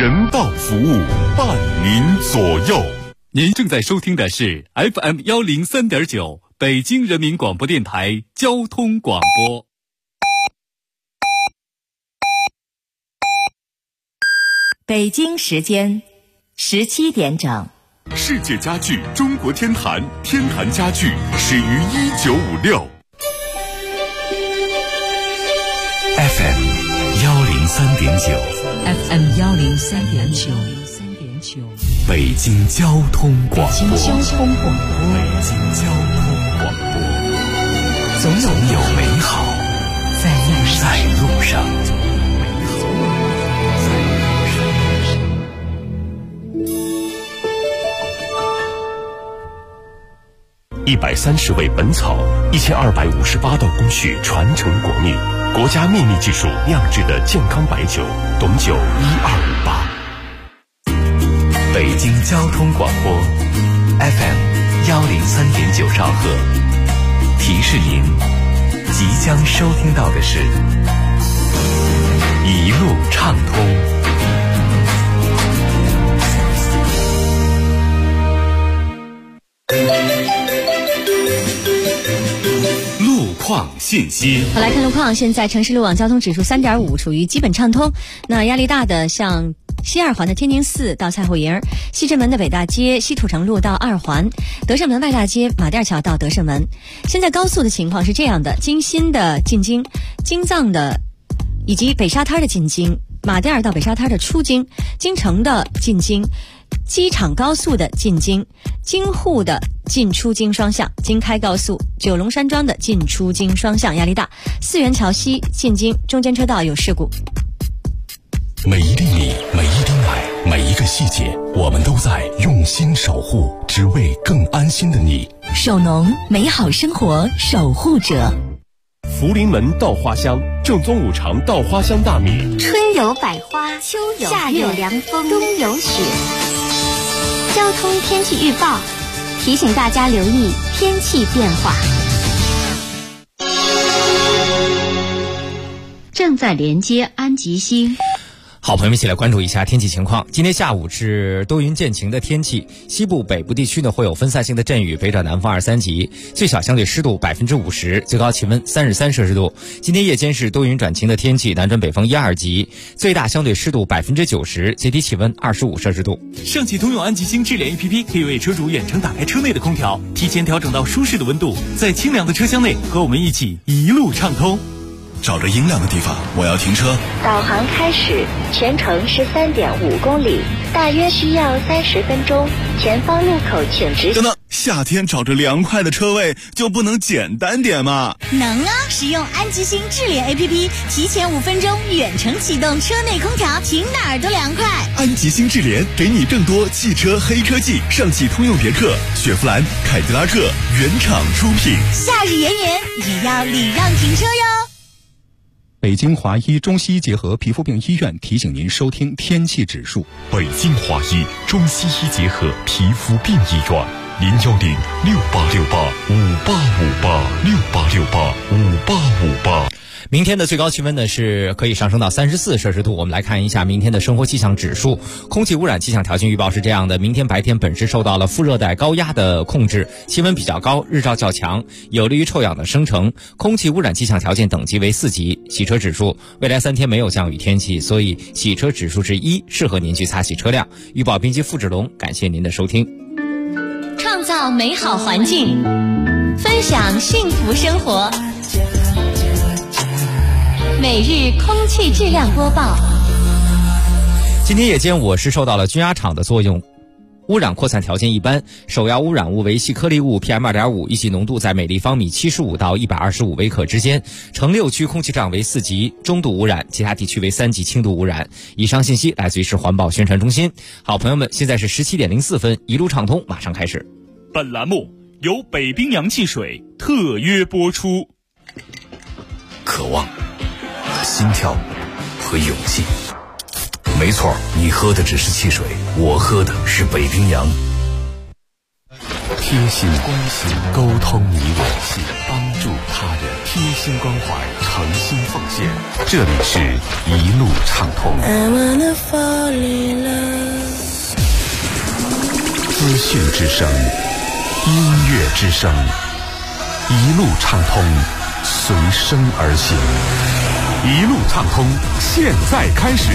人道服务，伴您左右。 您正在收听的是 FM103.9 北京人民广播电台交通广播。 北京时间17点整。 世界家具中国天坛，天坛家具始于1956。 FM 103.9 FM 103.9 北京交通广播。 北京交通广播。 北京交通广播。总有美好在路上。130味本草，1258道工序传承国秘，国家秘密技术酿制的健康白酒，董酒1258。北京交通广播 FM 103.9兆赫，提示您即将收听到的是一路畅通。 况信息。 好，来看路况。现在城市路网交通指数3.5，处于基本畅通。那压力大的像西二环的天宁寺到蔡户营，西直门的北大街、西土城路到二环，德胜门外大街、马甸桥到德胜门。现在高速的情况是这样的：京新的进京、京藏的以及北沙滩的进京、马甸到北沙滩的出京、京城的进京、机场高速的进京、京沪的进出京双向、京开高速、九龙山庄的进出京双向压力大，四元桥西进京中间车道有事故。 每一粒米，每一滴奶，每一个细节，我们都在用心守护，只为更安心的你。 守农，美好生活守护者。 福临门稻花香，正宗五常稻花香大米。 春有百花，秋有夏有凉风，冬有雪。交通天气预报提醒大家留意天气变化。 正在连接安吉星。 好，朋友们一起来关注一下天气情况。今天下午是多云见晴的天气，西部北部地区呢会有分散性的阵雨，北转南风2、3级，最小相对湿度50%，最高气温33摄氏度。今天夜间是多云转晴的天气，南转北风1、2级，最大相对湿度90%，最低气温25摄氏度。 上汽通用安吉星智联 APP 可以为车主远程打开车内的空调，提前调整到舒适的温度，在清凉的车厢内和我们一起一路畅通。 找着阴凉的地方，我要停车。 导航开始，全程是3.5公里，大约需要30分钟。前方路口请直行。 等等，夏天找着凉快的车位就不能简单点吗？ 能啊！使用安吉星智联 APP， 提前5分钟远程启动车内空调，停哪儿都凉快。 安吉星智联给你更多汽车黑科技，上汽通用别克、雪佛兰、凯迪拉克原厂出品。 夏日炎炎也要礼让停车哟。 北京华医中西医结合皮肤病医院提醒您收听天气指数。 北京华医中西医结合皮肤病医院，0106868585858，68685858。 明天的最高气温呢是可以上升到34摄氏度。我们来看一下明天的生活气象指数。空气污染气象条件预报是这样的：明天白天本市受到了副热带高压的控制，气温比较高，日照较强，有利于臭氧的生成。空气污染气象条件等级为4级。洗车指数，未来3天没有降雨天气，所以洗车指数是1，适合您去擦洗车辆。预报编辑付志龙，感谢您的收听。 创造美好环境，分享幸福生活。每日空气质量播报。 今天夜间我市受到了均压场的作用，污染扩散条件一般，首要污染物为细颗粒物 PM2.5， 一级浓度在每立方米75到125微克之间。城6区空气质量为4级，中度污染，其他地区为3级轻度污染。以上信息来自于市环保宣传中心。好，朋友们，现在是17点04分，一路畅通马上开始。 本栏目由北冰洋汽水特约播出。 渴望、心跳和勇气。没错，你喝的只是汽水，我喝的是北冰洋。贴心关心，沟通你我，帮助他人，贴心关怀，诚心奉献。这里是一路畅通。 讯之声，音乐之声，一路畅通，随声而行。一路畅通，现在开始。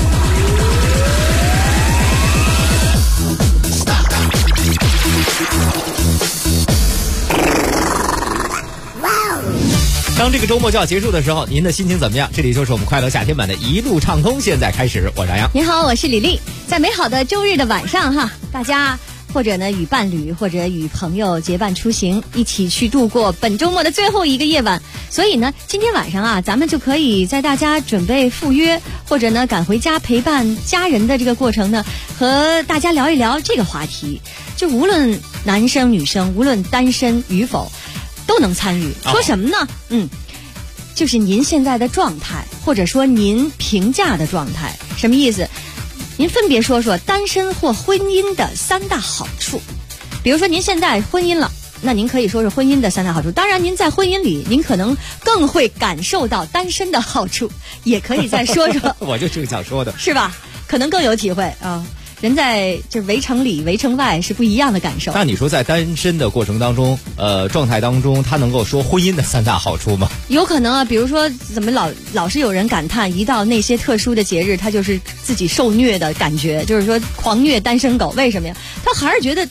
当这个周末就要结束的时候，您的心情怎么样？这里就是我们快乐夏天版的一路畅通，现在开始。我是杨洋， 你好，我是李丽。在美好的周日的晚上哈，大家或者呢与伴侣或者与朋友结伴出行，一起去度过本周末的最后一个夜晚。所以呢，今天晚上啊，咱们就可以在大家准备赴约或者呢赶回家陪伴家人的这个过程呢，和大家聊一聊这个话题。就无论男生女生，无论单身与否，都能参与。说什么呢？就是您现在的状态，或者说您评价的状态，什么意思？您分别说说单身或婚姻的3大好处。比如说您现在婚姻了，那您可以说说婚姻的3大好处。当然您在婚姻里，您可能更会感受到单身的好处，也可以再说说。 我就这个想说的， 是吧？可能更有体会啊。人在就围城里围城外是不一样的感受。 那你说在单身的过程当中，状态当中，他能够说婚姻的3大好处吗？ 有可能啊，比如说怎么老是有人感叹，一到那些特殊的节日，他就是自己受虐的感觉，就是说狂虐单身狗。为什么呀？他还是觉得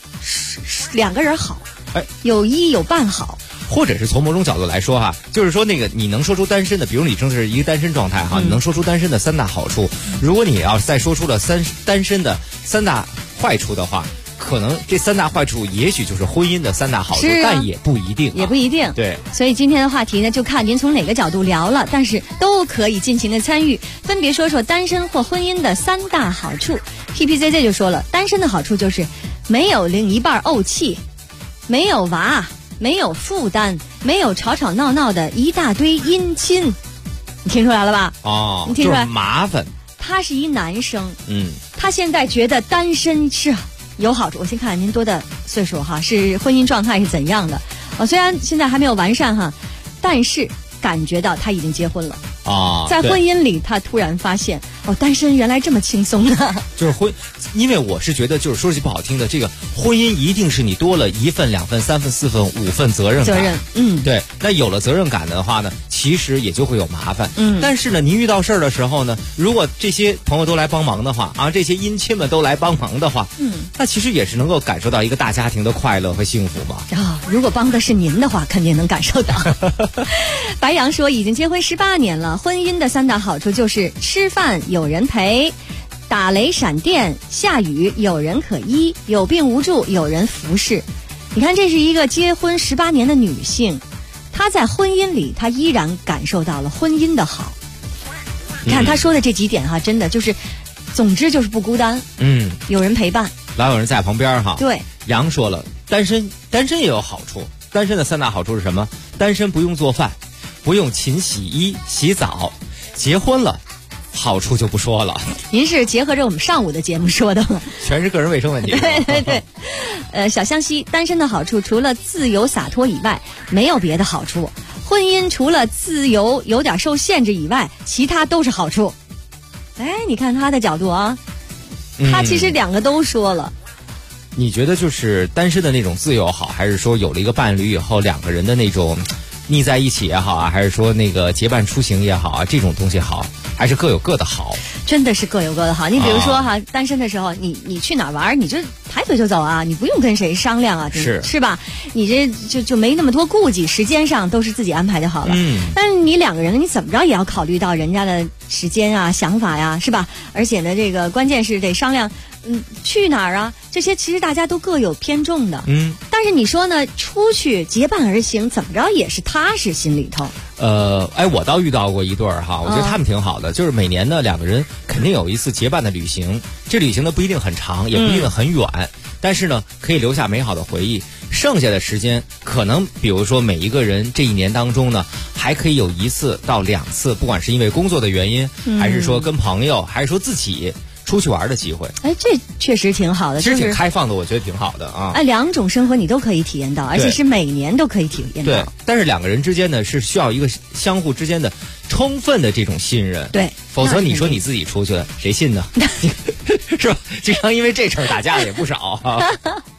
2个人好，有一有半好。 或者是从某种角度来说哈，就是说那个你能说出单身的，比如你正是一个单身状态哈，你能说出单身的3大好处。如果你要再说出了单身的3大坏处的话，可能这3大坏处也许就是婚姻的3大好处，但也不一定， 也不一定。 对， 所以今天的话题呢，就看您从哪个角度聊了，但是都可以尽情的参与，分别说说单身或婚姻的3大好处。PPZZ 就说了，单身的好处就是没有另一半怄气，没有娃，没有负担，没有吵吵闹闹的一大堆姻亲。你听出来了吧？ 哦， 你听出来？ 就是麻烦。 他是一男生，他现在觉得单身是有好处。我先看看您多大岁数哈，是婚姻状态是怎样的？虽然现在还没有完善哈，但是感觉到他已经结婚了。在婚姻里他突然发现单身原来这么轻松的。 就是因为我是觉得，就是说句不好听的，这个婚姻一定是你多了1份、2份、3份、4份、5份责任感。对。那有了责任感的话呢，其实也就会有麻烦。但是呢，您遇到事儿的时候呢，如果这些朋友都来帮忙的话啊，这些姻亲们都来帮忙的话，那其实也是能够感受到一个大家庭的快乐和幸福嘛。 如果帮的是您的话，肯定能感受到。白羊说，已经结婚18年了，婚姻的3大好处就是吃饭有人陪，打雷闪电下雨有人可依，有病无助有人服侍。你看，这是一个结婚18年的女性，她在婚姻里她依然感受到了婚姻的好。你看她说的这几点哈，真的就是总之就是不孤单，有人陪伴， 老有人在旁边哈。 对。 杨说了，单身也有好处。单身的3大好处是什么？单身不用做饭，不用勤洗衣洗澡。结婚了，好处就不说了。 您是结合着我们上午的节目说的吗？ 全是个人卫生问题。 对。小香溪，单身的好处除了自由洒脱以外，没有别的好处。婚姻除了自由有点受限制以外，其他都是好处。你看他的角度啊，他其实2个都说了。 你觉得就是单身的那种自由好，还是说有了一个伴侣以后2个人的那种腻在一起也好啊，还是说那个结伴出行也好啊，这种东西好，还是各有各的好？真的是各有各的好。你比如说哈，单身的时候，你去哪儿玩，你就抬腿就走啊，你不用跟谁商量啊，是吧？你这就没那么多顾忌，时间上都是自己安排就好了。但是你2个人，你怎么着也要考虑到人家的时间啊、想法呀，是吧？而且呢，这个关键是得商量。去哪儿啊？这些其实大家都各有偏重的。但是你说呢？出去结伴而行，怎么着也是踏实心里头。 我倒遇到过一对儿哈，我觉得他们挺好的，就是每年呢2个人肯定有一次结伴的旅行，这旅行呢不一定很长，也不一定很远，但是呢可以留下美好的回忆。剩下的时间可能比如说每一个人这1年当中呢，还可以有1次到2次，不管是因为工作的原因，还是说跟朋友，还是说自己出去玩的机会。 这确实挺好的， 其实挺开放的，我觉得挺好的啊。 2种生活你都可以体验到，而且是每年都可以体验到。 对，但是2个人之间呢是需要一个相互之间的充分的这种信任。 对， 否则你说你自己出去了，谁信呢？是吧？经常因为这事儿打架的也不少啊。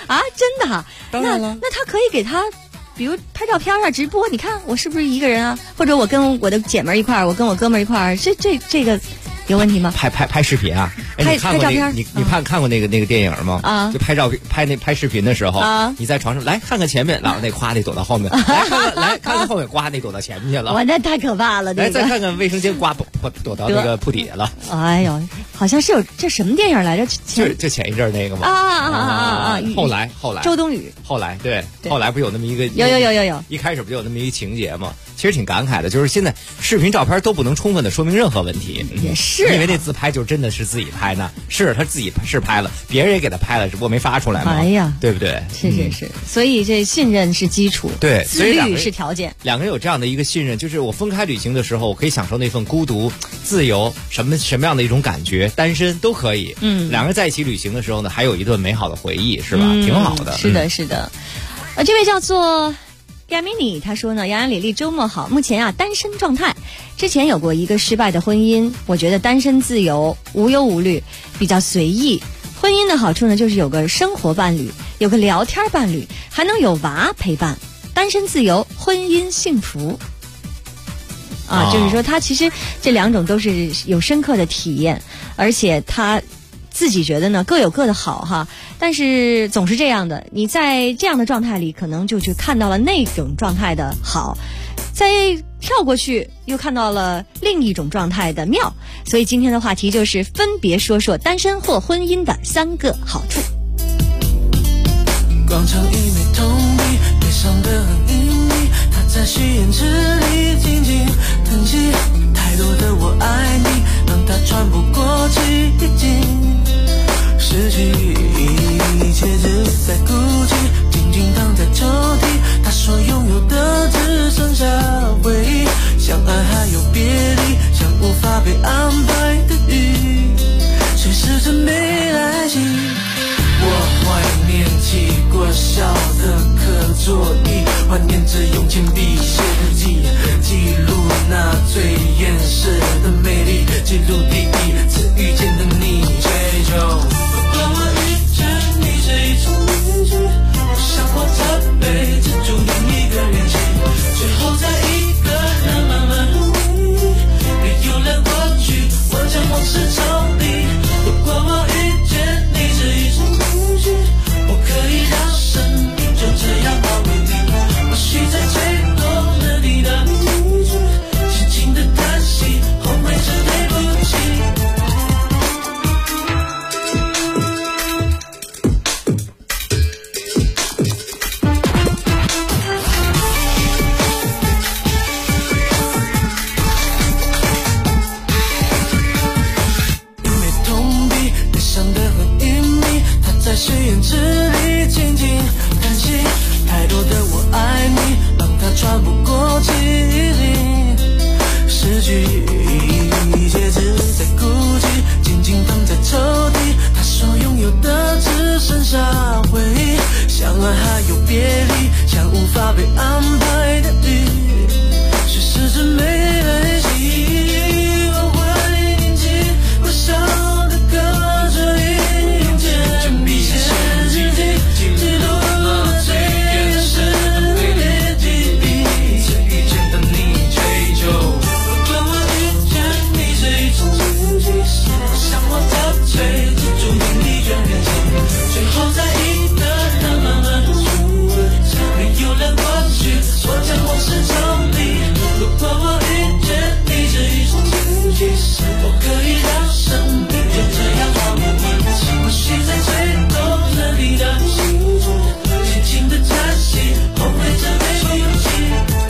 啊，真的？ 当然了， 那他可以给他，比如拍照片啊，直播，你看我是不是一个人啊？或者我跟我的姐妹一块儿，我跟我哥们儿一块儿，这个有问题吗？ 拍视频啊？ 拍照片？ 你看过那个电影吗？ 啊， 就拍视频的时候啊，你在床上来看看前面，然后那夸得躲到后面，来看看后面，刮那躲到前面去了。 哇，那太可怕了！ 来再看看卫生间，刮躲到那个铺底下了。 哎呦，好像是有这什么电影来着？ 就前一阵那个嘛。后来周冬雨。 后来后来不有那么一个有， 一开始不就有那么一个情节吗？其实挺感慨的，就是现在视频照片都不能充分的说明任何问题。 也是， 因为那自拍就真的是自己拍呢，是他自己是拍了，别人也给他拍了，只不过没发出来嘛。 哎呀， 对不对？ 是，所以这信任是基础， 对， 自律是条件。 两个人有这样的一个信任，就是我分开旅行的时候，我可以享受那份孤独、自由，什么样的一种感觉，单身都可以。两个人在一起旅行的时候呢，还有一段美好的回忆，是吧？挺好的。 是的。这位叫做亚米尼，他说呢，杨洋李丽周末好，目前单身状态，之前有过一个失败的婚姻，我觉得单身自由，无忧无虑，比较随意。婚姻的好处呢，就是有个生活伴侣，有个聊天伴侣，还能有娃陪伴，单身自由，婚姻幸福。就是说他其实这两种都是有深刻的体验，而且他自己觉得呢各有各的好哈，但是总是这样的，你在这样的状态里可能就去看到了那种状态的好，再跳过去又看到了另一种状态的妙，所以今天的话题就是分别说说单身或婚姻的3个好处。 广场一枚铜币，悲伤得很隐秘，它在虚言之里静静叹息，太多的我爱你让它穿不过记忆，失去一切只在孤寂，静静躺在抽屉，他说拥有的只剩下回忆，相爱还有别离，像无法被安排的雨，谁试着没来及，我怀念起过小的课桌椅，怀念着用铅笔写日记，记录那最原始的美丽，记录第一次遇见的你，追求。如果我遇见你是一种运气，我想我这辈子注定一个人去，最后在一个人慢慢的回忆，没有了过去，我将往事抽离。如果我遇见你是一种运气，我可以让生命就这样保卫你，或许在最多的你的一句轻轻的叹息，后悔着对不起。在虚言之里静静叹息，太多的我爱你让它穿不过记忆，失去一切只在孤寂，静静躺在抽屉，他说拥有的只剩下回忆，相爱还有别离，像无法被安排的雨，却试着没来及，我怀念起我小的歌这一最后在一个人慢慢的回忆，没有了过去，我将往事抽离。如果我遇见你是一种奇迹，我可以让生命就这样保护你，或许在最多的你的记住，轻轻的叹息，后悔着对不起。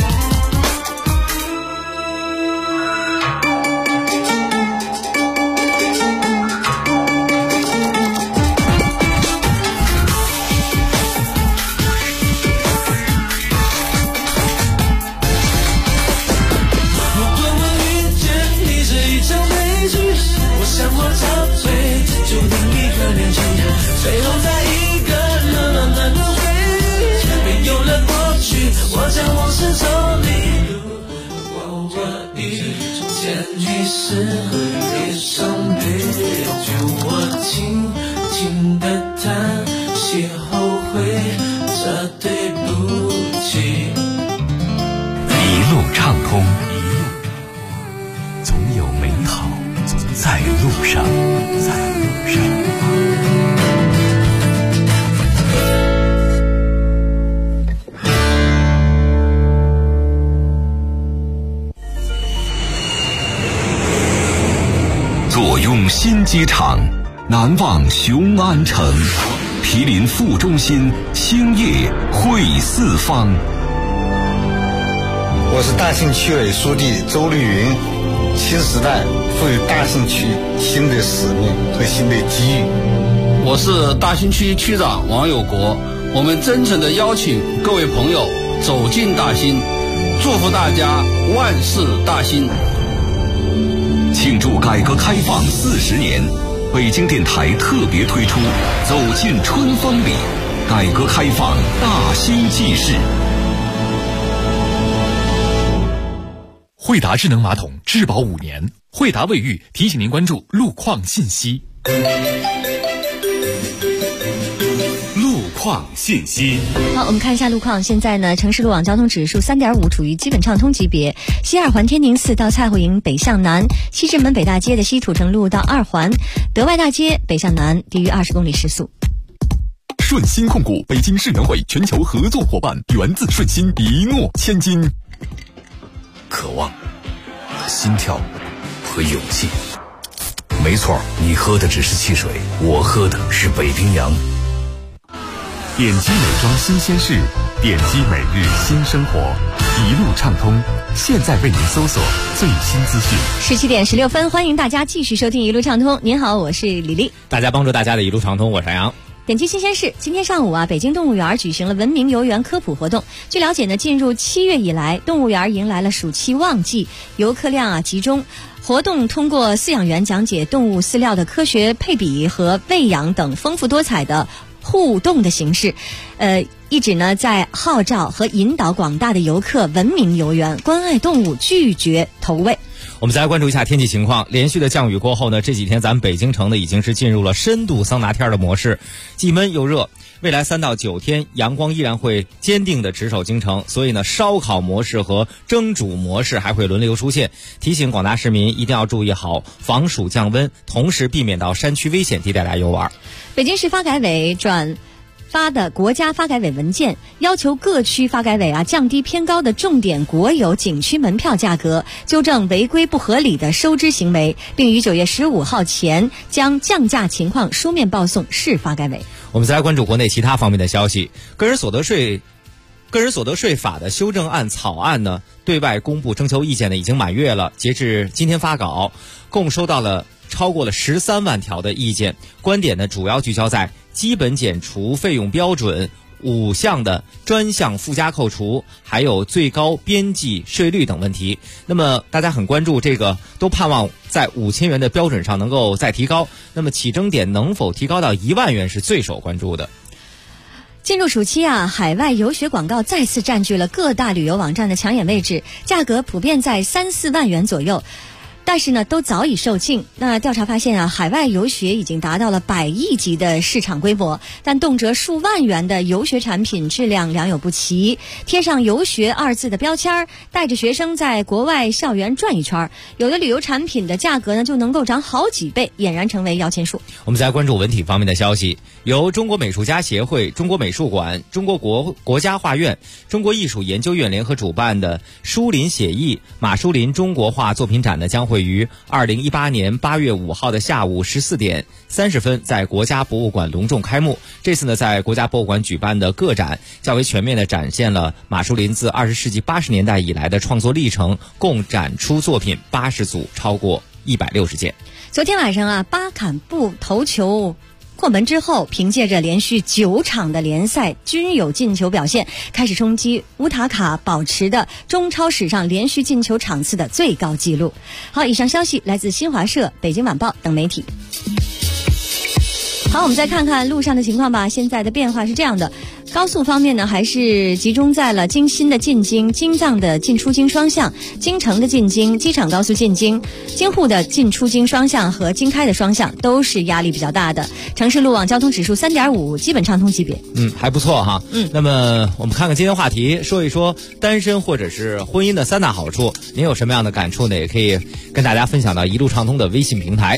最后在一个人慢慢的回忆，没有了过去，我将往事抽离。如果我遇见你是一双杯，就我轻轻的叹息，后悔上，在路上。坐拥新机场，难忘雄安城。毗邻副中心，兴业汇四方。 我是大兴区委书记周丽云。新时代赋予大兴区新的使命和新的机遇。 我是大兴区区长王有国。我们真诚地邀请各位朋友走进大兴，祝福大家万事大兴。 庆祝改革开放40年，北京电台特别推出《走进春风里》，改革开放大兴纪事。 惠达智能马桶质保5年，惠达卫浴提醒您关注路况信息。路况信息。 好，我们看一下路况。现在呢，城市路网交通指数3.5，处于基本畅通级别。西二环天宁寺到蔡慧营北向南，西直门北大街的西土城路到2环，德外大街北向南低于20公里时速。 顺鑫控股北京世能会全球合作伙伴，源自顺鑫，一诺千金。 渴望、心跳和勇气。没错，你喝的只是汽水，我喝的是北冰洋。 点击美妆新鲜事，点击每日新生活，一路畅通。现在为您搜索最新资讯。 17点16分，欢迎大家继续收听一路畅通。您好，我是李丽。 大家帮助大家的一路畅通，我是杨洋。 点击新鲜事，今天上午北京动物园举行了文明游园科普活动。据了解呢，进入7月以来，动物园迎来了暑期旺季，游客量集中。活动通过饲养员讲解动物饲料的科学配比和喂养等丰富多彩的互动的形式，一直呢在号召和引导广大的游客文明游园，关爱动物，拒绝投喂。 我们再来关注一下天气情况。连续的降雨过后呢，这几天咱们北京城呢已经是进入了深度桑拿天的模式，既闷又热。未来3到9天，阳光依然会坚定地值守京城，所以呢，烧烤模式和蒸煮模式还会轮流出现。提醒广大市民一定要注意好防暑降温，同时避免到山区危险地带来游玩。 北京市发改委转发的国家发改委文件要求各区发改委降低偏高的重点国有景区门票价格，纠正违规不合理的收支行为，并于9月15号前将降价情况书面报送市发改委。 我们再来关注国内其他方面的消息。个人所得税法的修正案草案呢，对外公布征求意见呢已经满月了，截至今天发稿，共收到了超过了13万条的意见，观点呢主要聚焦在基本减除费用标准、5项的专项附加扣除，还有最高边际税率等问题。那么大家很关注这个，都盼望在5000元的标准上能够再提高，那么起征点能否提高到1万元是最受关注的。 进入暑期海外游学广告再次占据了各大旅游网站的抢眼位置，价格普遍在3-4万元左右。但是呢，都早已售罄。那调查发现海外游学已经达到了100亿级的市场规模，但动辄数万元的游学产品质量良莠不齐，贴上游学2字的标签，带着学生在国外校园转一圈，有的旅游产品的价格呢就能够涨好几倍，俨然成为摇钱树。 我们再来关注文体方面的消息。由中国美术家协会、中国美术馆、中国国家画院、中国艺术研究院联合主办的书林写意马书林中国画作品展呢，将会于2018年8月5号的下午14点30分在国家博物馆隆重开幕。这次呢，在国家博物馆举办的个展较为全面地展现了马书林自20世纪80年代以来的创作历程，共展出作品80组，超过160件。 昨天晚上巴坎布头球破门之后，凭借着连续9场的联赛均有进球表现，开始冲击乌塔卡保持的中超史上连续进球场次的最高纪录。好，以上消息来自新华社、北京晚报等媒体。好，我们再看看路上的情况吧。现在的变化是这样的，高速方面呢，还是集中在了京新的进京、京藏的进出京双向、京城的进京、机场高速进京、京沪的进出京双向和京开的双向都是压力比较大的。城市路网交通指数3.5，基本畅通级别。 还不错哈。那么我们看看今天话题，说一说单身或者是婚姻的3大好处。您有什么样的感触呢？也可以跟大家分享到一路畅通的微信平台。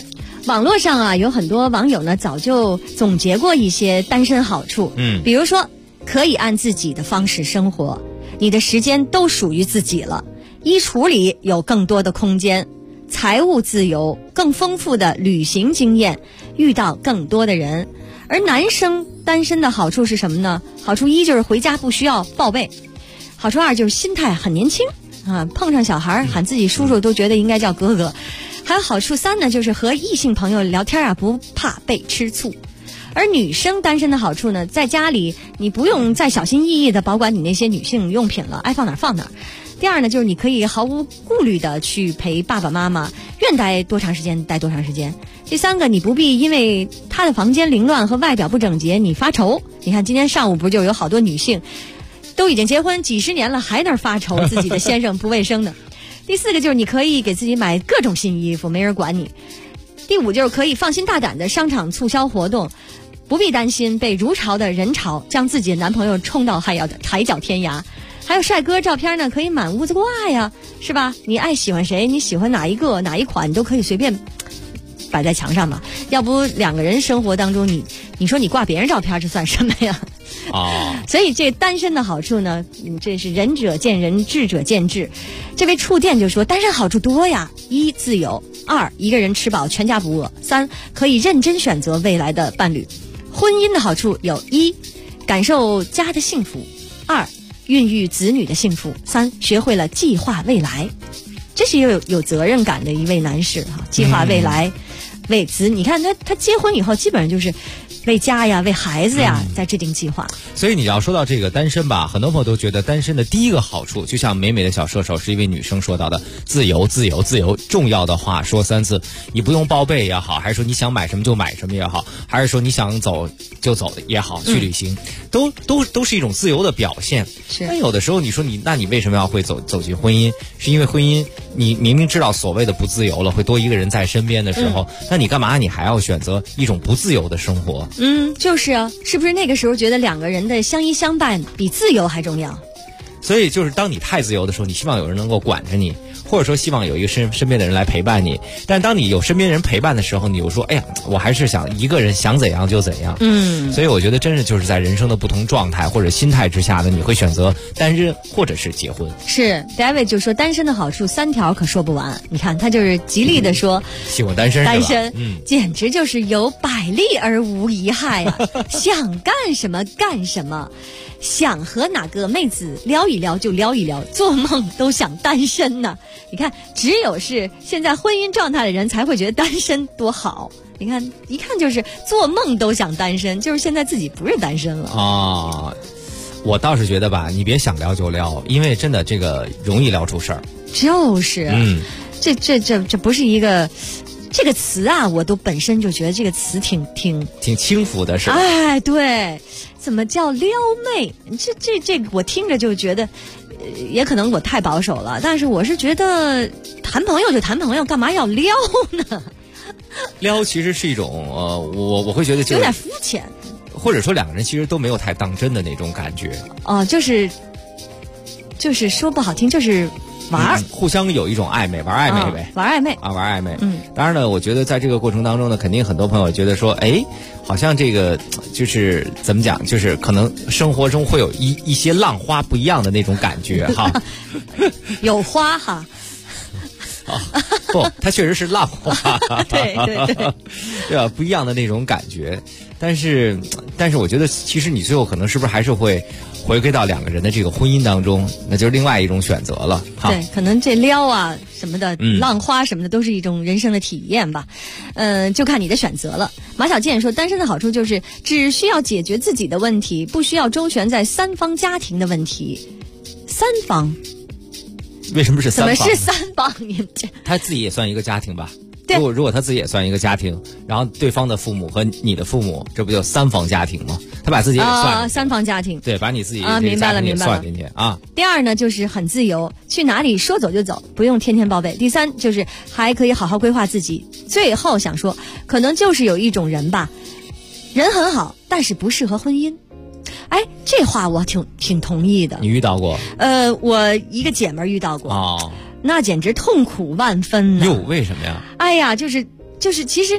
网络上啊，有很多网友呢早就总结过一些单身好处，比如说可以按自己的方式生活，你的时间都属于自己了，衣橱里有更多的空间，财务自由，更丰富的旅行经验，遇到更多的人。而男生单身的好处是什么呢？好处一就是回家不需要报备，好处二就是心态很年轻啊，碰上小孩喊自己叔叔都觉得应该叫哥哥。还有好处三呢，就是和异性朋友聊天啊，不怕被吃醋。而女生单身的好处呢，在家里你不用再小心翼翼的保管你那些女性用品了，爱放哪儿放哪儿。第二呢，就是你可以毫无顾虑的去陪爸爸妈妈，愿待多长时间待多长时间。第三个，你不必因为他的房间凌乱和外表不整洁你发愁。你看今天上午不就有好多女性都已经结婚几十年了，还那发愁自己的先生不卫生呢。第四个就是你可以给自己买各种新衣服，没人管你。第五就是可以放心大胆的商场促销活动，不必担心被如潮的人潮将自己的男朋友冲到海角天涯。还有帅哥照片呢，可以满屋子挂呀，是吧？你爱喜欢谁，你喜欢哪一个哪一款，你都可以随便摆在墙上嘛。要不两个人生活当中，你说你挂别人照片，这算什么呀？所以这单身的好处呢，这是仁者见仁，智者见智。这位触电就说，单身好处多呀：一、自由；二、一个人吃饱全家不饿；三、可以认真选择未来的伴侣。婚姻的好处有：一、感受家的幸福；二、孕育子女的幸福；三、学会了计划未来。这是有责任感的一位男士哈，计划未来，为子。你看他结婚以后，基本上就是为家呀、为孩子呀在制定计划。 所以你要说到这个单身吧，很多朋友都觉得单身的第一个好处，就像美美的小射手是一位女生说到的，自由自由自由，重要的话说3次，你不用报备也好，还是说你想买什么就买什么也好，还是说你想走就走也好，去旅行，都是一种自由的表现。但有的时候你说那你为什么要会走进婚姻？是因为婚姻你明明知道所谓的不自由了，会多一个人在身边的时候，那你干嘛你还要选择一种不自由的生活？ 就是啊，是不是那个时候觉得两个人的相依相伴比自由还重要？ 所以就是当你太自由的时候，你希望有人能够管着你，或者说希望有一个身边的人来陪伴你。但当你有身边人陪伴的时候，你又说哎呀，我还是想一个人想怎样就怎样。所以我觉得真是就是在人生的不同状态或者心态之下呢，你会选择单身或者是结婚。是 David 就说单身的好处3条可说不完。你看他就是极力的说喜欢单身， 简直就是有百利而无一害啊！想干什么干什么，想和哪个妹子聊一聊就聊一聊，做梦都想单身呢。你看，只有是现在婚姻状态的人才会觉得单身多好。你看，一看就是做梦都想单身，就是现在自己不是单身了啊。 我倒是觉得吧，你别想聊就聊，因为真的这个容易聊出事儿。 就是，这不是一个。这个词啊，我都本身就觉得这个词挺轻浮的，是吧？ 哎，对，怎么叫撩妹？这我听着就觉得，也可能我太保守了，但是我是觉得谈朋友就谈朋友，干嘛要撩呢？ 撩其实是一种我会觉得有点肤浅， 或者说两个人其实都没有太当真的那种感觉。 就是说不好听，就是玩互相有一种暧昧，玩暧昧呗， 玩暧昧啊，玩暧昧。当然呢，我觉得在这个过程当中呢，肯定很多朋友觉得说，哎，好像这个就是怎么讲，就是可能生活中会有一些浪花不一样的那种感觉哈， 有花哈。 不，它确实是浪花， 对， 对吧？不一样的那种感觉，但是我觉得，其实你最后可能是不是还是会回归到两个人的这个婚姻当中，那就是另外一种选择了。 对，可能这撩啊什么的，浪花什么的，都是一种人生的体验吧。就看你的选择了。马小健说，单身的好处就是只需要解决自己的问题，不需要周旋在3方家庭的问题。3方。 为什么是3方？ 怎么是3方？ 他自己也算一个家庭吧？如果他自己也算一个家庭，然后对方的父母和你的父母，这不就3方家庭吗？他把自己也算 3方家庭， 对，把你自己明白了算进去啊。 第二呢，就是很自由，去哪里说走就走，不用天天报备。第三就是还可以好好规划自己。最后想说，可能就是有一种人吧，人很好，但是不适合婚姻。哎，这话我挺同意的。 你遇到过？ 我一个姐们儿遇到过。 哦， 那简直痛苦万分呢。 哟，为什么呀？ 哎呀，就是，其实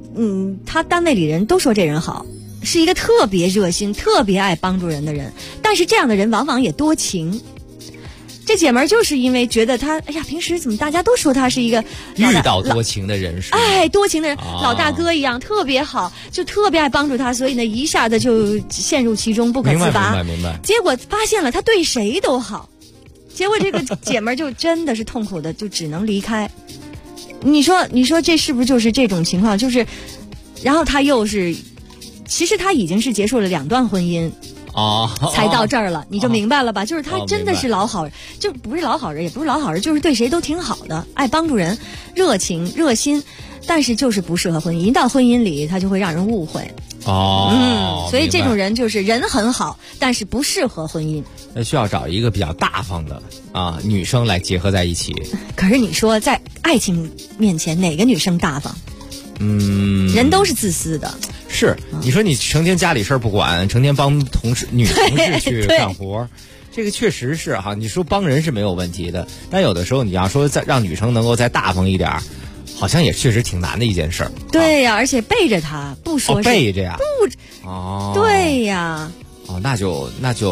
他单位里人都说这人好，是一个特别热心、特别爱帮助人的人。但是这样的人往往也多情。这姐们儿就是因为觉得他，哎呀，平时怎么大家都说他是一个遇到多情的人是吧？ 多情的人，老大哥一样，特别好，就特别爱帮助他，所以呢，一下子就陷入其中不可自拔。 明白。 结果发现了他对谁都好，结果这个姐们儿就真的是痛苦的，就只能离开。你说这是不是就是这种情况？就是，然后他又是，其实他已经是结束了2段婚姻。才到这儿了，你就明白了吧？就是他真的是老好人，就不是老好人，也不是老好人，就是对谁都挺好的，爱帮助人，热情热心，但是就是不适合婚姻。一到婚姻里，他就会让人误会。所以这种人就是人很好，但是不适合婚姻。 那需要找一个比较大方的女生来结合在一起。 可是你说在爱情面前，哪个女生大方？人都是自私的。 是，你说你成天家里事儿不管，成天帮女同事去干活，这个确实是哈。你说帮人是没有问题的，但有的时候你要说让女生能够再大方一点，好像也确实挺难的一件事儿。 对呀，而且背着他不说是背着呀， 对呀。 那就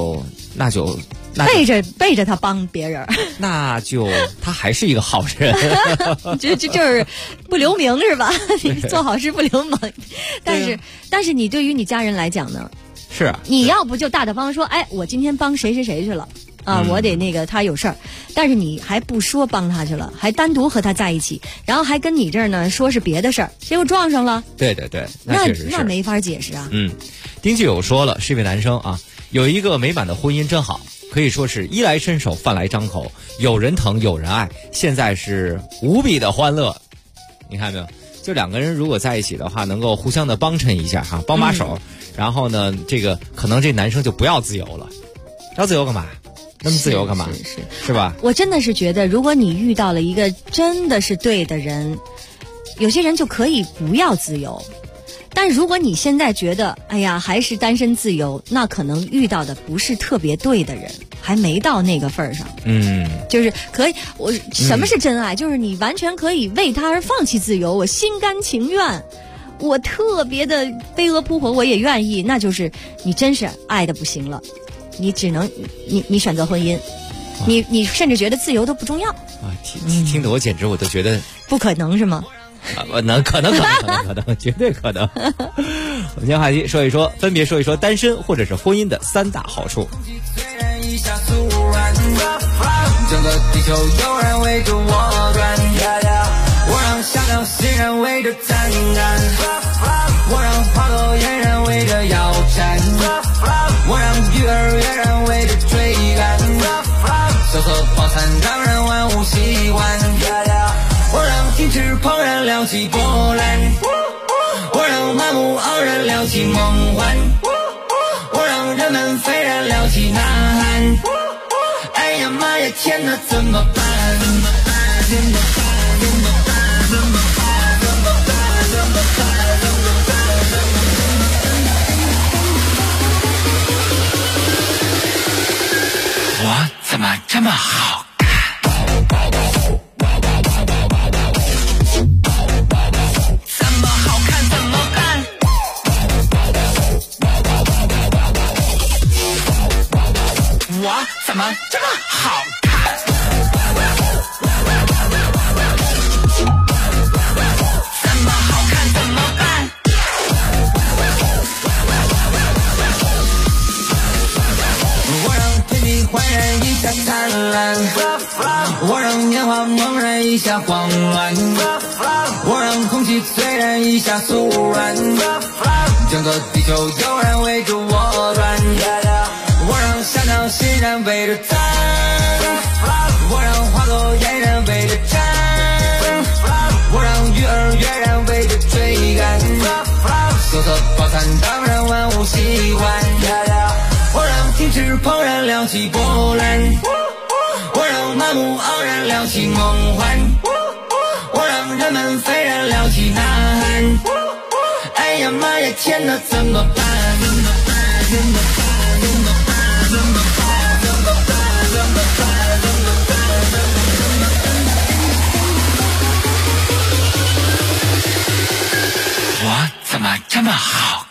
背着他帮别人， 那就他还是一个好人， 就是不留名是吧？你做好事不留名，但是你对于你家人来讲呢？ 是你要不就大大方说，哎，我今天帮谁谁谁去了我得那个他有事儿，但是你还不说帮他去了，还单独和他在一起，然后还跟你这儿呢说是别的事儿，结果撞上了。 对，那确实是， 那没法解释啊。 丁继友说了，是一位男生有一个美满的婚姻真好。可以说是衣来伸手饭来张口，有人疼有人爱，现在是无比的欢乐。你看没有？就2个人如果在一起的话，能够互相的帮衬一下帮把手，然后呢，这个可能这男生就不要自由了，要自由干嘛？那么自由干嘛？是吧？ 我真的是觉得，如果你遇到了一个真的是对的人，有些人就可以不要自由。但如果你现在觉得哎呀还是单身自由，那可能遇到的不是特别对的人，还没到那个份儿上。就是可以，什么是真爱？就是你完全可以为他而放弃自由，我心甘情愿，我特别的飞蛾扑火，我也愿意。那就是你真是爱的不行了，你只能你选择婚姻，你甚至觉得自由都不重要听得我简直我都觉得不可能，是吗？ 可能，绝对可能。我们今天话题分别说一说单身或者是婚姻的3大好处。 整个地球有人围着我转，我让小鸟欣然围着赞叹，我让花朵嫣然围着摇蝉，我让鱼儿跃然围着追赶，小河饱餐让人万物喜欢，我让停止怦然撩起波澜，我让麻木盎然撩起梦幻，我让人们斐然撩起呐喊。哎呀妈呀，天哪，怎么办？ 我怎么这么好？我怎么这么好看？怎么好看怎么办？ 我让天地焕然一下灿烂，我让年华猛然一下慌乱，我让空气虽然一下酥软，整个地球有人围着我转。我让小鸟欣然围着赞，我让花朵嫣然围着绽，我让鱼儿跃然围着追赶，色色饱餐当然万物喜欢，我让停止怦然撩起波澜，我让麻木盎然撩起梦幻，我让人们斐然撩起呐喊。哎呀妈呀，天哪，怎么办？ 我好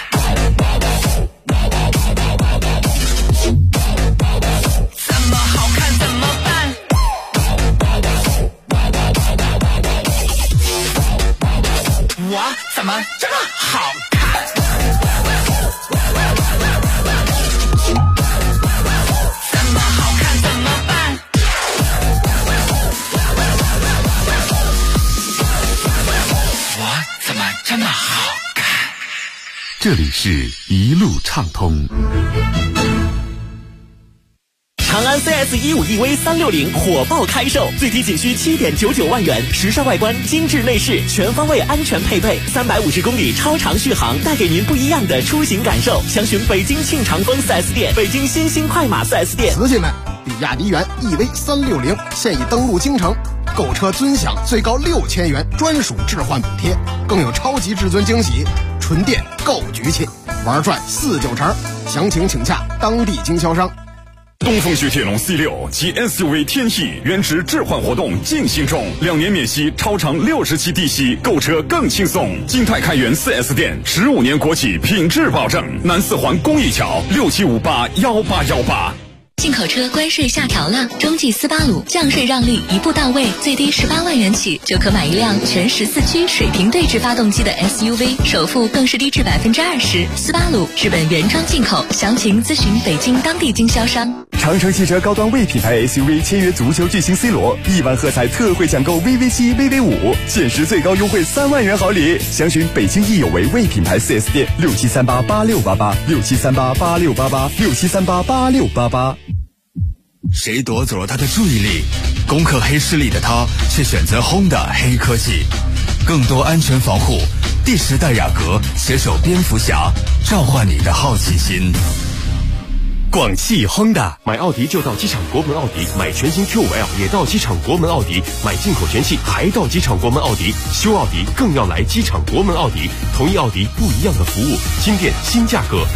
怎么好看怎么办？我怎么这么好看？怎么好看怎么办？我怎么这么好看？ 这里是一路畅通。 长安 CS15EV 360火爆开售，最低仅需7.99万元，时尚外观，精致内饰，全方位安全配备，350公里超长续航，带给您不一样的出行感受。详询北京庆长丰 4S 店、北京新兴快马 4S 店。 瓷器们，比亚迪元 EV 360现已登陆京城，购车尊享最高6000元专属置换补贴，更有超级至尊惊喜，纯电够局气，玩转49成。详情请洽当地经销商。 东风雪铁龙 C6 及 SUV 天翼原值置换活动进行中，2年免息，超长60期低息，购车更轻松。金泰开元 4S 店，15年国企品质保证。南四环公益桥67581818。 进口车关税下调了，中际斯巴鲁降税让利一步到位，最低18万元起就可买一辆全14驱水平对置发动机的 SUV， 首付更是低至20%。斯巴鲁日本原装进口，详情咨询北京当地经销商。 长城汽车高端魏品牌 SUV 签约足球巨星 C 罗，1万喝彩特惠抢购 VV7、VV5，限时最高优惠3万元好礼。详询北京易有为魏品牌 4S 店，67388688，67388688，67388688。 谁夺走了他的注意力？攻克黑势力的他却选择 Honda 黑科技，更多安全防护。第10代雅阁携手蝙蝠侠，召唤你的好奇心。 广汽 Honda 买奥迪就到机场国门奥迪，买全新 Q5L 也到机场国门奥迪，买进口全系还到机场国门奥迪，修奥迪更要来机场国门奥迪。同一奥迪不一样的服务，新店新价格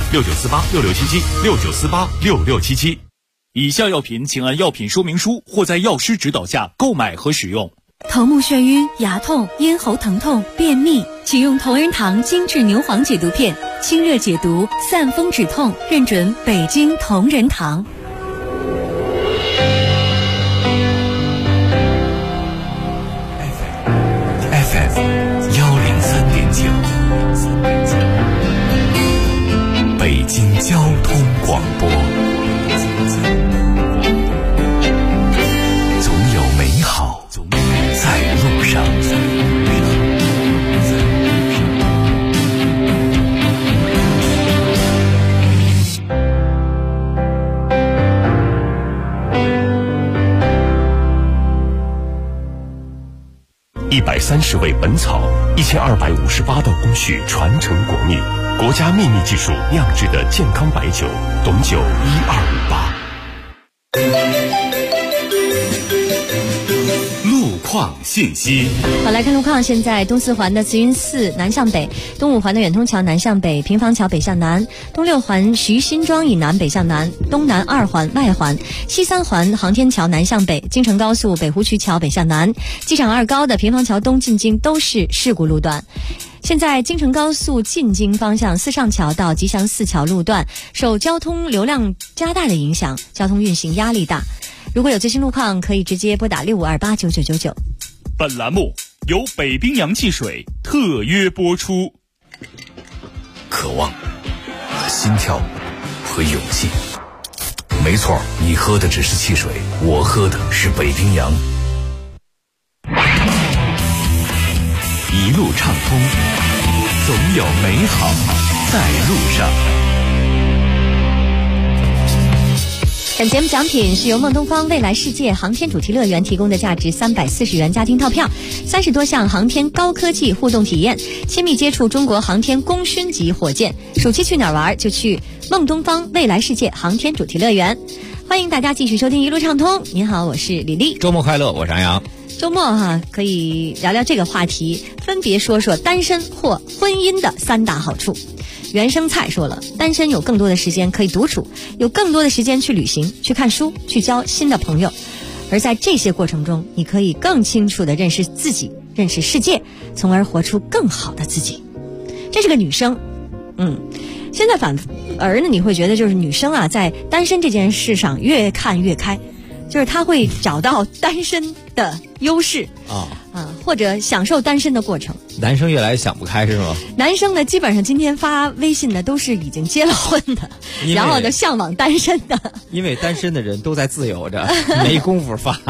，69486677，69486677。 以下药品请按药品说明书或在药师指导下购买和使用。 头目眩晕、牙痛、咽喉疼痛、便秘，请用同仁堂精致牛黄解毒片，清热解毒，散风止痛，认准北京同仁堂。 FM 103.9，北京交通广播。总有美好在路上。130味本草，1258道工序传承国秘，国家秘密技术酿制的健康白酒，董酒1258。路况信息。 好，来看路况。现在东四环的慈云寺南向北，东五环的远通桥南向北，平房桥北向南，东六环徐辛庄以南北向南，东南2环外环，西3环航天桥南向北，京承高速北湖渠桥北向南，机场2高的平房桥东进京都是事故路段。现在京承高速进京方向四上桥到吉祥寺桥路段受交通流量加大的影响，交通运行压力大。如果有最新路况，可以直接拨打65289999。 本栏目由北冰洋汽水特约播出。 渴望、心跳和勇气。没错，你喝的只是汽水，我喝的是北冰洋。 一路畅通，总有美好在路上。 本节目奖品是由梦东方未来世界航天主题乐园提供的价值340元家庭套票，30多项航天高科技互动体验，亲密接触中国航天功勋级火箭。暑期去哪儿玩就去梦东方未来世界航天主题乐园。欢迎大家继续收听一路畅通。您好，我是李丽。 周末快乐，我是安阳。 周末可以聊聊这个话题，分别说说单身或婚姻的3大好处。原生菜说了，单身有更多的时间可以独处，有更多的时间去旅行、去看书、去交新的朋友，而在这些过程中，你可以更清楚地认识自己、认识世界，从而活出更好的自己。这是个女生， 现在反而呢，你会觉得就是女生啊，在单身这件事上越看越开，就是她会找到单身的优势或者享受单身的过程。 男生越来越想不开是吗？ 男生呢，基本上今天发微信的都是已经结了婚的，然后呢向往单身的。 因为单身的人都在自由着，没工夫发。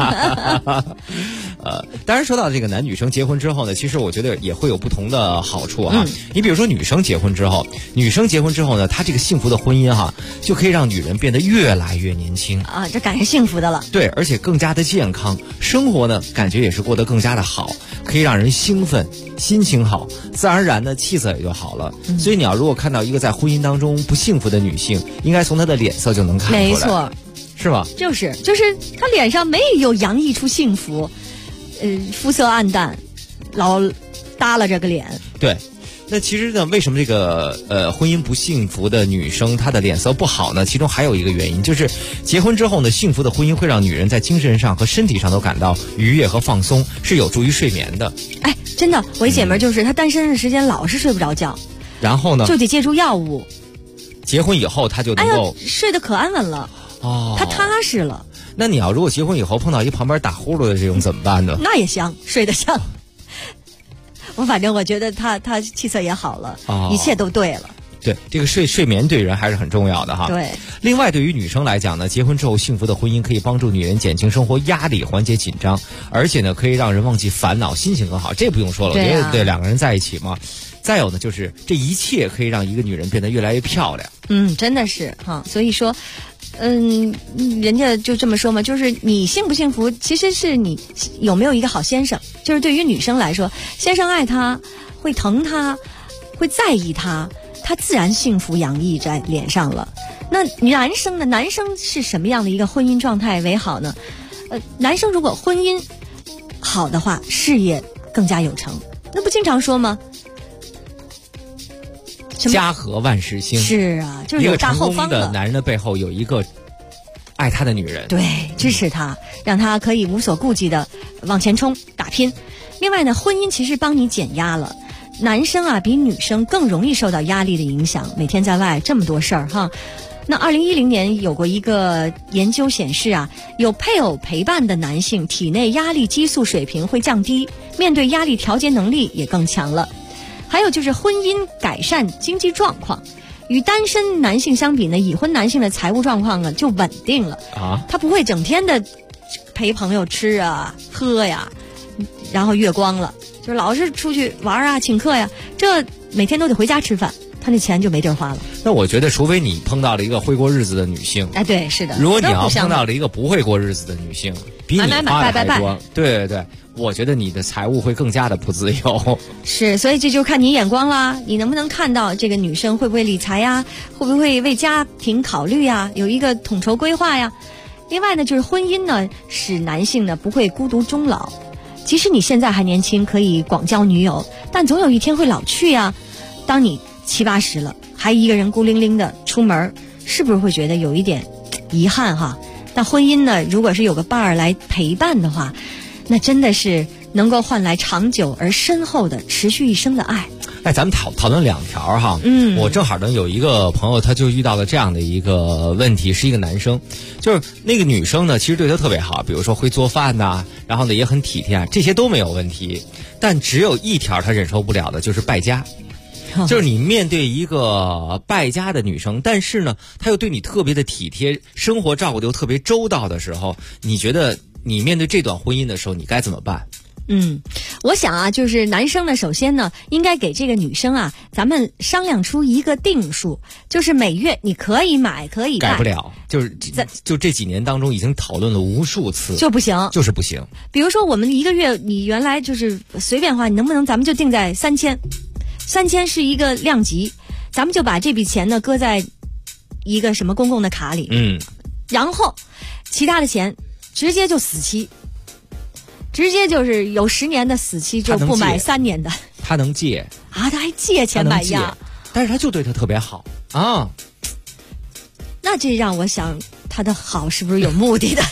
当然说到这个男女生结婚之后呢，其实我觉得也会有不同的好处哈。你比如说女生结婚之后呢，她这个幸福的婚姻哈，就可以让女人变得越来越年轻啊，这赶上幸福的了。 对，而且更加的健康，生活呢感觉也是过得更加的好，可以让人兴奋，心情好，自然而然的气色也就好了。所以你要如果看到一个在婚姻当中不幸福的女性，应该从她的脸色就能看出来。 没错， 是吧？ 就是她脸上没有洋溢出幸福，肤色暗淡，老耷拉着个脸。 对，那其实呢，为什么这个婚姻不幸福的女生她的脸色不好呢？其中还有一个原因，就是结婚之后呢，幸福的婚姻会让女人在精神上和身体上都感到愉悦和放松，是有助于睡眠的。 哎，真的，我一姐们就是她单身的时间老是睡不着觉， 然后呢， 就得借助药物。 结婚以后她就能够睡得可安稳了，她踏实了。 那你要如果结婚以后碰到一旁边打呼噜的这种怎么办呢？ 那也香，睡得香。反正我觉得他气色也好了，一切都对了。 对，这个睡眠对人还是很重要的哈。 对。 另外，对于女生来讲呢，结婚之后幸福的婚姻可以帮助女人减轻生活压力，缓解紧张，而且呢，可以让人忘记烦恼，心情更好。这不用说了，我觉得对两个人在一起嘛。再有呢，就是这一切可以让一个女人变得越来越漂亮。 真的是哈。所以说，人家就这么说嘛，就是你幸不幸福，其实是你有没有一个好先生。就是对于女生来说，先生爱她，会疼她，会在意她，她自然幸福洋溢在脸上了。那男生呢？男生是什么样的一个婚姻状态为好呢？男生如果婚姻好的话，事业更加有成。那不经常说吗？ 家和万事兴。 是啊，就是有大后方一个成功的男人的背后有一个爱他的女人， 对，支持他，让他可以无所顾忌的往前冲打拼。另外呢，婚姻其实帮你减压了。男生啊比女生更容易受到压力的影响，每天在外这么多事儿哈。那2010年有过一个研究显示啊，有配偶陪伴的男性体内压力激素水平会降低，面对压力调节能力也更强了。还有就是婚姻改善经济状况，与单身男性相比呢，已婚男性的财务状况呢就稳定了啊，他不会整天的陪朋友吃啊喝呀，然后月光了，就是老是出去玩啊请客呀，这每天都得回家吃饭，他那钱就没地儿花了。 那我觉得除非你碰到了一个会过日子的女性， 哎，对，是的。 如果你要碰到了一个不会过日子的女性，比你花的还多，对对对，我觉得你的财务会更加的不自由。 是，所以这就看你眼光啦，你能不能看到这个女生会不会理财呀，会不会为家庭考虑呀，有一个统筹规划呀。另外呢，就是婚姻呢，使男性呢不会孤独终老。即使你现在还年轻，可以广交女友，但总有一天会老去呀。当你70、80了，还一个人孤零零的出门，是不是会觉得有一点遗憾哈？但婚姻呢，如果是有个伴儿来陪伴的话，那真的是能够换来长久而深厚的持续一生的爱。 哎，咱们讨论2条哈。我正好呢有一个朋友，他就遇到了这样的一个问题，是一个男生，就是那个女生呢，其实对他特别好，比如说会做饭呐，然后呢也很体贴，这些都没有问题，但只有一条他忍受不了的，就是败家。就是你面对一个败家的女生，但是呢她又对你特别的体贴，生活照顾的又特别周到的时候，你觉得你面对这段婚姻的时候你该怎么办？ 我想啊，就是男生呢，首先呢，应该给这个女生啊，咱们商量出一个定数，就是每月你可以买，可以改不了，就这几年当中已经讨论了无数次， 就不行， 就是不行。 比如说我们一个月，你原来就是随便花，你能不能咱们就定在3000是一个量级，咱们就把这笔钱呢搁在一个什么公共的卡里，然后其他的钱直接就死期。直接就是有10年的死期，就不买3年的。 他能借啊？他还借钱买药， 但是他就对他特别好啊。 那这让我想，他的好是不是有目的的？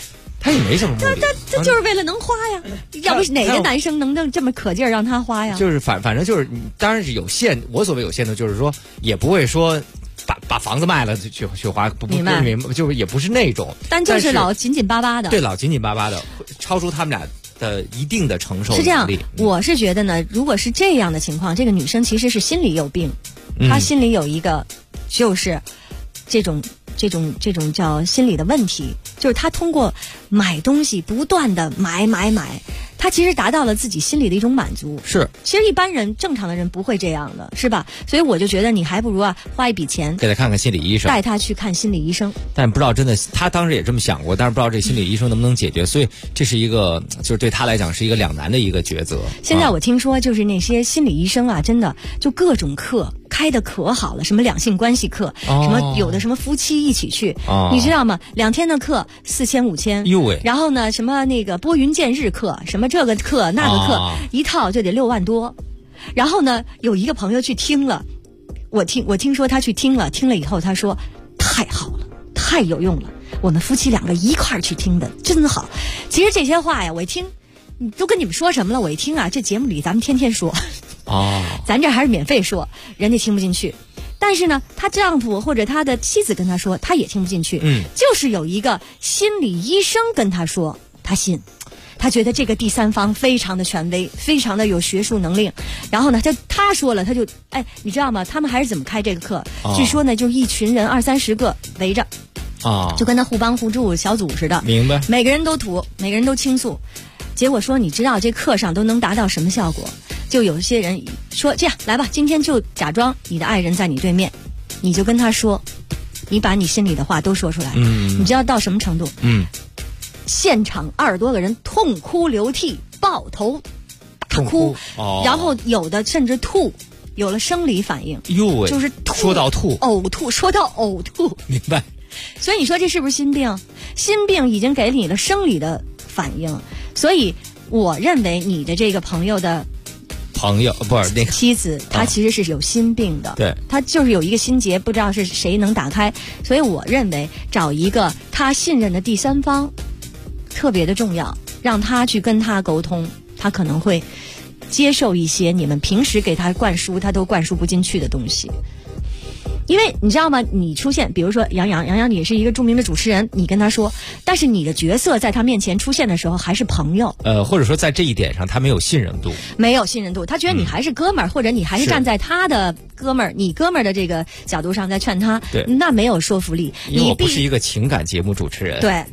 他也没什么目的， 他就是为了能花呀，要不是哪个男生能这么可劲儿让他花呀？ 就是反正就是当然是有限，我所谓有限的，就是说也不会说把房子卖了去花，不明白，就是也不是那种， 但就是老紧紧巴巴的， 对，老紧紧巴巴的，超出他们俩的一定的承受能力。 是这样，我是觉得呢，如果是这样的情况，这个女生其实是心里有病，她心里有一个就是这种叫心理的问题，就是她通过买东西不断的买，她其实达到了自己心里的一种满足。 是， 其实一般人正常的人不会这样的，是吧？所以我就觉得你还不如花一笔钱给他看看心理医生， 带他去看心理医生。 但不知道真的，他当时也这么想过，但是不知道这心理医生能不能解决，所以这是一个就是对他来讲是一个两难的一个抉择。 现在我听说就是那些心理医生真的就各种课开的可好了，什么两性关系课，什么有的什么夫妻一起去，你知道吗？2天的课4000、5000， 哟喂！然后呢，什么那个拨云见日课，什么这个课那个课，一套就得6万多。然后呢，有一个朋友去听了，我听说他去听了以后，他说太好了，太有用了，我们夫妻2个一块儿去听的，真好。其实这些话呀，我一听，都跟你们说什么了？我一听这节目里咱们天天说。咱这还是免费说，人家听不进去。但是呢，她丈夫或者她的妻子跟她说，她也听不进去。就是有一个心理医生跟她说，她信，她觉得这个第三方非常的权威，非常的有学术能力。然后呢，她说了，她就你知道吗？他们还是怎么开这个课？据说呢，就一群人20-30个围着，就跟他互帮互助小组似的。 明白？ 每个人都吐，每个人都倾诉。结果说，你知道这课上都能达到什么效果？就有些人说，这样来吧，今天就假装你的爱人在你对面，你就跟他说，你把你心里的话都说出来。你知道到什么程度？现场20多个人痛哭流涕，抱头大哭，然后有的甚至吐，有了生理反应。就是吐， 说到吐， 呕吐，说到呕吐， 明白？ 所以你说这是不是心病？心病已经给你了生理的反应，所以我认为你的这个朋友不是那个妻子，她其实是有心病的。 对， 她就是有一个心结，不知道是谁能打开。所以我认为找一个她信任的第三方特别的重要，让她去跟她沟通，她可能会接受一些你们平时给她灌输她都灌输不进去的东西。因为你知道吗？你出现，比如说杨洋，你是一个著名的主持人，你跟他说，但是你的角色在他面前出现的时候还是朋友， 或者说在这一点上他没有信任度， 他觉得你还是哥们儿，或者你还是站在他的哥们儿，你哥们儿的这个角度上在劝他， 对， 那没有说服力。 因为我不是一个情感节目主持人， 对，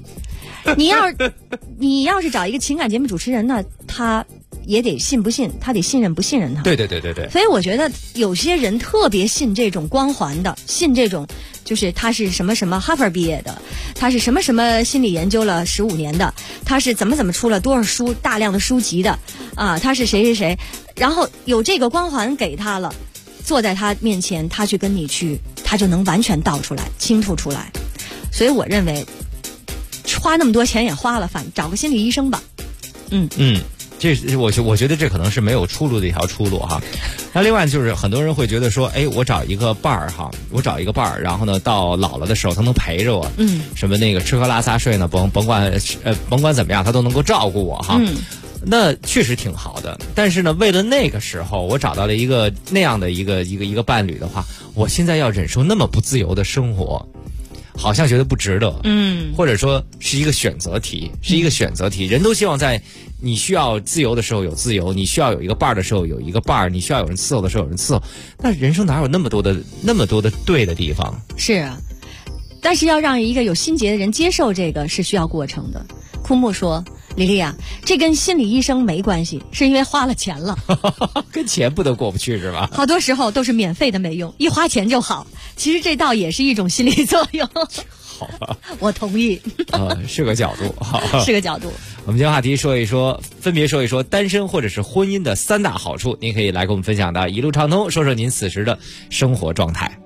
你要是找一个情感节目主持人呢，他也得信不信，他得信任不信任他。 对。 所以我觉得有些人特别信这种光环的，信这种就是他是什么什么哈佛毕业的，他是什么什么心理研究了15年的，他是怎么出了多少书大量的书籍的他是谁，然后有这个光环给他了，坐在他面前，他去跟你去，他就能完全道出来，倾吐出来。所以我认为花那么多钱也花了，找个心理医生吧。 这我觉得这可能是没有出路的一条出路哈。那另外就是很多人会觉得说，我找一个伴儿哈，然后呢到老了的时候他能陪着我，什么那个吃喝拉撒睡呢，甭管怎么样他都能够照顾我哈。那确实挺好的，但是呢，为了那个时候我找到了一个那样的一个伴侣的话，我现在要忍受那么不自由的生活，好像觉得不值得，或者说是一个选择题，人都希望在你需要自由的时候有自由，你需要有一个伴儿的时候有一个伴儿，你需要有人伺候的时候有人伺候。那人生哪有那么多的对的地方？ 是啊，但是要让一个有心结的人接受这个是需要过程的。枯木说，李丽啊，这跟心理医生没关系，是因为花了钱了。 跟钱不得过不去是吧？ 好多时候都是免费的没用，一花钱就好。其实这倒也是一种心理作用。 好吧， 我同意。 是个角度， 是个角度。 我们今天话题分别说一说单身或者是婚姻的3大好处，您可以来跟我们分享的一路畅通，说说您此时的生活状态。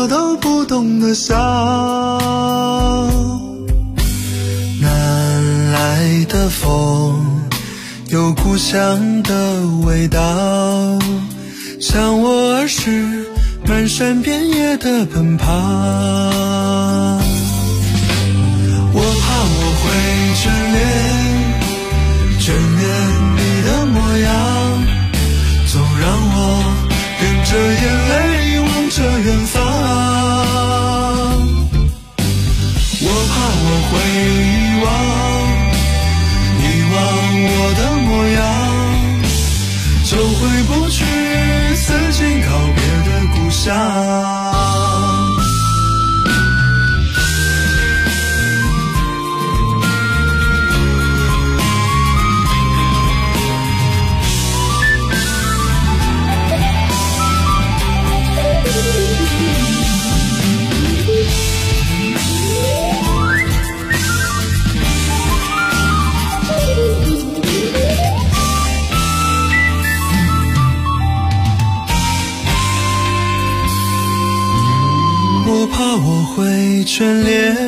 我都不懂得笑。南来的风有故乡的味道，像我儿时漫山遍野的奔跑。我怕我会眷恋你的模样，总让我忍着眼泪望着远方。我怕我会遗忘我的模样，就回不去曾经告别的故乡。我怕我会眷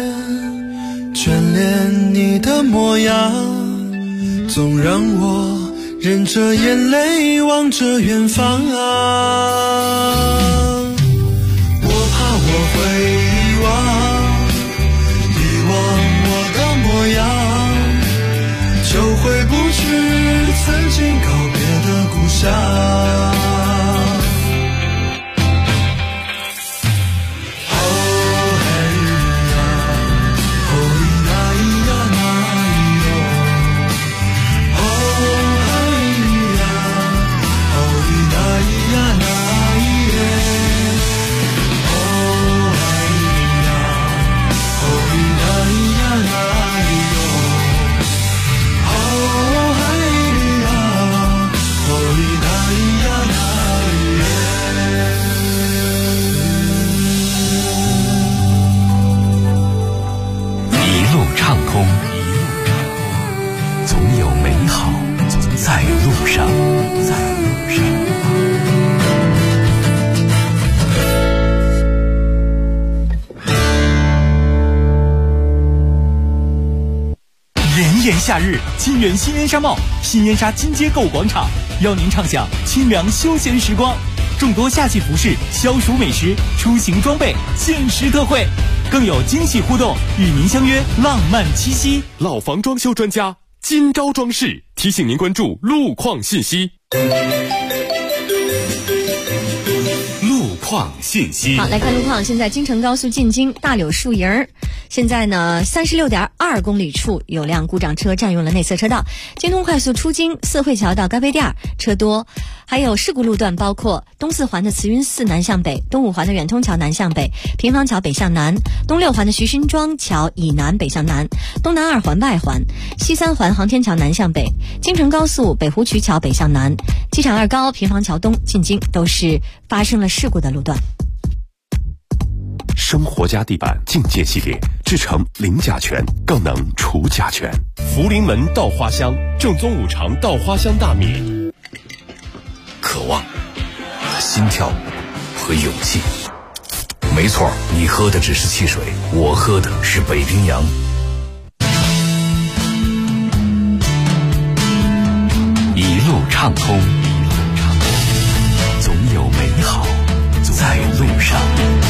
恋你的模样，总让我忍着眼泪望着远方啊。我怕我会遗忘我的模样，就回不去曾经告别的故乡。 夏日，清源新烟纱帽、新烟纱金街购物广场邀您畅享清凉休闲时光，众多夏季服饰、消暑美食、出行装备限时特惠，更有惊喜互动，与您相约浪漫七夕。 老房装修专家金招装饰提醒您关注路况信息。路况信息。 好，来看路况。现在京承高速进京大柳树营，现在呢36.2公里处有辆故障车占用了内侧车道。京通快速出京四惠桥到高碑店车多，还有事故路段包括东四环的慈云寺南向北、东五环的远通桥南向北、平房桥北向南、东六环的徐辛庄桥以南北向南、东南二环外环、西三环航天桥南向北、京承高速北湖渠桥北向南、机场二高平房桥东进京都是发生了事故的路段。 生活家地板境界系列制成零甲醛，更能除甲醛。福临门稻花香正宗五常稻花香大米。 渴望、心跳和勇气。没错，你喝的只是汽水，我喝的是北冰洋。一路畅通，总有美好在路上。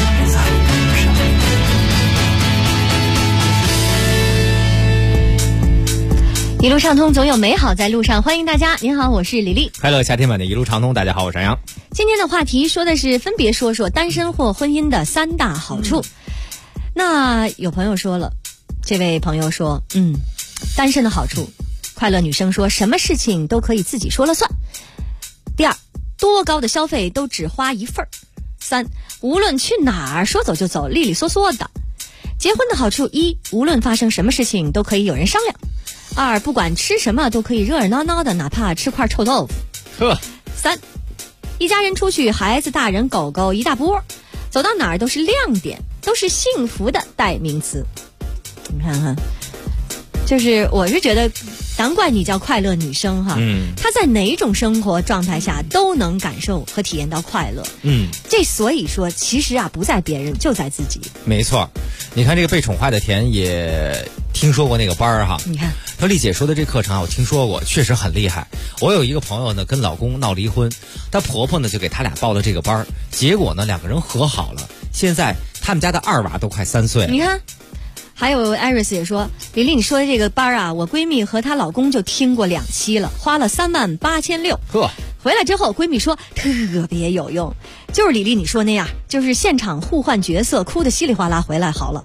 一路畅通，总有美好在路上。欢迎大家，您好，我是李丽。 快乐夏天版的一路畅通，大家好，我是杨洋。 今天的话题说的是分别说说单身或婚姻的3大好处。那有朋友说了，这位朋友说，单身的好处，快乐女生说什么事情都可以自己说了算。第二，多高的消费都只花一份儿。3，无论去哪儿说走就走，利利索索的。结婚的好处：1，无论发生什么事情都可以有人商量。2，不管吃什么都可以热热闹闹的，哪怕吃块臭豆腐。3，一家人出去，孩子、大人、狗狗一大波，走到哪儿都是亮点，都是幸福的代名词。你看看，就是我是觉得难怪你叫快乐女生哈。她在哪种生活状态下都能感受和体验到快乐。这所以说其实啊不在别人，就在自己。 没错，你看这个被宠坏的田也听说过那个班儿哈。 你看说丽姐说的这课程啊，我听说过，确实很厉害。我有一个朋友呢，跟老公闹离婚，她婆婆呢就给他俩报了这个班儿，结果呢两个人和好了，现在他们家的二娃都快3岁了。 你看。还有艾瑞斯也说，李丽你说的这个班啊，我闺蜜和她老公就听过2期了，花了38600。 呵， 回来之后闺蜜说特别有用，就是李丽你说那样，就是现场互换角色，哭得稀里哗啦，回来好了。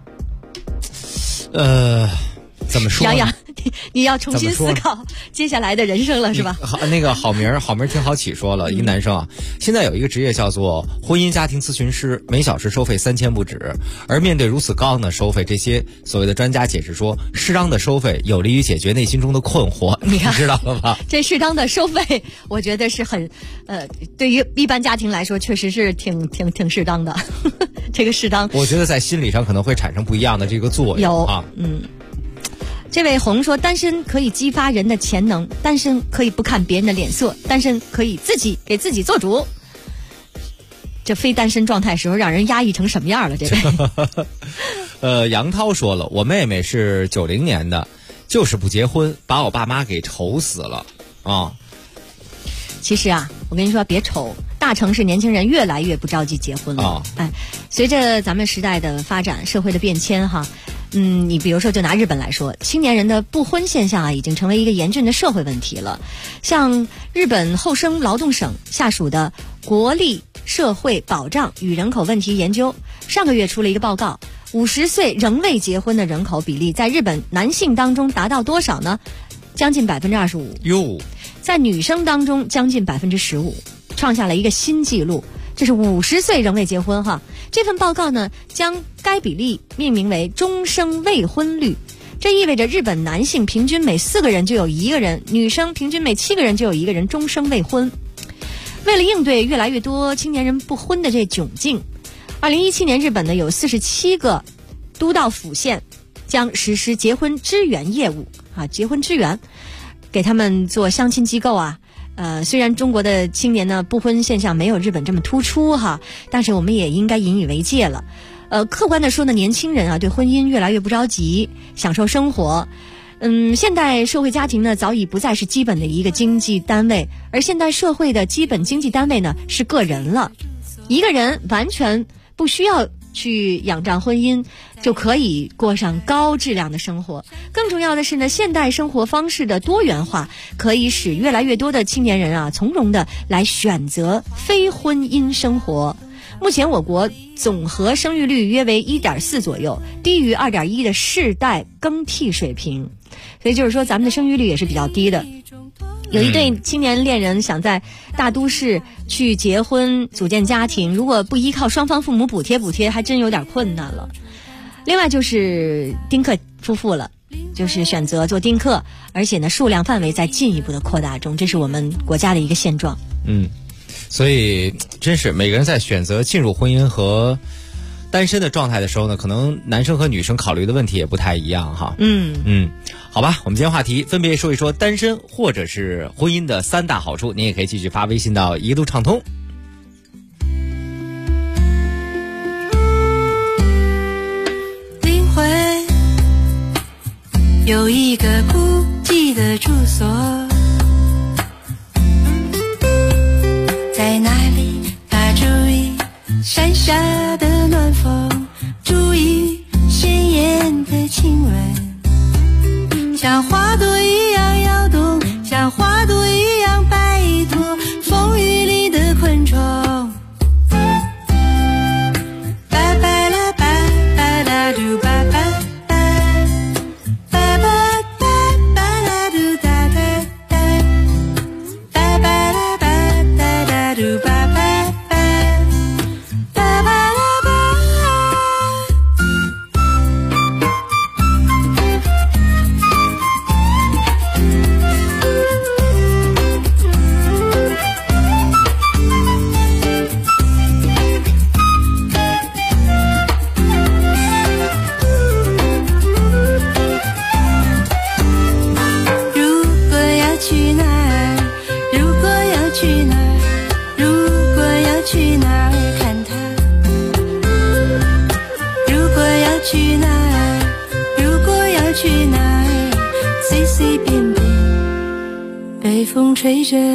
怎么说呢？ 洋洋，你要重新思考接下来的人生了，是吧？ 那个好名听好起说了，一个男生啊，现在有一个职业叫做婚姻家庭咨询师，每小时收费3000不止。而面对如此高昂的收费，这些所谓的专家解释说，适当的收费有利于解决内心中的困惑。你知道了吧？ 这适当的收费，我觉得是很对于一般家庭来说，确实是挺适当的。这个适当， 我觉得在心理上可能会产生不一样的这个作用啊。 这位红说，单身可以激发人的潜能，单身可以不看别人的脸色，单身可以自己给自己做主。这非单身状态时候让人压抑成什么样了？这位杨涛说了，我妹妹是90年的，就是不结婚，把我爸妈给愁死了啊。 其实啊，我跟你说别愁，大城市年轻人越来越不着急结婚了。随着咱们时代的发展，社会的变迁哈。你比如说就拿日本来说，青年人的不婚现象啊，已经成为一个严峻的社会问题了。像日本厚生劳动省下属的国立社会保障与人口问题研究，上个月出了一个报告，50岁仍未结婚的人口比例在日本男性当中达到多少呢？将近25%。 哟， 在女生当中将近15%，创下了一个新纪录。这是50岁仍未结婚哈。这份报告呢，将该比例命名为终生未婚率。这意味着日本男性平均每4个人就有1个人，女生平均每7个人就有1个人终生未婚。为了应对越来越多青年人不婚的这窘境，2017年日本呢有47个都道府县将实施结婚支援业务啊，结婚支援，给他们做相亲机构啊。虽然中国的青年呢不婚现象没有日本这么突出哈，但是我们也应该引以为戒了。客观的说呢，年轻人啊对婚姻越来越不着急，享受生活。现代社会家庭呢早已不再是基本的一个经济单位，而现代社会的基本经济单位呢是个人了。一个人完全不需要去仰仗婚姻，就可以过上高质量的生活。更重要的是呢，现代生活方式的多元化，可以使越来越多的青年人啊，从容的来选择非婚姻生活。目前我国总和生育率约为1.4左右，低于2.1的世代更替水平。所以就是说，咱们的生育率也是比较低的。有一对青年恋人想在大都市去结婚组建家庭，如果不依靠双方父母补贴，还真有点困难了。另外就是丁克夫妇了，就是选择做丁克，而且呢数量范围在进一步的扩大中，这是我们国家的一个现状。 所以真是每个人在选择进入婚姻和单身的状态的时候呢，可能男生和女生考虑的问题也不太一样哈。好吧，我们今天话题分别说一说单身或者是婚姻的3大好处，您也可以继续发微信到一路畅通。 灵魂有一个孤寂的住所，在那里他注意山下的暖风，注意鲜艳的亲吻，像花朵一样摇动，像花朵一样摆脱风雨里的昆虫。巴巴拉巴巴拉嘟巴巴巴巴巴巴巴拉嘟哒哒去哪儿？如果要去哪儿？随随便便，被风吹着。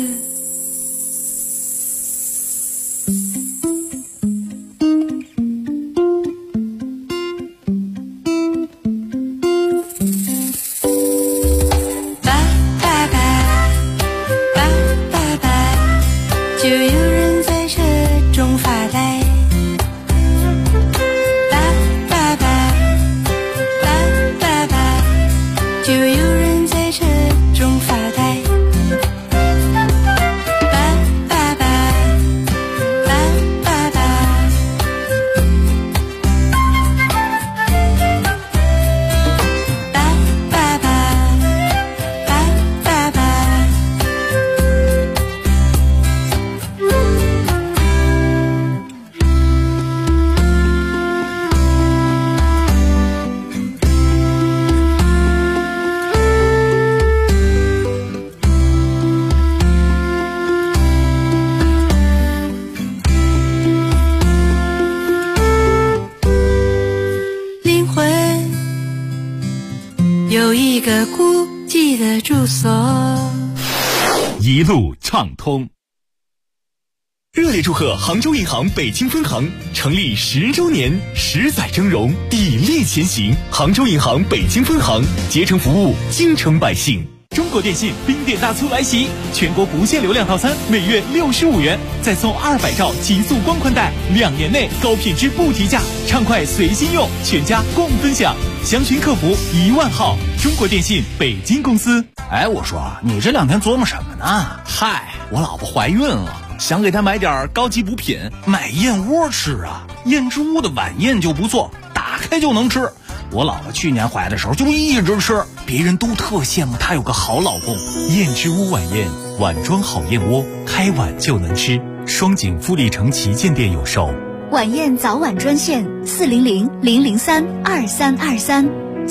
有一个孤寂的住所， 一路畅通。 热烈祝贺杭州银行北京分行成立10周年，10载峥嵘，砥砺前行。杭州银行北京分行竭诚服务京城百姓。 中国电信冰店大促来袭，全国不限流量套餐每月65元，再送200兆极速光宽带，2年内高品质不提价，畅快随心用，全家共分享。详询客服10000号。中国电信北京公司。 哎，我说你这2天琢磨什么呢？ 嗨， 我老婆怀孕了，想给她买点高级补品，买燕窝吃啊。燕之屋的晚宴就不错，打开就能吃。我老婆去年怀的时候就一直吃，别人都特羡慕她有个好老公。 燕之屋晚宴，碗装好燕窝，开碗就能吃。双井富力城旗舰店有售。 晚宴早晚专线400-003-2323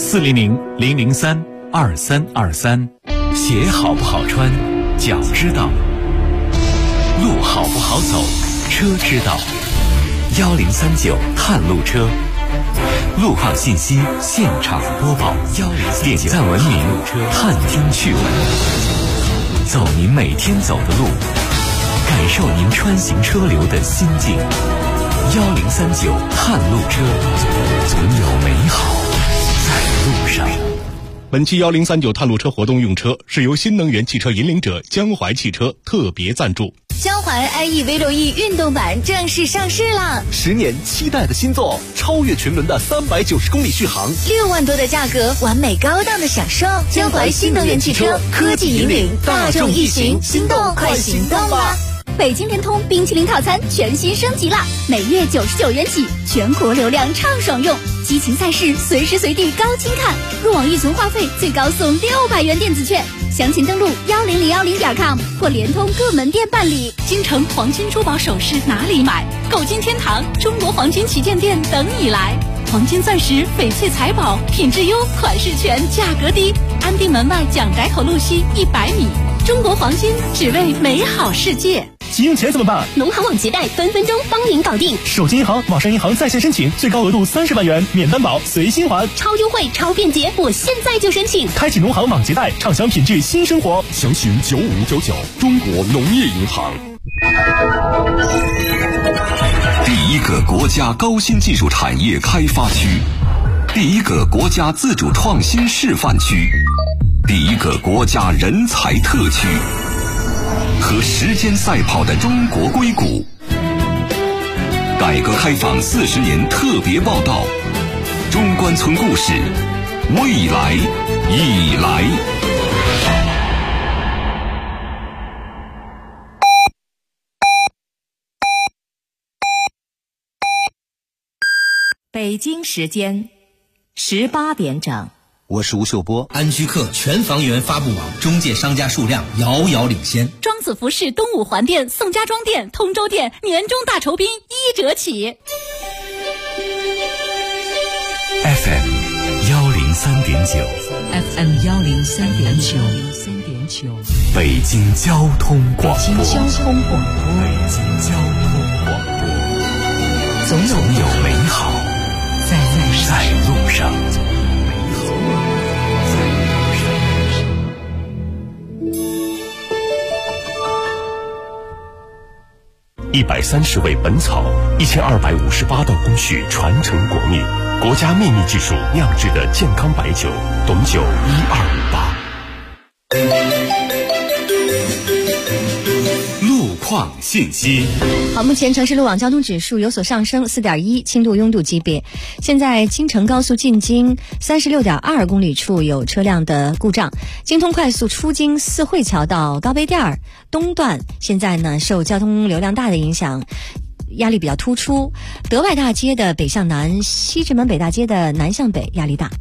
400-003-2323。鞋好不好穿，脚知道；路好不好走，车知道。1039探路车，路况信息现场播报。点赞文明，探听趣闻，走您每天走的路，感受您穿行车流的心境。1039探路车，总有美好在路上。 本期1039探路车活动用车是由新能源汽车引领者江淮汽车特别赞助。 江淮 iE V6E 运动版正式上市了 ，10年期待的新作，超越群伦的390公里续航 ，6万多的价格，完美高档的享受。江淮新能源汽车，科技引领大众一行，心动快行动吧！北京联通冰淇淋套餐全新升级了，每月99元起，全国流量畅爽用，激情赛事随时随地高清看，入网预存话费最高送600元电子券。详情登录1010.com 或联通各门店办理。 京城黄金珠宝首饰哪里买？购金天堂中国黄金旗舰店等你来。黄金钻石、翡翠财宝，品质优，款式全，价格低。安定门外蒋宅口路西100米。中国黄金，只为美好世界。 急用钱怎么办？ 农行网结贷分分钟帮您搞定。 手机银行、网上银行在线申请，最高额度30万元，免担保，随心还， 超优惠，超便捷，我现在就申请。 开启农行网结贷，畅享品质新生活。 详询9599，中国农业银行。 第一个国家高新技术产业开发区，第一个国家自主创新示范区，第一个国家人才特区。和时间赛跑的中国硅谷，改革开放40年特别报道，中关村故事，未来已来。 北京时间18点整。 我是吴秀波。 安居客全房源发布网中介商家数量遥遥领先。 庄子服饰东五环店、宋家庄店、通州店年终大酬宾1折起。 FM 103.9 FM 103.9 北京交通广播。 北京交通广播。 总有美好在路上。 130味本草，1258道工序传承国秘，国家秘密技术酿制的健康白酒，董酒1258。 路况信息。 好，目前城市路网交通指数有所上升，4.1，轻度拥堵级别。现在京承高速进京36.2公里处有车辆的故障，京通快速出京四惠桥到高碑店东段现在呢受交通流量大的影响，压力比较突出。德外大街的北向南，西直门北大街的南向北压力大。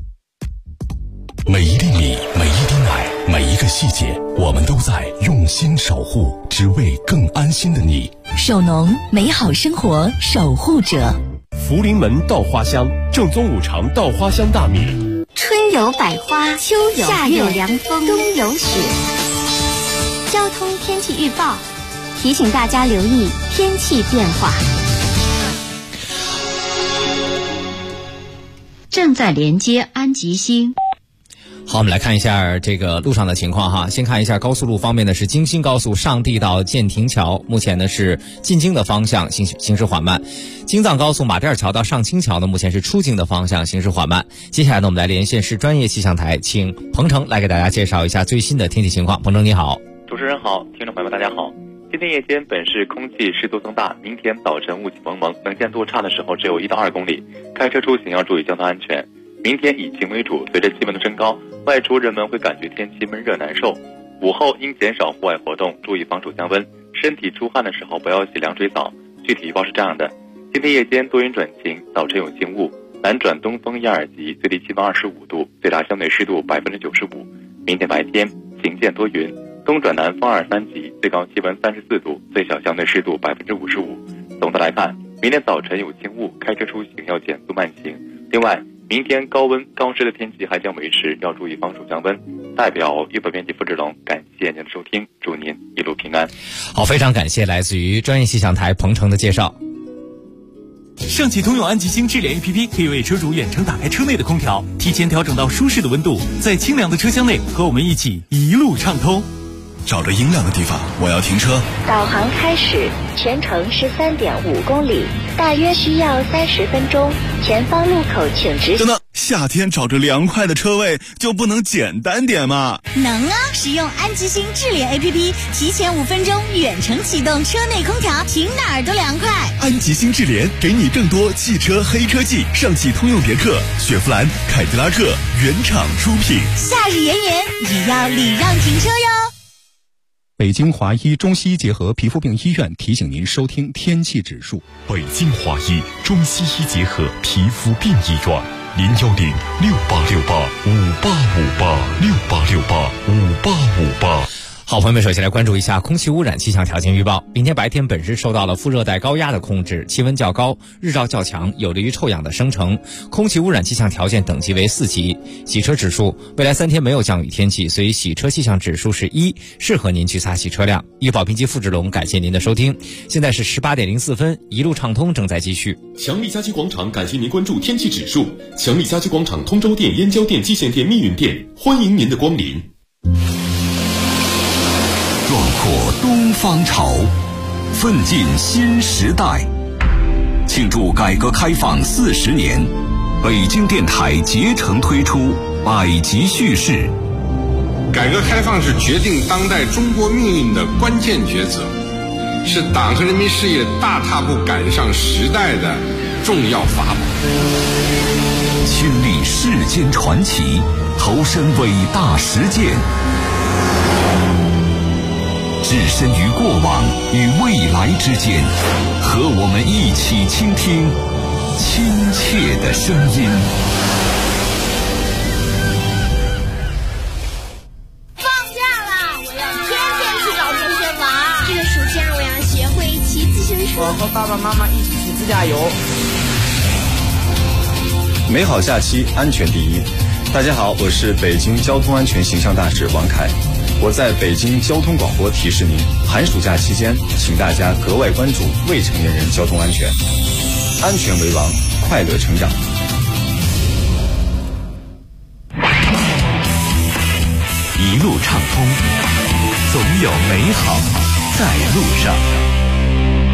每一粒米，每一滴奶，每一个细节，我们都在用心守护，只为更安心的你。 首农，美好生活守护者。 福临门稻花香，正宗五常稻花香大米。 春有百花，秋有夏有凉风，冬有雪。交通天气预报提醒大家留意天气变化。 正在连接安吉星。 好，我们来看一下这个路上的情况哈。先看一下高速路方面的是京新高速上地到建亭桥，目前呢是进京的方向行驶缓慢。京藏高速马甸桥到上清桥呢，目前是出京的方向行驶缓慢。接下来呢，我们来连线市专业气象台，请彭程来给大家介绍一下最新的天气情况。彭程你好。 主持人好，听众朋友们大家好。今天夜间本市空气湿度增大，明天早晨雾气蒙蒙，能见度差的时候只有1到2公里，开车出行要注意交通安全。明天以晴为主，随着气温的升高，外出人们会感觉天气闷热难受。午后应减少户外活动，注意防暑降温。身体出汗的时候不要洗凉水澡。具体预报是这样的：今天夜间多云转晴，早晨有轻雾，南转东风1、2级，最低气温25度，最大相对湿度95%。明天白天晴间多云，东转南风2、3级，最高气温34度，最小相对湿度55%。总的来看，明天早晨有轻雾，开车出行要减速慢行。另外，明天高温高湿的天气还将维持，要注意防暑降温。代表预报编辑付志龙，感谢您的收听，祝您一路平安。 好，非常感谢来自于专业气象台彭程的介绍。 上汽通用安吉星智联 APP 可以为车主远程打开车内的空调，提前调整到舒适的温度，在清凉的车厢内和我们一起一路畅通。 找着阴凉的地方，我要停车。 导航开始，全程13.5公里，大约需要30分钟。前方路口请直行。 等等，夏天找着凉快的车位就不能简单点吗？ 能啊！使用安吉星智联 APP， 提前5分钟远程启动车内空调，停哪儿都凉快。 安吉星智联给你更多汽车黑科技，上汽通用别克、雪佛兰、凯迪拉克原厂出品。 夏日炎炎，也要礼让停车哟。 北京华医中西医结合皮肤病医院提醒您收听天气指数。 北京华医中西医结合皮肤病医院，0106858586858 好，朋友们，首先来关注一下空气污染气象条件预报。明天白天本市受到了副热带高压的控制，气温较高，日照较强，有利于臭氧的生成。空气污染气象条件等级为4级。洗车指数，未来3天没有降雨天气，所以洗车气象指数是1，适合您去擦洗车辆。预报编辑付志龙，感谢您的收听。现在是18点04分，一路畅通正在继续。 强力家居广场感谢您关注天气指数。强力家居广场通州店、燕郊店、蓟县店、密云店，欢迎您的光临。 壮阔东方潮，奋进新时代。庆祝改革开放40年，北京电台竭诚推出百集叙事。 改革开放是决定当代中国命运的关键抉择，是党和人民事业大踏步赶上时代的重要法宝。 亲历世间传奇，投身伟大实践，置身于过往与未来之间，和我们一起倾听亲切的声音。 放假了，我要天天去找同学玩。这个暑假我要学会骑自行车。 我和爸爸妈妈一起去自驾游。 美好假期，安全第一。大家好，我是北京交通安全形象大使王凯。我在北京交通广播提示您，寒暑假期间，请大家格外关注未成年人交通安全，安全为王，快乐成长。 一路畅通，总有美好在路上。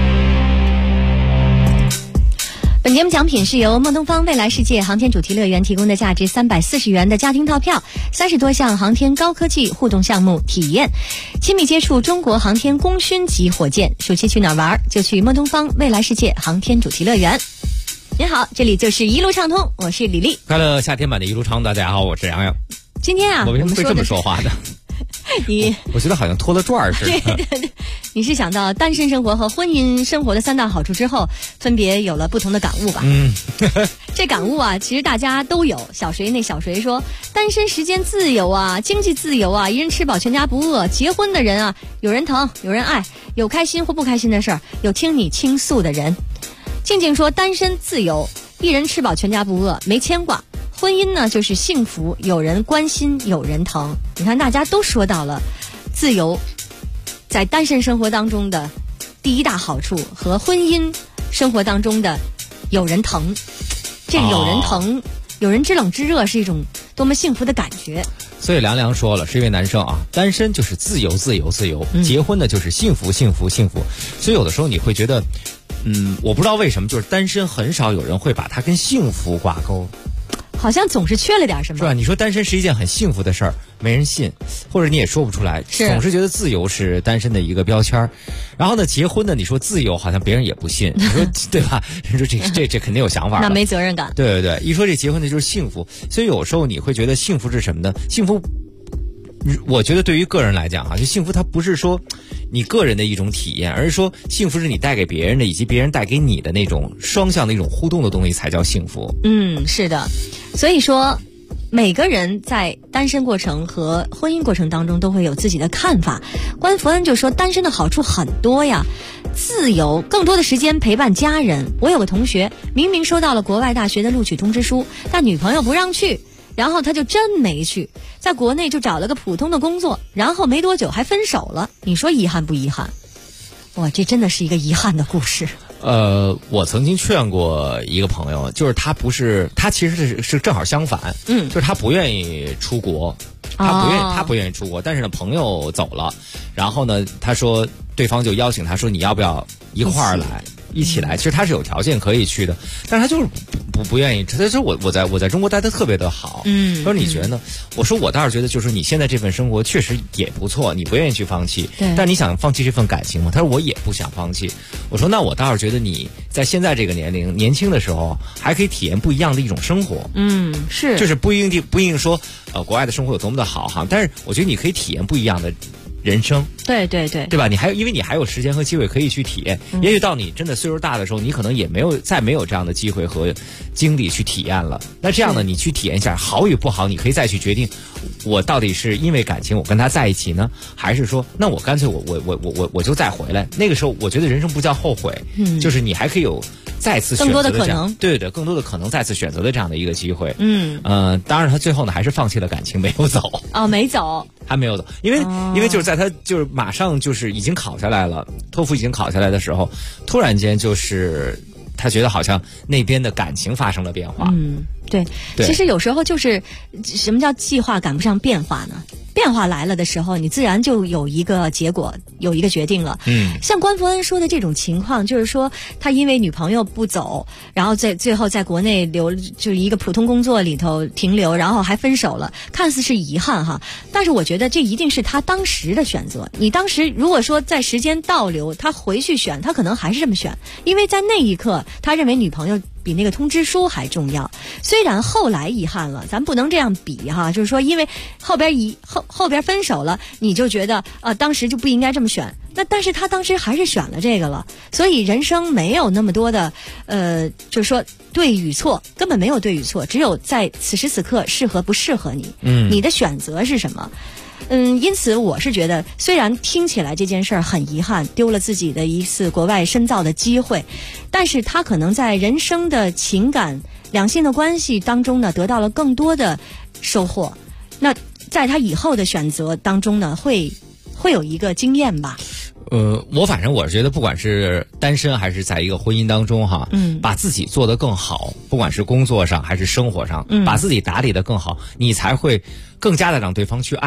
本节目奖品是由梦东方未来世界航天主题乐园提供的价值340元的家庭套票，30多项航天高科技互动项目体验，亲密接触中国航天功勋级火箭。暑期去哪儿玩？就去梦东方未来世界航天主题乐园。您好，这里就是一路畅通，我是李丽。 快乐夏天版的一路畅，大家好，我是洋洋。 今天啊， 我为什么会这么说话呢？我觉得好像脱了转似的。 对，你是想到单身生活和婚姻生活的3大好处之后，分别有了不同的感悟吧？这感悟啊，其实大家都有。小谁说，单身时间自由啊，经济自由啊，一人吃饱全家不饿。结婚的人啊，有人疼，有人爱，有开心或不开心的事儿，有听你倾诉的人。静静说，单身自由，一人吃饱全家不饿，没牵挂。婚姻呢，就是幸福，有人关心，有人疼。你看，大家都说到了自由在单身生活当中的第一大好处，和婚姻生活当中的有人疼。这有人疼，有人知冷知热，是一种多么幸福的感觉。 所以凉凉说了，是一位男生啊，单身就是自由，结婚呢就是幸福。所以有的时候你会觉得，我不知道为什么，就是单身很少有人会把它跟幸福挂钩。 好像总是缺了点什么， 是吧？你说单身是一件很幸福的事儿，没人信，或者你也说不出来，总是觉得自由是单身的一个标签。然后呢，结婚呢，你说自由，好像别人也不信，你说对吧？人说这肯定有想法， 那没责任感。 对，一说这结婚的就是幸福，所以有时候你会觉得幸福是什么呢？幸福，我觉得对于个人来讲啊，就幸福它不是说你个人的一种体验，而是说幸福是你带给别人的，以及别人带给你的那种双向的一种互动的东西才叫幸福。 是的。所以说每个人在单身过程和婚姻过程当中都会有自己的看法。关福恩就说，单身的好处很多呀，自由，更多的时间陪伴家人。我有个同学明明收到了国外大学的录取通知书，但女朋友不让去，然后他就真没去，在国内就找了个普通的工作，然后没多久还分手了。你说遗憾不遗憾？哇，这真的是一个遗憾的故事。 我曾经劝过一个朋友，就是他其实是正好相反，就是他不愿意出国，他不愿意出国，但是呢，朋友走了，然后呢，他说对方就邀请他说，你要不要一块儿来？一起来，其实他是有条件可以去的，但是他就是不愿意。他说我在中国待得特别的好，他说你觉得呢？我说我倒是觉得，就是你现在这份生活确实也不错，你不愿意去放弃，但你想放弃这份感情吗？他说我也不想放弃。我说那我倒是觉得你在现在这个年龄，年轻的时候还可以体验不一样的一种生活。 是， 就是不一定说国外的生活有多么的好哈，但是我觉得你可以体验不一样的人生。 对吧？因为你还有时间和机会可以去体验，也许到你真的岁数大的时候，你可能也没有这样的机会和精力去体验了。那这样呢，你去体验一下好与不好，你可以再去决定，我到底是因为感情我跟他在一起呢，还是说那我干脆我就再回来。那个时候我觉得人生不叫后悔，就是你还可以有再次选择的更多的可能， 对，更多的可能再次选择的这样的一个机会。当然他最后呢还是放弃了感情，没有走。 没走， 还没有走，因为就是在他就是马上就是已经考下来了，托福已经考下来的时候，突然间就是他觉得好像那边的感情发生了变化。 对，其实有时候就是什么叫计划赶不上变化呢？变化来了的时候，你自然就有一个结果，有一个决定了。像关福恩说的这种情况，就是说他因为女朋友不走，然后最后在国内就是一个普通工作里头停留，然后还分手了，看似是遗憾哈，但是我觉得这一定是他当时的选择。你当时如果说在时间倒流，他回去选，他可能还是这么选，因为在那一刻他认为女朋友比那个通知书还重要。虽然后来遗憾了，咱不能这样比哈，就是说因为后边分手了，你就觉得当时就不应该这么选。那但是他当时还是选了这个了，所以人生没有那么多的就是说对与错，根本没有对与错，只有在此时此刻适合不适合你，你的选择是什么。因此我是觉得，虽然听起来这件事儿很遗憾，丢了自己的一次国外深造的机会，但是他可能在人生的情感两性的关系当中呢，得到了更多的收获。那在他以后的选择当中呢，会有一个经验吧。 反正我是觉得，不管是单身还是在一个婚姻当中哈，把自己做得更好，不管是工作上还是生活上，把自己打理得更好，你才会更加的让对方去爱。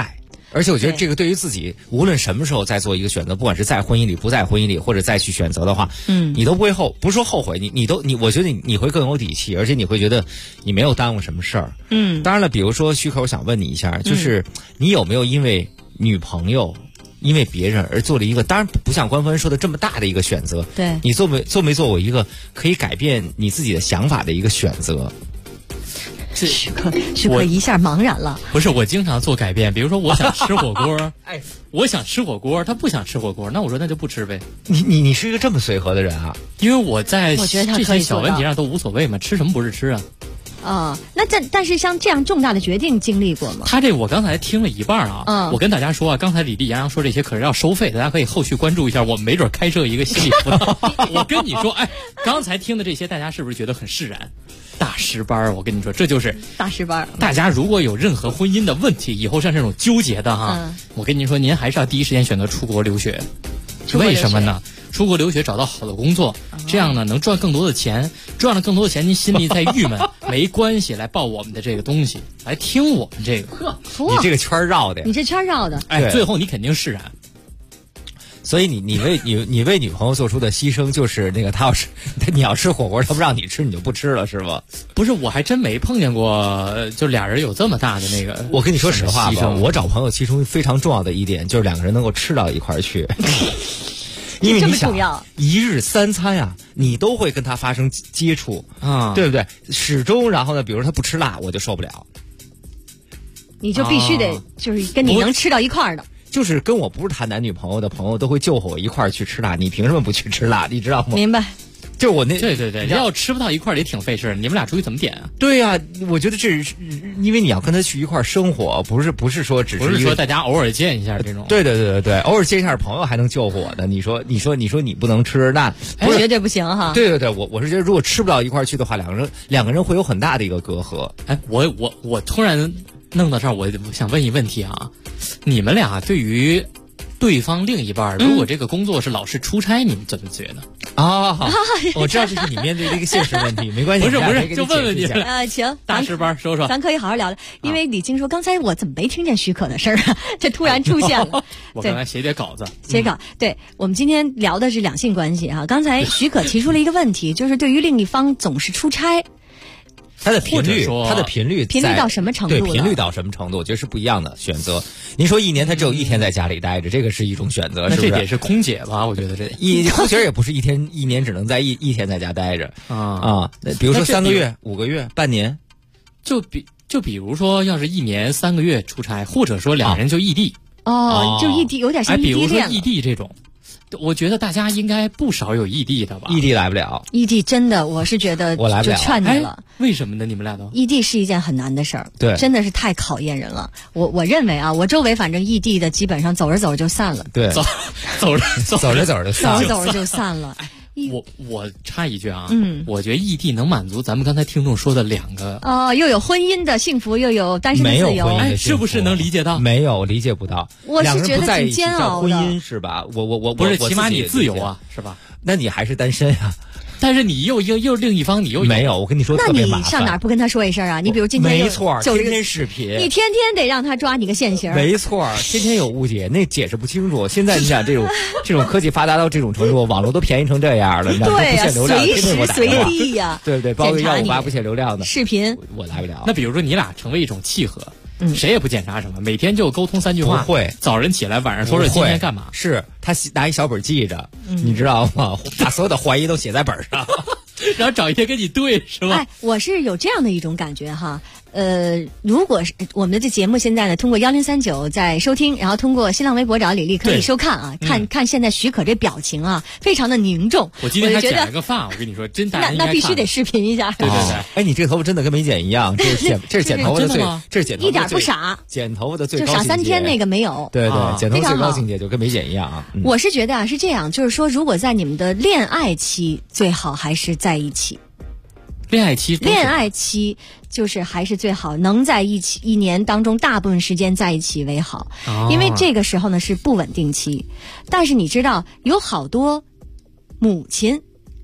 而且我觉得这个对于自己，无论什么时候再做一个选择，不管是在婚姻里、不在婚姻里，或者再去选择的话，你都不会不是说后悔，我觉得你会更有底气，而且你会觉得你没有耽误什么事儿。当然了，比如说徐可，我想问你一下，就是你有没有因为女朋友？因为别人而做了一个，当然不像官方说的这么大的一个选择。 对， 你做没做过一个可以改变你自己的想法的一个选择？ 许可一下茫然了。 不是，我经常做改变，比如说我想吃火锅，我想吃火锅，他不想吃火锅，那我说那就不吃呗。 你是一个这么随和的人啊？ 因为我在这些小问题上都无所谓嘛，吃什么不是吃啊？ 那但是像这样重大的决定经历过吗？ 我刚才听了一半啊，我跟大家说啊，刚才李丽、杨洋说这些可是要收费，大家可以后续关注一下，我们没准开设一个心理辅导。我跟你说，刚才听的这些，大家是不是觉得很释然？大师班，我跟你说，这就是大师班。 大家如果有任何婚姻的问题，以后像这种纠结的哈，我跟您说，您还是要第一时间选择出国留学。为什么呢？出国留学找到好的工作，这样呢能赚更多的钱，赚了更多的钱，您心里再郁闷没关系，来报我们的这个东西，来听我们这个。 你这个圈绕的， 你这圈绕的， 最后你肯定释然。 所以你为女朋友做出的牺牲就是那个你要吃火锅，他不让你吃你就不吃了是吗？ 不是，我还真没碰见过，就俩人有这么大的那个。 我跟你说实话吧，我找朋友其中非常重要的一点就是两个人能够吃到一块儿去。因为你想一日三餐呀，你都会跟他发生接触啊，对不对？始终，然后呢，比如他不吃辣，我就受不了。 你就必须得就是跟你能吃到一块儿的。 就是跟我不是谈男女朋友的朋友都会救活我一块儿去吃辣，你凭什么不去吃辣？你知道吗？ 明白。 就我那对，要吃不到一块儿也挺费事，你们俩出去怎么点啊？ 对呀，我觉得这是因为你要跟他去一块儿生活，不是说只是不是说大家偶尔见一下这种。 对，偶尔见一下朋友还能救活我的。你说你不能吃，那绝对不行哈。 对，我是觉得如果吃不到一块儿去的话，两个人会有很大的一个隔阂。 我突然弄到这儿，我想问一问题啊，你们俩对于对方另一半，如果这个工作是老是出差，你们怎么觉得？ 我知道这是你面对的一个现实问题，没关系。 不是，就问问你。 行， 大师班说说， 咱可以好好聊聊。因为李菁说，刚才我怎么没听见许可的事儿啊？这突然出现了。 我刚才写点稿子。 写稿。对，我们今天聊的是两性关系啊。刚才许可提出了一个问题，就是对于另一方总是出差。 它的频率到什么程度？ 对，频率到什么程度？我觉得是不一样的选择。您说一年他只有一天在家里待着，这个是一种选择，是不是？ 那这也是空姐吧？我觉得空姐也不是一年只能在一天在家待着啊。比如说3个月、5个月、半年， 就比如说，要是1年3个月出差，或者说两人就异地就异地，有点像异地恋。 比如说异地这种。我觉得大家应该不少有异地的吧？ 异地来不了， 异地真的，我是觉得我来不了， 就劝你了。 为什么呢？你们俩都异地是一件很难的事儿， 对， 真的是太考验人了。我认为啊，我周围反正异地的基本上走着走着就散了， 对， 走着就散了。 我插一句啊，我觉得异地能满足咱们刚才听众说的两个又有婚姻的幸福，又有单身的自由， 是不是能理解到？ 没有理解不到， 我是觉得挺煎熬的。 婚姻是吧？我不是，起码你自由啊，是吧？ 那你还是单身啊？ 但是你又另一方，你又没有。我跟你说，特别麻烦。 那你上哪儿不跟他说一声啊？你比如今天没错，天天视频， 你天天得让他抓你个现行。 没错，天天有误解，那解释不清楚。现在你想这种科技发达到这种程度，网络都便宜成这样了， 对呀，随时随地呀，对，包个158不限流量的视频， 我来不了。 那比如说你俩成为一种契合。谁也不检查什么，每天就沟通3句话。 不会， 早晨起来，晚上说说今天干嘛。 是他拿一小本记着，你知道吗？把所有的怀疑都写在本上， 然后找一天跟你对，是吧？ 我是有这样的一种感觉哈。如果是我们的这节目现在呢，通过1039在收听，然后通过新浪微博找李丽可以收看啊，看现在许可这表情啊，非常的凝重。 我今天还剪了个发，我跟你说，真大。 那必须得视频一下。 对。 哎，你这个头发真的跟没剪一样，这是剪头发的这是剪头发一点不傻， 剪头发的最高境界。 就傻3天那个没有。 对，剪头发最高境界就跟没剪一样啊。 我是觉得啊是这样，就是说，如果在你们的恋爱期，最好还是在一起。 恋爱期就是还是最好能在一起，1年当中大部分时间在一起为好，因为这个时候呢是不稳定期。但是你知道有好多母亲，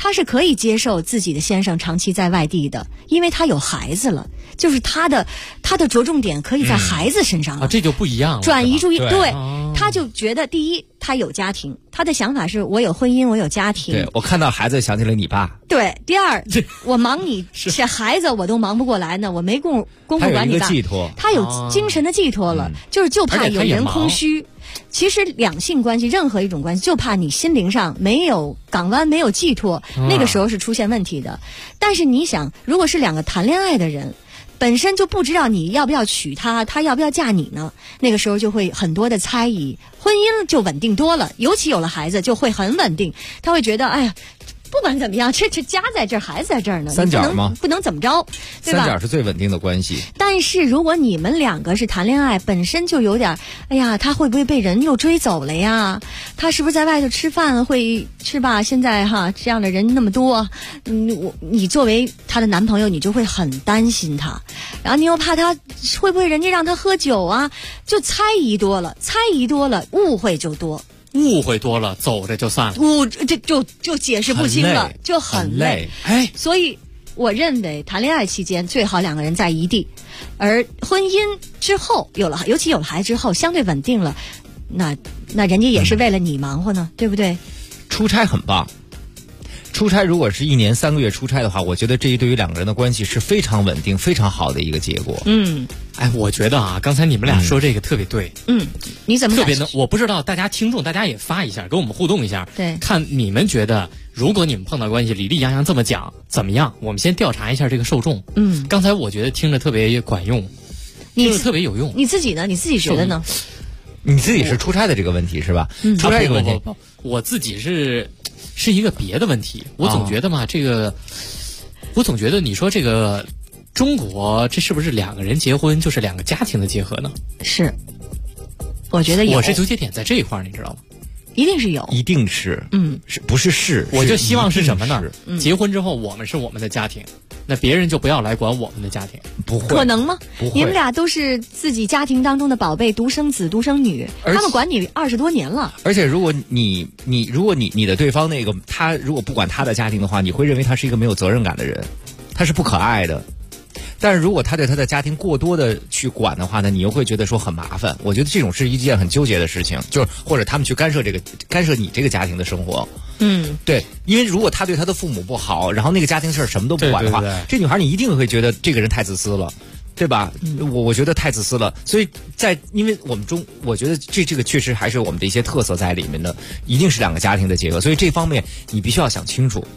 她是可以接受自己的先生长期在外地的，因为她有孩子了，就是她的着重点可以在孩子身上了， 这就不一样了， 转移注意，对，她就觉得第一，她有家庭，她的想法是我有婚姻，我有家庭。 对，我看到孩子想起了你爸。 对，第二，我忙你这孩子我都忙不过来呢，我没功夫管你爸。 他有一个寄托， 他有精神的寄托了，就怕有人空虚。其实两性关系，任何一种关系，就怕你心灵上没有港湾，没有寄托，那个时候是出现问题的。但是你想，如果是两个谈恋爱的人，本身就不知道你要不要娶她，她要不要嫁你呢？那个时候就会很多的猜疑，婚姻就稳定多了，尤其有了孩子就会很稳定。他会觉得，哎呀，不管怎么样，这家在这儿，孩子在这儿呢， 三角吗？ 不能怎么着，对吧？ 三角是最稳定的关系。 但是如果你们两个是谈恋爱，本身就有点，哎呀，他会不会被人又追走了呀？他是不是在外头吃饭会是吧？现在这样的人那么多，你作为他的男朋友，你就会很担心他，然后你又怕他会不会人家让他喝酒啊？就猜疑多了，误会就多。 误会多了，走着就散了。 这就解释不清了，就很累。所以我认为谈恋爱期间最好两个人在异地，而婚姻之后尤其有了孩子之后，相对稳定了，那人家也是为了你忙活呢，对不对？ 出差很棒。出差如果是1年3个月出差的话，我觉得这对于两个人的关系是非常稳定、非常好的一个结果。 我觉得刚才你们俩说这个特别对。 你怎么特别的？我不知道大家听众，大家也发一下，跟我们互动一下。 对， 看你们觉得，如果你们碰到关系，李丽洋洋这么讲怎么样？我们先调查一下这个受众。刚才我觉得听着特别管用，听着特别有用。 你自己呢？你自己觉得呢？ 你自己是出差的这个问题是吧？出差这个问题， 我自己是一个别的问题。我总觉得嘛，我总觉得你说这个中国，这是不是两个人结婚就是两个家庭的结合呢？ 是，我觉得有。 我是纠结点在这一块，你知道吗？ 一定是有， 一定是，不是？ 我就希望是什么呢？结婚之后，我们是我们的家庭，那别人就不要来管我们的家庭。 不会， 可能吗？ 不会， 你们俩都是自己家庭当中的宝贝，独生子、独生女，他们管你20多年了。 而且，如果你的对方那个他如果不管他的家庭的话，你会认为他是一个没有责任感的人，他是不可爱的。但是如果他对他的家庭过多的去管的话呢，你又会觉得说很麻烦。我觉得这种是一件很纠结的事情，就是或者他们去干涉你这个家庭的生活。对，因为如果他对他的父母不好，然后那个家庭事儿什么都不管的话，这女孩你一定会觉得这个人太自私了，对吧？我觉得太自私了。所以因为我觉得这个确实还是我们的一些特色在里面的，一定是两个家庭的结合，所以这方面你必须要想清楚。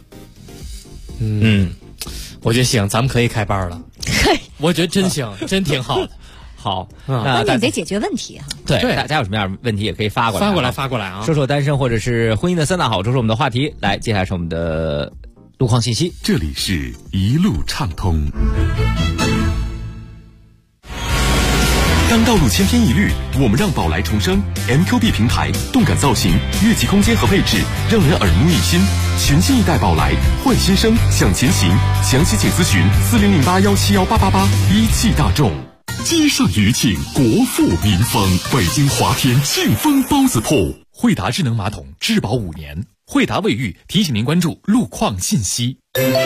我觉得行，咱们可以开班了。我觉得真行，真挺好的。 好， 关键得解决问题哈。 对，大家有什么样的问题也可以发过来啊！说说单身或者是婚姻的3大好处是我们的话题。来，接下来是我们的路况信息。 这里是一路畅通。当道路千篇一律，我们让宝来重生。MQB 平台动感造型、越级空间和配置，让人耳目一新。全新一代宝来，换新生，向前行。详细请咨询4008171888。一汽大众。街上余庆，国富民丰。北京华天庆丰包子铺。惠达智能马桶质保5年。惠达卫浴提醒您关注路况信息。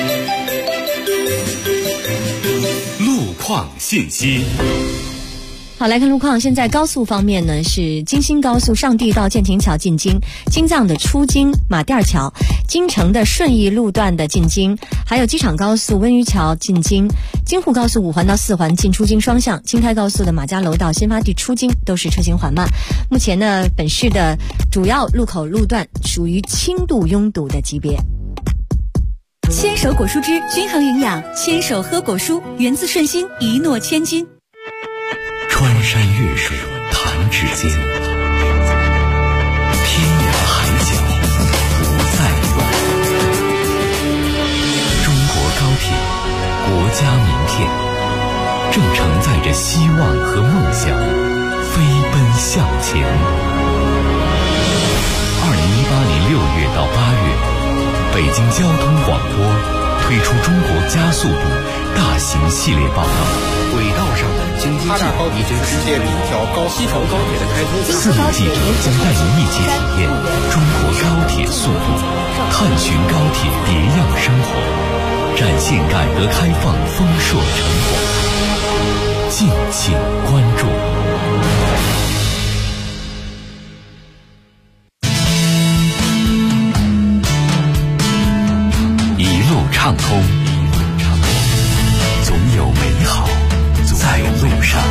路况信息。 好，来看路况。现在高速方面呢，是京新高速上地到建亭桥进京，京藏的出京马甸桥，京城的顺义路段的进京，还有机场高速温榆桥进京，京沪高速5环到4环进出京双向，京开高速的马家楼到新发地出京都是车行缓慢。目前呢，本市的主要路口路段属于轻度拥堵的级别。 牵手果蔬汁均衡营养，牵手喝果蔬，源自顺心，一诺千金。 穿山越水弹指间，天涯海角不再远。中国高铁，国家名片，正承载着希望和梦想，飞奔向前。2018年6月到8月，北京交通广播推出中国加速度大型系列报道。 轨道上的京津冀已经实现了一条西条高铁的开通。 4路记者将带您一起体验中国高铁速度，探寻高铁别样生活，展现改革开放丰硕成果。敬请关注。一路畅通，总有美好在路上。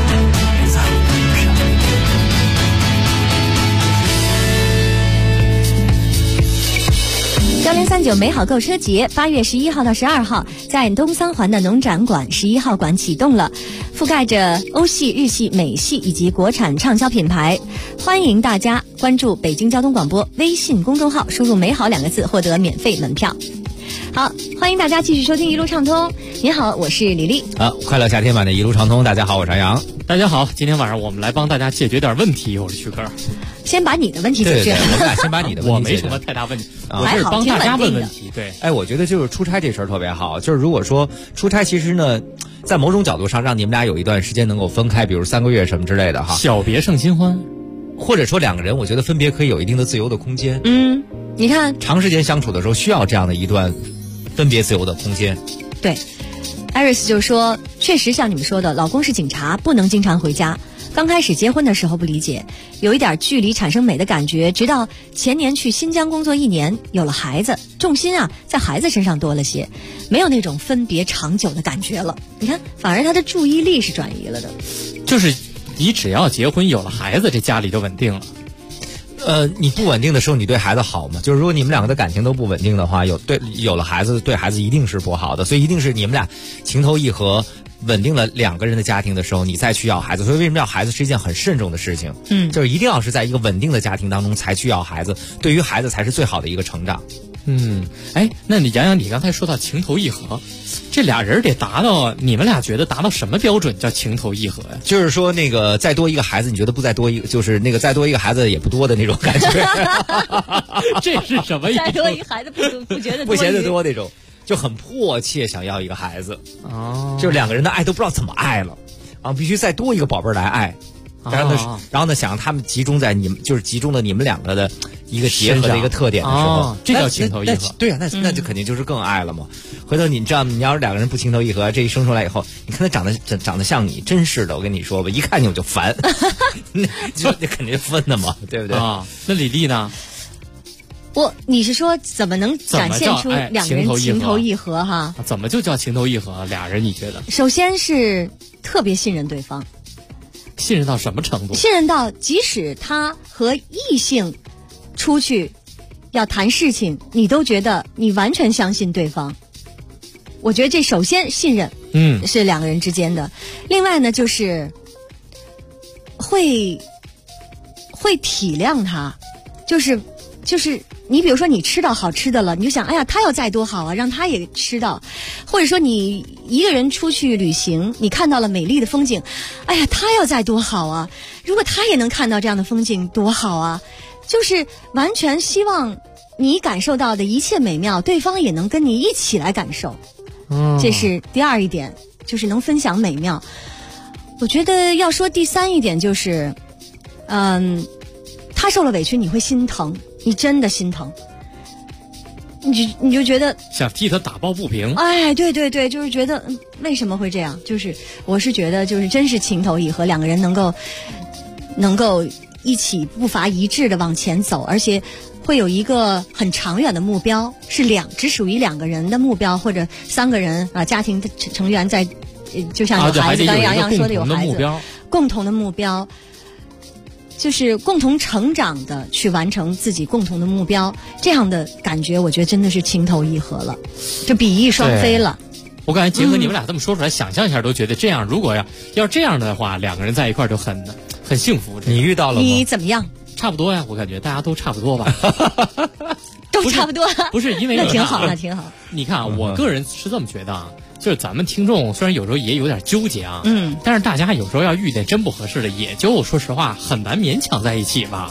1039美好购车节8月11号到12号在东三环的农展馆11号馆启动了，覆盖着欧系、日系、美系以及国产畅销品牌。欢迎大家关注北京交通广播微信公众号，输入美好2个字获得免费门票。好，欢迎大家继续收听一路畅通。你好，我是李丽。 快乐夏天版的一路畅通，大家好，我是杨洋。 大家好，今天晚上我们来帮大家解决点问题，我是徐哥。 先把你的问题解决。 对，我们俩先把你的问题我没什么太大问题，我是帮大家问问题。对， 我觉得就是出差这事儿特别好，就是如果说出差，其实呢，在某种角度上让你们俩有一段时间能够分开，比如3个月什么之类的哈。 小别胜新欢， 或者说2个人，我觉得分别可以有一定的自由的空间。 你看， 长时间相处的时候需要这样的一段分别自由的空间。 对，艾瑞斯就说，确实像你们说的，老公是警察，不能经常回家。刚开始结婚的时候不理解，有一点距离产生美的感觉，直到前年去新疆工作1年，有了孩子，重心在孩子身上多了些，没有那种分别长久的感觉了。你看，反而他的注意力是转移了的。 就是你只要结婚有了孩子，这家里就稳定了。 你不稳定的时候，你对孩子好吗？就是如果你们2个的感情都不稳定的话，有了孩子，对孩子一定是不好的。所以一定是你们俩情投意合，稳定了2个人的家庭的时候，你再去要孩子。所以为什么要孩子是一件很慎重的事情？就是一定要是在一个稳定的家庭当中才去要孩子，对于孩子才是最好的一个成长。 那你杨洋，你刚才说到情投意合，这俩人得达到，你们俩觉得达到什么标准叫情投意合呀？ 就是说那个再多一个孩子，你觉得不再多一个，就是那个再多一个孩子也不多的那种感觉。 这是什么意思？ 再多一个孩子不觉得不嫌得多那种，就很迫切想要一个孩子。就2个人的爱都不知道怎么爱了必须再多一个宝贝来爱。然后呢，想让他们集中在你们，就是集中的你们2个的一个结合的一个特点的时候， 这叫情投意合。 对啊，那就肯定就是更爱了嘛。回头你知道，你要是2个人不情投意合，这一生出来以后，你看他长得像你，真是的，我跟你说吧，一看你我就烦，那肯定分的嘛，对不对？ 那李丽呢？ 你是说怎么能展现出2个人情投意合哈？ 怎么就叫情投意合？俩人你觉得？ 首先是特别信任对方。 信任到什么程度？ 信任到即使他和异性出去要谈事情，你都觉得你完全相信对方。我觉得这首先信任，是2个人之间的。另外呢，就是会体谅他，就是你比如说你吃到好吃的了，你就想，哎呀，他要再多好啊，让他也吃到。或者说你一个人出去旅行，你看到了美丽的风景，哎呀，他要再多好啊，如果他也能看到这样的风景多好啊。就是完全希望你感受到的一切美妙，对方也能跟你一起来感受。这是第2一点，就是能分享美妙。我觉得要说第3一点就是，他受了委屈你会心疼，你真的心疼，你就觉得想替他打抱不平。 对，就是觉得为什么会这样？就是我是觉得就是真是情投意合，2个人能够一起步伐一致的往前走，而且会有一个很长远的目标，是只属于2个人的目标，或者3个人家庭的成员在，就像有孩子，刚才杨洋说的有孩子，共同的目标。就是共同成长的去完成自己共同的目标，这样的感觉我觉得真的是情投意合了，就比翼双飞了。 我感觉结合你们俩这么说出来，想象一下都觉得这样，如果要这样的话，2个人在一块儿就很幸福。 你遇到了吗？ 你怎么样？ 差不多呀，我感觉大家都差不多吧。 都差不多。 不是因为那挺好，那挺好。 你看我个人是这么觉得就是咱们听众虽然有时候也有点纠结嗯， 但是大家有时候要遇见真不合适的，也就说实话很难勉强在一起吧。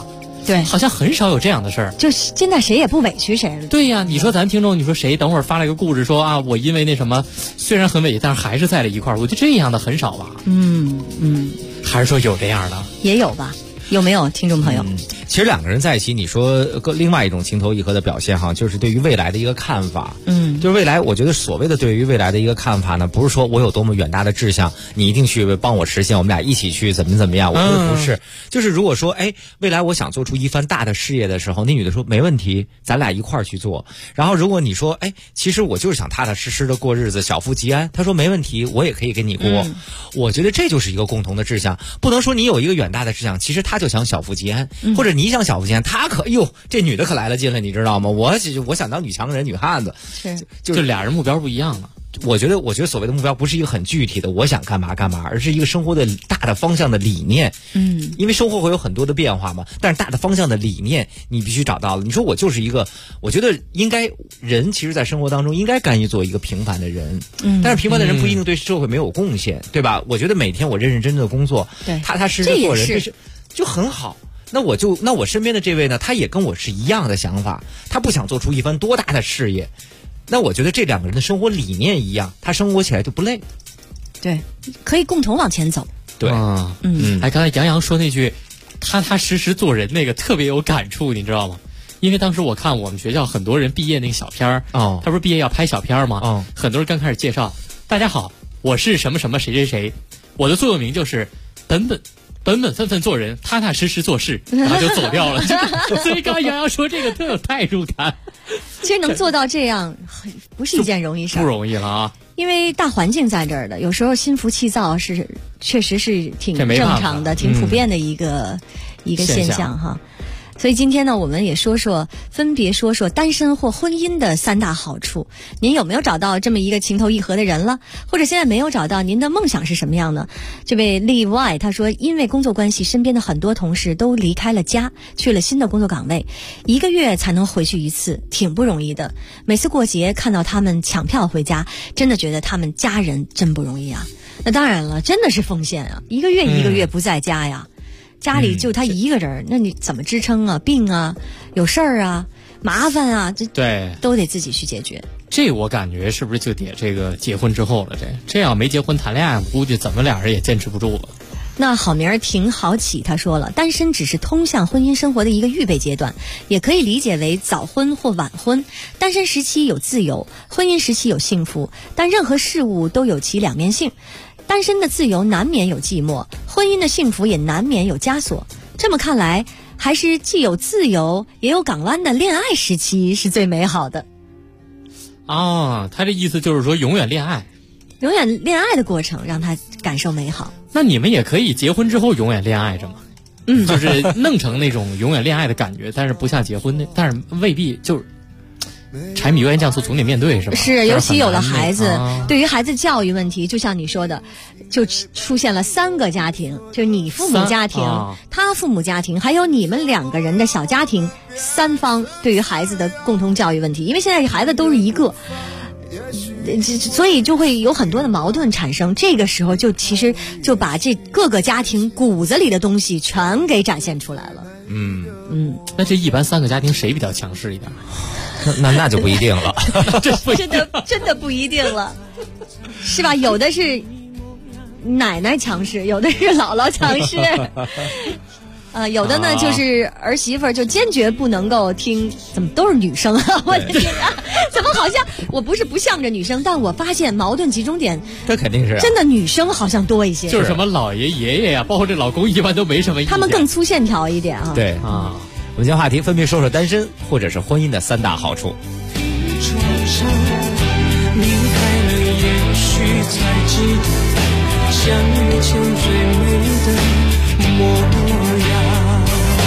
对， 好像很少有这样的事儿。 就现在谁也不委屈谁了。 对呀，你说咱听众，你说谁等会儿发了一个故事说啊，我因为那什么，虽然很委屈，但是还是在了一块儿。我觉得这样的很少吧。还是说有这样的？ 也有吧。有没有听众朋友？ 其实两个人在一起，你说另外一种情投意合的表现哈，就是对于未来的一个看法。就是未来，我觉得所谓的对于未来的一个看法呢，不是说我有多么远大的志向，你一定去帮我实现，我们俩一起去怎么样。我觉得不是，就是如果说未来我想做出一番大的事业的时候，那女的说没问题，咱俩一块儿去做。然后如果你说其实我就是想踏踏实实的过日子，小富即安，她说没问题，我也可以跟你过。我觉得这就是一个共同的志向，不能说你有一个远大的志向，其实他就想小富即安，或者你想小富即安，他这女的可来了劲了，你知道吗？我想当女强人、女汉子， 就俩人目标不一样了。 我觉得所谓的目标不是一个很具体的，我想干嘛干嘛，而是一个生活的大的方向的理念。因为生活会有很多的变化嘛，但是大的方向的理念你必须找到了。你说我就是一个，我觉得应该人其实在生活当中应该甘于做一个平凡的人。但是平凡的人不一定对社会没有贡献，对吧？我觉得每天我认认真真的工作，踏踏实实做人，就很好。那我身边的这位呢，他也跟我是一样的想法，他不想做出一番多大的事业。那我觉得这两个人的生活理念一样，他生活起来就不累。 对，可以共同往前走。 对， 刚才杨洋说那句踏踏实实做人那个特别有感触，你知道吗？因为当时我看我们学校很多人毕业那个小片儿，他不是毕业要拍小片儿吗？很多人刚开始介绍，大家好，我是什么什么谁谁谁，我的座右铭就是本本分分做人，踏踏实实做事，然后就走掉了。所以刚刚杨洋说这个特有代入感。 其实能做到这样，不是一件容易事儿， 不容易了啊。 因为大环境在这儿的，有时候心浮气躁确实是挺正常的、挺普遍的一个现象哈。所以今天呢，我们也分别说说单身或婚姻的3大好处。您有没有找到这么一个情投意合的人了？或者现在没有找到，您的梦想是什么样呢？这位例外他说，因为工作关系，身边的很多同事都离开了家，去了新的工作岗位，1个月才能回去一次，挺不容易的。每次过节看到他们抢票回家，真的觉得他们家人真不容易啊。那当然了，真的是奉献啊，1个月不在家呀。家里就他一个人，那你怎么支撑啊？病啊，有事儿啊，麻烦啊， 对， 都得自己去解决。 这我感觉是不是就得这个结婚之后了？这样没结婚谈恋爱，估计怎么俩人也坚持不住了。 那好名儿挺好起，他说了，单身只是通向婚姻生活的一个预备阶段，也可以理解为早婚或晚婚。单身时期有自由，婚姻时期有幸福，但任何事物都有其两面性。单身的自由难免有寂寞，婚姻的幸福也难免有枷锁。这么看来，还是既有自由也有港湾的恋爱时期是最美好的。 他这意思就是说永远恋爱的过程让他感受美好。 那你们也可以结婚之后永远恋爱着嘛，就是弄成那种永远恋爱的感觉，但是不像结婚的，但是未必就是柴米油盐酱醋总得面对，是吧？ 是，尤其有了孩子，对于孩子教育问题，就像你说的，就出现了3个家庭，就你父母家庭、他父母家庭，还有你们2个人的小家庭，3方对于孩子的共同教育问题。因为现在孩子都是一个，所以就会有很多的矛盾产生。这个时候其实就把这各个家庭骨子里的东西全给展现出来了。 那这一般3个家庭谁比较强势一点？ 那就不一定了。 真的不一定了，是吧？有的是奶奶强势，有的是姥姥强势，有的呢就是儿媳妇就坚决不能够听。怎么都是女生啊？我的天啊！怎么好像我不是不向着女生，但我发现矛盾集中点， 这肯定是真的女生好像多一些。 就是什么老爷爷爷呀，包括这老公一般都没什么意见， 他们更粗线条一点啊。 对啊。我们今天话题分别说说单身或者是婚姻的3大好处。 窗上离开了，也许才知道相遇前最美的模样。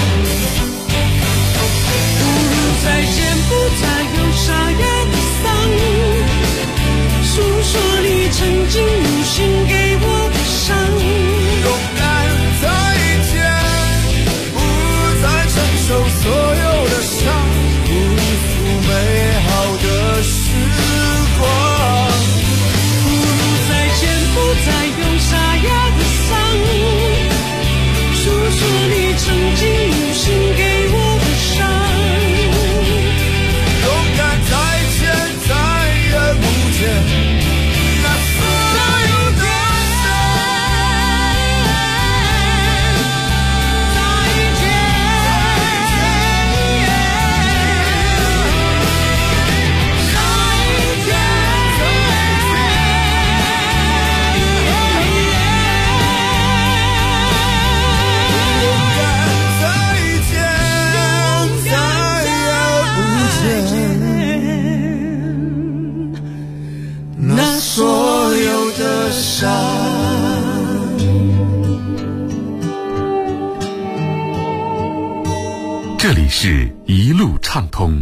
不如再见，不再有沙哑的嗓，诉说你曾经无心给我的伤。勇敢再见，不再承受所有的伤，不负美好的时这里是一路畅通。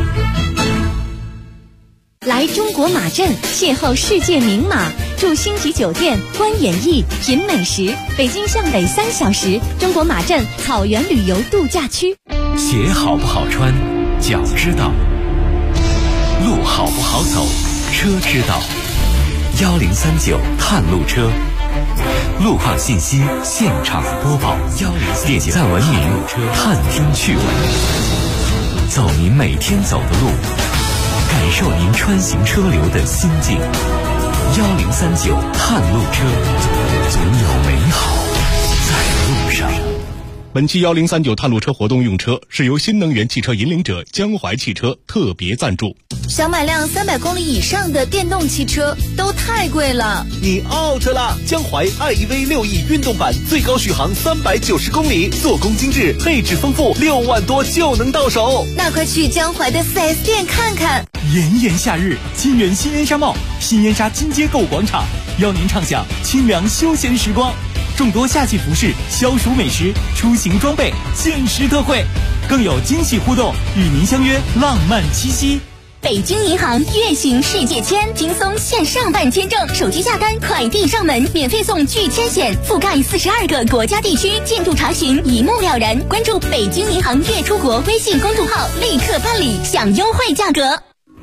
来中国马镇邂逅世界名马，住星级酒店，观演艺，品美食。北京向北3小时，中国马镇草原旅游度假区。 鞋好不好穿，脚知道；路好不好走，车知道。1039探路车，路况信息现场播报。点赞文明，探听趣闻，走您每天走的路，感受您穿行车流的心境。1039探路车，总有美好在路上。 本期1039探路车活动用车是由新能源汽车引领者江淮汽车特别赞助。 想买辆300公里以上的电动汽车都太贵了， 你 out 了！江淮 iEV 6E 运动版最高续航390公里，做工精致，配置丰富，6万多就能到手。 那快去江淮的 4S 店看看。 炎炎夏日，金源新烟纱帽、新烟纱金街购物广场邀您畅享清凉休闲时光。众多夏季服饰、消暑美食、出行装备限时特惠，更有惊喜互动，与您相约浪漫七夕。 北京银行月行世界签，轻松线上办签证，手机下单，快递上门，免费送拒签险，覆盖42个国家地区，进度查询一目了然。关注北京银行月出国微信公众号，立刻办理，享优惠价格。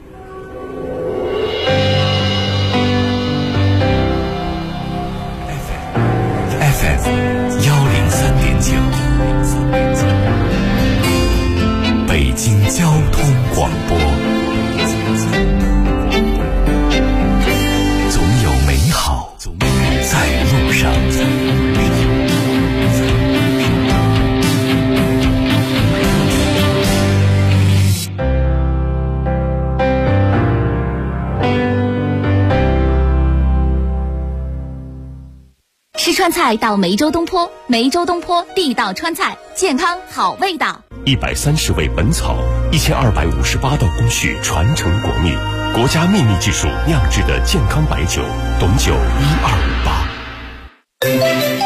FM 103.9，北京交通广播。总有美好在路上。 吃川菜到梅州东坡，梅州东坡地道川菜，健康好味道。 130味本草，1258道工序传承国秘，国家秘密技术酿制的健康白酒，董酒1258。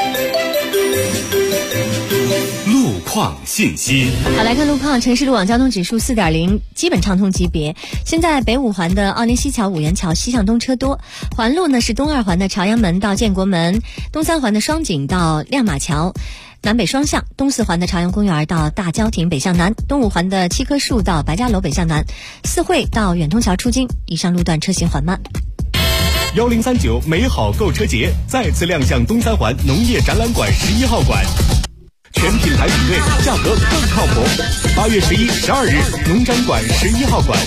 路况信息。 好，来看路况。城市路网交通指数4.0，基本畅通级别。现在北5环的奥林西桥、五元桥西向东车多，环路呢是东2环的朝阳门到建国门，东3环的双井到亮马桥，南北双向，东4环的朝阳公园到大郊亭北向南，东5环的7棵树到白家楼北向南，四惠到远通桥出京，以上路段车行缓慢。 1039美好购车节再次亮相东3环农业展览馆11号馆，全品牌比对，价格更靠谱。8月11、12日，农展馆11号馆。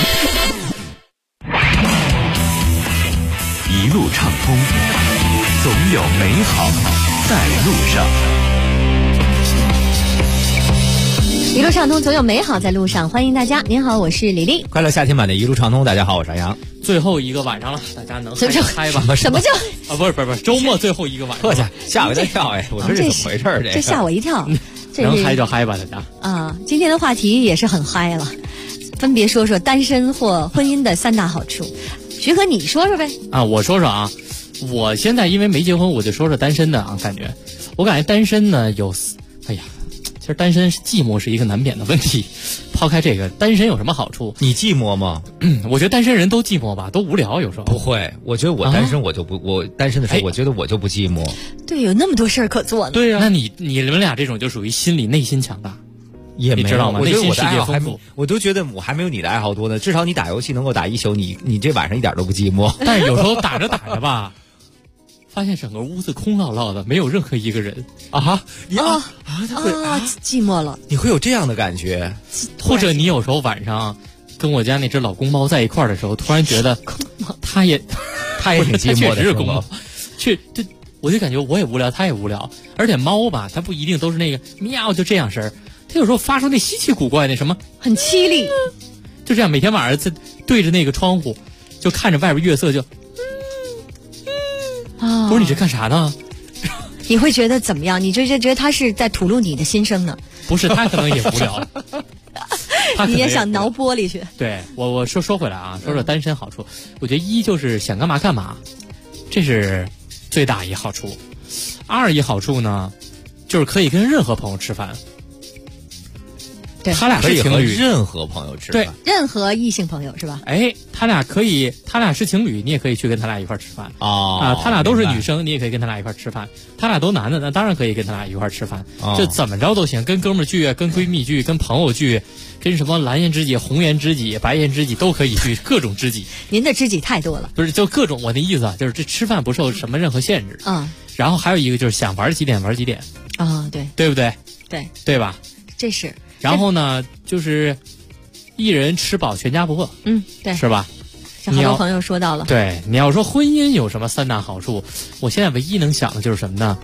一路畅通，总有美好在路上。 一路畅通，总有美好在路上。欢迎大家，您好，我是李丽。 快乐夏天版的一路畅通，大家好，我是杨洋。 最后一个晚上了，大家能嗨吧？ 什么叫啊？不是，周末最后一个晚上。 吓我一跳哎！我说这怎么回事？ 这吓我一跳。 能嗨就嗨吧，大家。 啊，今天的话题也是很嗨了，分别说说单身或婚姻的3大好处。徐哥，你说说呗。 啊，我说说啊，我现在因为没结婚，我就说说单身的啊，我感觉单身呢其实单身寂寞是一个难免的问题。抛开这个，单身有什么好处？ 你寂寞吗？ 我觉得单身人都寂寞吧，都无聊有时候。 不会，我觉得我单身我就不，我单身的时候我觉得我就不寂寞。 对，有那么多事儿可做呢。 对呀，那你们俩这种就属于内心强大， 也没有， 你知道吗？ 我觉得我的爱好丰富， 我都觉得我还没有你的爱好多呢。至少你打游戏能够打1宿，你这晚上一点都不寂寞。 但是有时候打着吧。发现整个屋子空落落的，没有任何一个人啊！ 他会寂寞了。 你会有这样的感觉， 或者你有时候晚上跟我家那只老公猫在一块儿的时候，突然觉得他也挺寂寞的， 是公猫。我就感觉我也无聊，他也无聊。而且猫吧，它不一定都是那个喵就这样声儿，它有时候发出那稀奇古怪那什么， 很凄厉。 就这样，每天晚上对着那个窗户，就看着外边月色就。不是你这干啥呢？ 你会觉得怎么样？你就觉得他是在吐露你的心声呢？ 不是，他可能也无聊。 你也想挠玻璃去？ 对，我说回来啊，说说单身好处。我觉得一就是想干嘛干嘛，这是最大一好处。二一好处呢，就是可以跟任何朋友吃饭。 对， 他俩是情侣， 可以和任何朋友吃饭， 对， 任何异性朋友是吧？ 哎，他俩是情侣，你也可以去跟他俩一块吃饭啊。他俩都是女生，你也可以跟他俩一块吃饭。他俩都男的，那当然可以跟他俩一块吃饭，就怎么着都行，跟哥们儿聚，跟闺蜜聚，跟朋友聚，跟什么蓝颜知己、红颜知己、白颜知己都可以聚，各种知己。 您的知己太多了， 不是就各种，我的意思啊，就是这吃饭不受什么任何限制。然后还有一个就是想玩几点玩几点对， 对不对？ 对吧？ 这是。 然后呢，就是一人吃饱全家不饿， 对， 是吧？ 好多朋友说到了。 对，你要说婚姻有什么3大好处，我现在唯一能想的就是什么呢？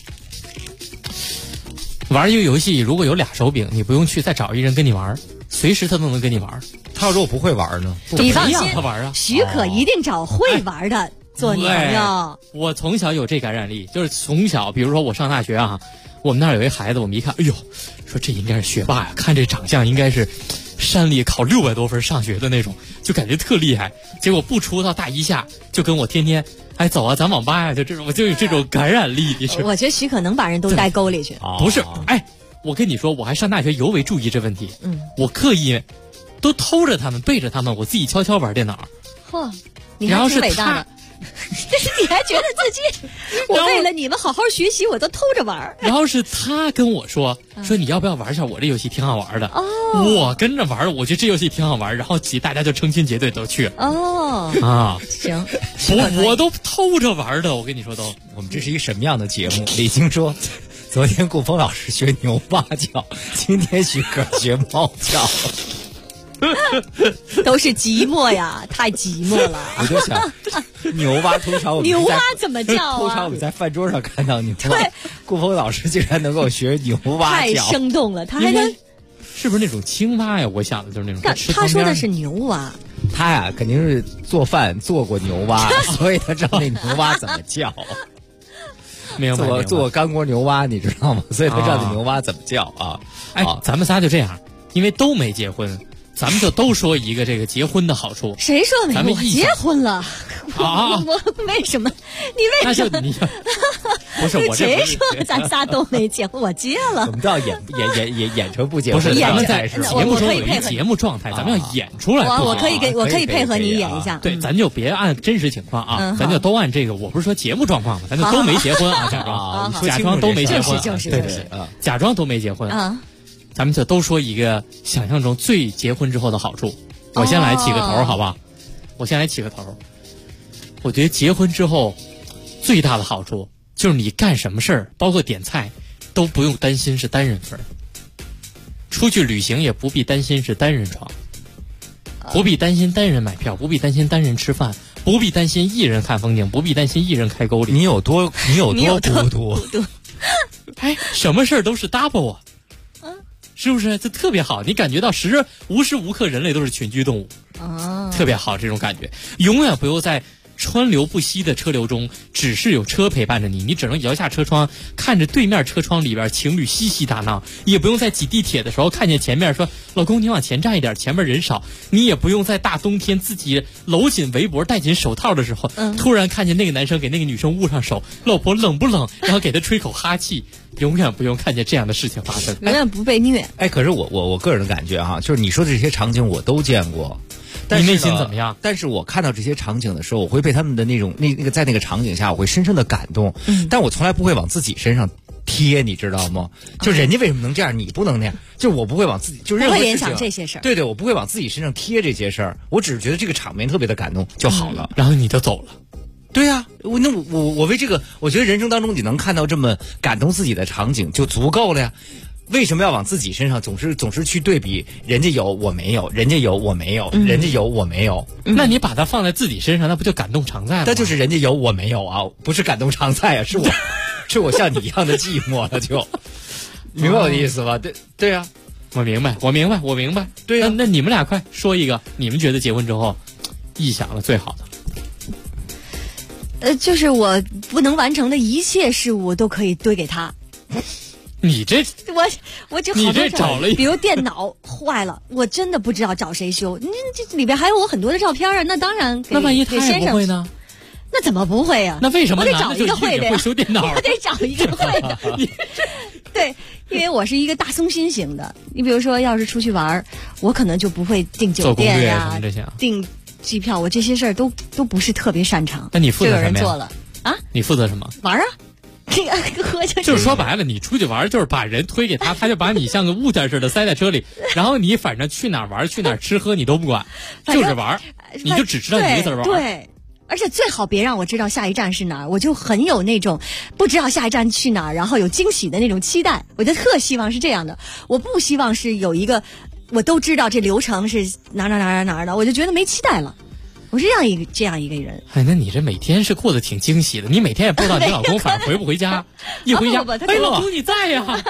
玩一个游戏，如果有俩手柄，你不用去再找一人跟你玩，随时他都能跟你玩。 他要说我不会玩呢， 你放心， 他玩啊。 许可一定找会玩的做女朋友。 我从小有这感染力，就是从小，比如说我上大学啊。我们那儿有一孩子，我们一看，哎呦，说这应该是学霸呀，看这长相应该是山里考600多分上学的那种，就感觉特厉害。结果不出到大一下，就跟我天天，哎，走啊，咱网吧呀，就这种，我就有这种感染力。 我觉得许可能把人都带沟里去。 不是，哎，我跟你说，我还上大学尤为注意这问题。我刻意都偷着他们，背着他们，我自己悄悄玩电脑。 嚯，你还挺伟大的。但是你还觉得自己，我为了你们好好学习，我都偷着玩。 然后是他跟我说你要不要玩一下我这游戏，挺好玩的。我跟着玩，我觉得这游戏挺好玩，然后大家就成群结队都去。 行， 我都偷着玩的，我跟你说都。 我们这是一个什么样的节目？李菁说，昨天顾峰老师学牛蛙叫，今天许可学猫叫。 都是寂寞呀，太寂寞了。 我就想，牛蛙通常牛蛙怎么叫啊？ 通常我们在饭桌上看到牛蛙，顾峰老师竟然能够学牛蛙叫， 太生动了。他还能， 是不是那种青蛙呀？我想的就是那种。 他说的是牛蛙。 他呀，肯定是做饭做过牛蛙，所以他知道那牛蛙怎么叫。 明白。 做过干锅牛蛙，你知道吗？所以他知道这牛蛙怎么叫啊。 哎，咱们仨就这样，因为都没结婚。咱们就都说一个这个结婚的好处。 谁说没？我结婚了。我为什么？你为什么？ 不是我谁说咱仨都没结婚？我结了。 我们都要演成不结婚。 不是，咱们在节目中有一节目状态，咱们要演出来。 我可以配合你演一下。 对，咱就别按真实情况啊，咱就都按这个。我不是说节目状况吗？咱就都没结婚啊，假装都没结婚。 就是假装都没结婚啊。咱们就都说一个想象中最结婚之后的好处。我先来起个头，好不好？我先来起个头。我觉得结婚之后最大的好处就是你干什么事儿，包括点菜，都不用担心是单人份。出去旅行也不必担心是单人床，不必担心单人买票，不必担心单人吃饭，不必担心一人看风景，不必担心一人开沟里。 你有多孤独？ 哎，什么事儿都是 double 啊！是不是？这特别好，你感觉到无时无刻人类都是群居动物，特别好这种感觉。永远不用在川流不息的车流中，只是有车陪伴着你，你只能摇下车窗，看着对面车窗里边情侣嬉戏打闹，也不用在挤地铁的时候看见前面说老公你往前站一点，前面人少，你也不用在大冬天自己搂紧围脖戴紧手套的时候，突然看见那个男生给那个女生握上手，老婆冷不冷，然后给他吹口哈气。永远不用看见这样的事情发生， 永远不被虐。 哎，可是我个人的感觉哈，就是你说的这些场景我都见过， 你内心怎么样？ 但是我看到这些场景的时候，我会被他们的那种那个在那个场景下，我会深深的感动。但我从来不会往自己身上贴，你知道吗？就人家为什么能这样，你不能那样？就我不会往自己，就任何事情， 不会联想这些事儿。 对，我不会往自己身上贴这些事儿，我只是觉得这个场面特别的感动就好了。 然后你就走了。 对呀，我为这个，我觉得人生当中你能看到这么感动自己的场景就足够了呀。为什么要往自己身上总是去对比？人家有我没有，人家有我没有，人家有我没有。 那你把它放在自己身上，那不就感动常在吗？ 那就是人家有我没有啊，不是感动常在啊，是我像你一样的寂寞了就。明白我的意思吧？对呀， 我明白。 对呀， 那你们俩快说一个，你们觉得结婚之后臆想的最好的。 就是我不能完成的一切事物都可以堆给他。 你这我就你这找了， 比如电脑坏了，我真的不知道找谁修。这里边还有我很多的照片啊，那当然。 那万一他也不会呢？ 那怎么不会呀？ 那为什么我得找一个会的呀？ 会修电脑， 我得找一个会的。对，因为我是一个大松心型的。你比如说，要是出去玩，我可能就不会订酒店呀、订机票，我这些事儿都不是特别擅长。 那你负责什么呀？ 就有人做了啊？ 你负责什么？ 玩啊！这个就是说白了，你出去玩就是把人推给他，他就把你像个物件似的塞在车里，然后你反正去哪儿玩、去哪儿吃喝你都不管，就是玩，你就只知道一个字玩。 对。而且最好别让我知道下一站是哪儿，我就很有那种不知道下一站去哪儿，然后有惊喜的那种期待。我就特希望是这样的，我不希望是有一个我都知道这流程是哪儿的，我就觉得没期待了。我是这样一个人。 哎，那你这每天是过得挺惊喜的，你每天也不知道你老公反正回不回家，一回家，哎，老公你在呀。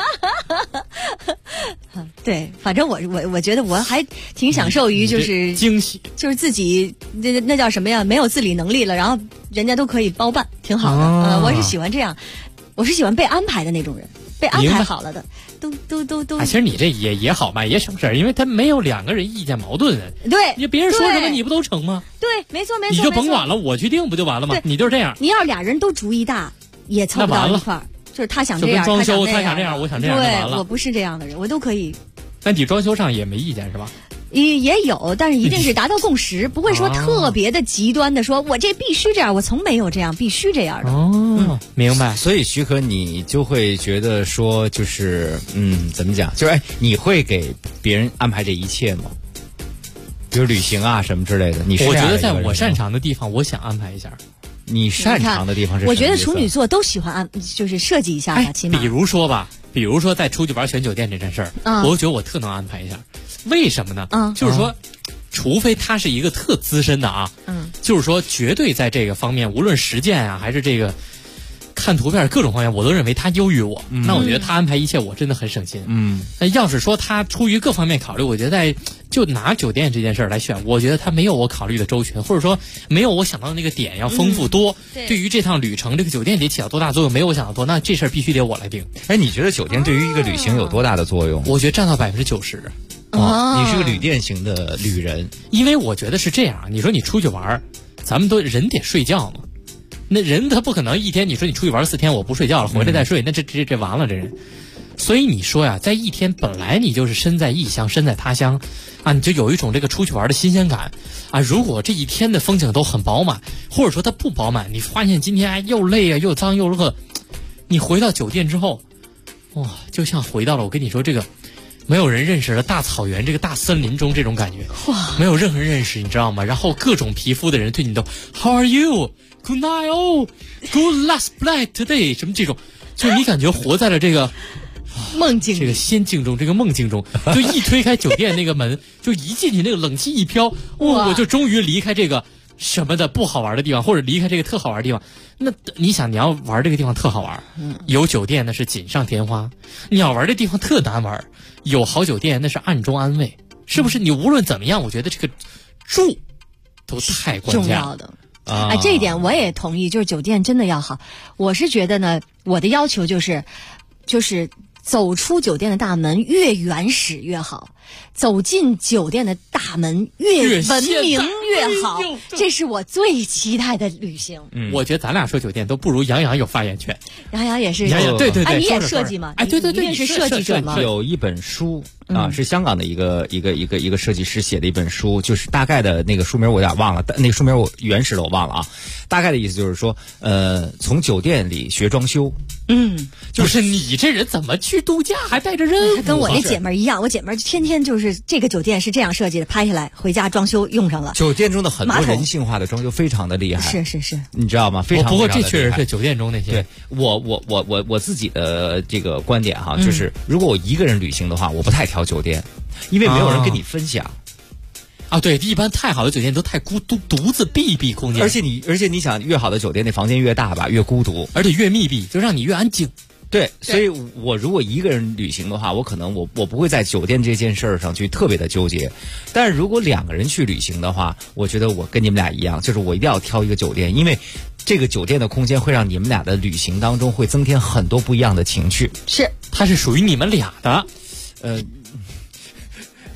对，反正我觉得我还挺享受于就是惊喜， 就是自己那叫什么呀？没有自理能力了，然后人家都可以包办，挺好的。我是喜欢这样，我是喜欢被安排的那种人，被安排好了的，都。 其实你这也好嘛，也省事儿，因为他没有两个人意见矛盾。 对， 你别人说什么你不都成吗？ 对，没错。 你就甭管了，我去定不就完了吗？你就是这样。 你要俩人都主意大，也凑不到一块儿。就是他想这样， 装修他想这样，我想这样就完了。 对，我不是这样的人，我都可以。 那你装修上也没意见是吧？ 也有，但是一定是达到共识，不会说特别的极端的说，我这必须这样，我从没有这样，必须这样的。 哦，明白。 所以徐可，你就会觉得说，就是怎么讲？就是你会给别人安排这一切吗？比如旅行啊什么之类的，你是我觉得在我擅长的地方，我想安排一下。 你擅长的地方是什么？ 我觉得处女座都喜欢就是设计一下吧，起码。 比如说在出去玩选酒店这件事儿，我就觉得我特能安排一下。为什么呢？就是说，除非他是一个特资深的啊，就是说绝对在这个方面，无论实践啊还是这个看图片各种方面，我都认为他优于我。那我觉得他安排一切，我真的很省心。那要是说他出于各方面考虑，我觉得就拿酒店这件事儿来选，我觉得他没有我考虑的周全，或者说没有我想到的那个点要丰富多。对于这趟旅程，这个酒店得起到多大作用，没有我想到多，那这事儿必须得我来定。 哎，你觉得酒店对于一个旅行有多大的作用？ 我觉得占到90%。 你是个旅店型的旅人， 因为我觉得是这样。你说你出去玩，咱们都人得睡觉嘛。那人他不可能一天你说你出去玩4天我不睡觉了，回来再睡，那这完了这人。所以你说呀，在一天本来你就是身在异乡，身在他乡啊，你就有一种这个出去玩的新鲜感啊。如果这一天的风景都很饱满，或者说它不饱满，你发现今天又累啊又脏又热，你回到酒店之后，哇，就像回到了我跟你说这个没有人认识的大草原，这个大森林中这种感觉，哇，没有任何人认识，你知道吗？然后各种皮肤的人对你都 How are you? Good night, oh, good last night today， 什么这种，就是你感觉活在了这个梦境， 这个仙境中，这个梦境中，就一推开酒店那个门，就一进去那个冷气一飘，我就终于离开这个什么的不好玩的地方，或者离开这个特好玩的地方。那你想，你要玩这个地方特好玩，有酒店那是锦上添花；你要玩这地方特难玩，有好酒店那是暗中安慰，是不是？你无论怎么样，我觉得这个住都太关键了， 重要的。这一点我也同意，就是酒店真的要好。我是觉得呢，我的要求就是走出酒店的大门越原始越好，走进酒店的大门越文明越好，这是我最期待的旅行。 我觉得咱俩说酒店都不如杨洋有发言权。 杨洋也是， 对， 你也设计吗？ 对， 你是设计者吗？ 有一本书啊，是香港的一个设计师写的一本书，就是大概的那个书名我有点忘了，那个书名我原始的我忘了啊。大概的意思就是说，从酒店里学装修。 就是你这人怎么去度假还带着任务？ 跟我那姐们儿一样，我姐们儿天天就是这个酒店是这样设计的，拍下来回家装修用上了。 酒店中的很多人性化的装修非常的厉害， 是， 你知道吗？非常不过这确实是酒店中那些。 对，我自己的这个观点哈，就是如果我一个人旅行的话，我不太挑酒店，因为没有人跟你分享。 对，一般太好的酒店都太独自闭闭空间， 而且你想，越好的酒店那房间越大吧，越孤独， 而且越密闭，就让你越安静。 对，所以我如果一个人旅行的话，我可能我不会在酒店这件事儿上去特别的纠结。但是如果2个人去旅行的话，我觉得我跟你们俩一样，就是我一定要挑一个酒店，因为这个酒店的空间会让你们俩的旅行当中会增添很多不一样的情趣。 是， 它是属于你们俩的。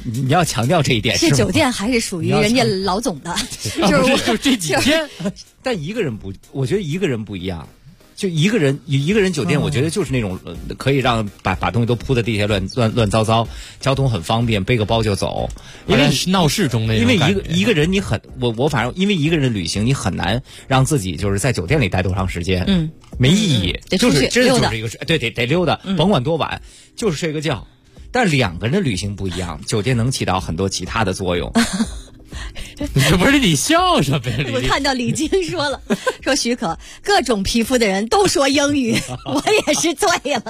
你要强调这一点是酒店还是属于人家老总的？ 就是这几天， 但一个人不，我觉得一个人不一样。就一个人酒店，我觉得就是那种可以让把东西都铺的地下乱糟糟，交通很方便，背个包就走。因为闹市中那种因为一个人你很我反正因为一个人旅行你很难让自己就是在酒店里待多长时间，没意义，就是真的就是一个对得溜达，甭管多晚，就是睡个觉。但两个人的旅行不一样，酒店能起到很多其他的作用。 这不是你笑什么呀？ 我看到李菁说了，说许可各种皮肤的人都说英语，我也是醉了。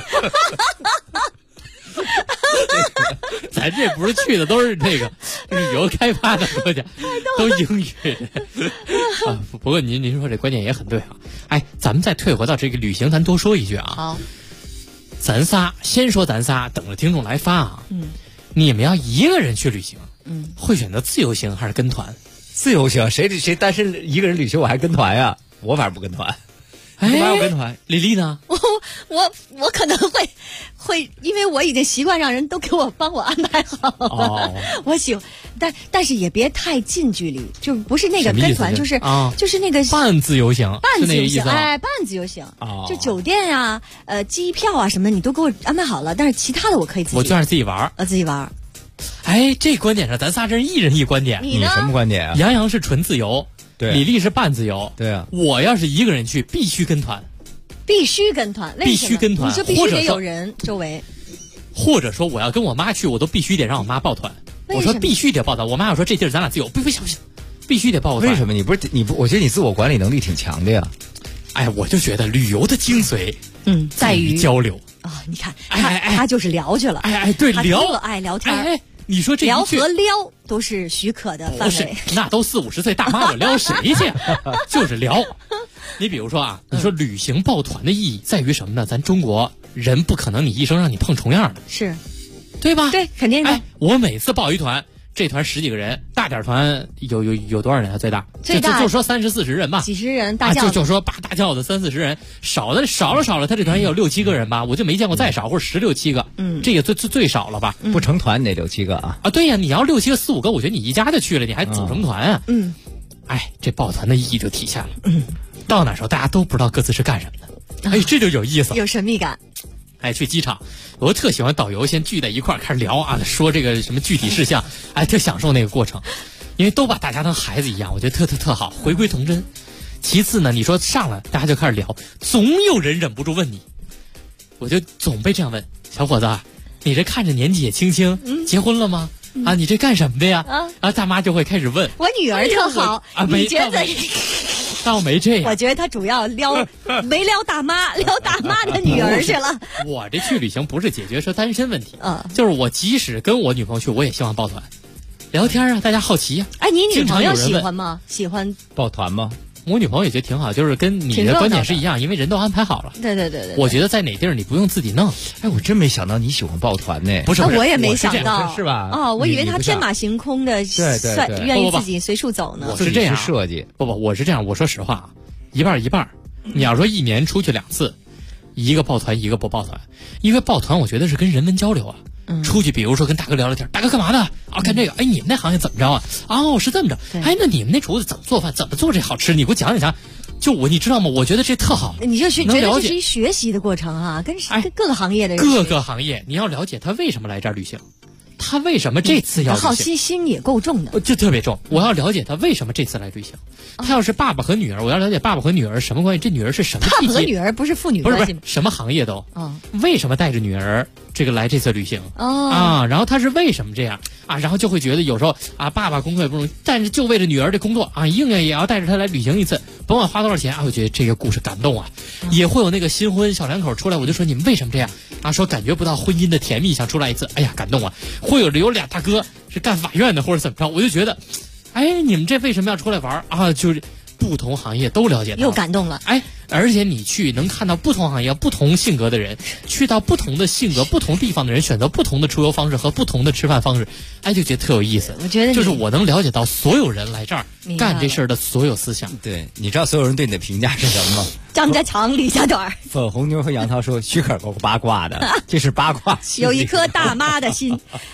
咱这不是去的都是那个旅游开发的国家，都英语啊。不过您说这观点也很对啊。哎，咱们再退回到这个旅行，咱多说一句啊。 好， 咱仨先说咱仨，等着听众来发啊。你们要一个人去旅行，会选择自由行还是跟团？ 自由行，谁单身一个人旅行我还跟团呀？我反正不跟团。干嘛要跟团？ 李丽呢？ 我可能会，因为我已经习惯让人都给我帮我安排好了。我喜欢，但是也别太近距离，就不是那个跟团，就是那个半自由行， 半自由行，哎，半自由行，就酒店啊、机票啊什么，你都给我安排好了，但是其他的我可以自己， 我就让自己玩， 自己玩。 哎，这观点上咱仨真是一人一观点。 你什么观点啊？ 杨洋是纯自由。 对， 李丽是半自由。 对啊， 我要是一个人去，必须跟团。 必须跟团， 必须跟团。 你说必须得有人周围。 或者说我要跟我妈去，我都必须得让我妈抱团。我说必须得抱团。我妈要说这地儿咱俩自由，不行，必须得抱团。 为什么？你不？我觉得你自我管理能力挺强的呀。 哎，我就觉得旅游的精髓， 在于交流啊。你看，他就是聊去了。 对，聊， 爱聊天。 哎，你说这聊和撩都是许可的范围， 那都40-50岁大妈，我撩谁去？就是聊。你比如说啊，你说旅行抱团的意义在于什么呢？咱中国人不可能你一生让你碰重样的， 是， 对吧？ 对，肯定的。 哎，我每次报一团，这团10几个人，大点团有多少人啊？最大就说30-40人吧， 几十人大轿子， 就说大轿子30-40人，少了，他这团也有6-7个人吧？我就没见过再少，或者16-17个，这也最少了吧？ 不成团得6-7个啊？ 对呀，你要6-7个、4-5个，我觉得你一家就去了，你还组什么团啊？哎，这抱团的意义就体现了。到那时候大家都不知道各自是干什么的，哎，这就有意思， 有神秘感。 哎，去机场，我特喜欢导游先聚在一块儿开始聊啊，说这个什么具体事项，哎，特享受那个过程，因为都把大家当孩子一样，我觉得特好，回归童真。其次呢，你说上来大家就开始聊，总有人忍不住问你，我就总被这样问，小伙子，你这看着年纪也轻轻，结婚了吗？啊，你这干什么的呀？啊，大妈就会开始问。 我女儿特好，你觉得？ 倒没这样， 我觉得他主要没撩大妈，撩大妈的女儿去了。 我这去旅行不是解决说单身问题，就是我即使跟我女朋友去，我也希望抱团，聊天啊，大家好奇呀。 哎，你女朋友喜欢吗？喜欢抱团吗？ 我女朋友也觉得挺好，就是跟你的观点是一样，因为人都安排好了。 对。 我觉得在哪地儿你不用自己弄。 哎，我真没想到你喜欢抱团呢。 不是， 我也没想到， 是吧？ 哦，我以为他天马行空的， 对， 愿意自己随处走呢。 我是这样设计， 我是这样。我说实话啊，一半。你要说1年出去2次，一个抱团，一个不抱团，因为抱团我觉得是跟人文交流啊。出去比如说跟大哥聊聊天，大哥干嘛的啊？干这个，哎，你们那行业怎么着啊？哦，是这么着，哎，那你们那厨子怎么做饭？怎么做这好吃？你给我讲讲。就你知道吗？我觉得这特好， 你就觉得这是一学习的过程啊，跟各个行业的人， 各个行业你要了解他为什么来这儿旅行，他为什么这次要旅行， 好奇心也够重的， 就特别重。我要了解他为什么这次来旅行。他要是爸爸和女儿，我要了解爸爸和女儿什么关系，这女儿是什么爸爸和女儿不是父女关系吗？ 不是什么行业都，为什么带着女儿这个来这次旅行然后他是为什么这样啊？然后就会觉得有时候啊，爸爸工作也不容易，但是就为了女儿这工作啊，硬也要带着她来旅行一次，甭管花多少钱啊，我觉得这个故事感动啊。也会有那个新婚小两口出来，我就说你们为什么这样啊？说感觉不到婚姻的甜蜜，想出来一次，哎呀感动啊。会有俩大哥是干法院的或者怎么着，我就觉得，哎，你们这为什么要出来玩啊？就是不同行业都了解到， 又感动了， 哎。而且你去能看到不同行业、不同性格的人，去到不同的性格、不同地方的人，选择不同的出游方式和不同的吃饭方式，哎，就觉得特有意思。 我觉得就是我能了解到所有人来这儿干这事儿的所有思想。 对，你知道所有人对你的评价是什么吗？ 张家强、李家短。 粉红妞和杨涛说：“许可够八卦的，这是八卦。” 有一颗大妈的心。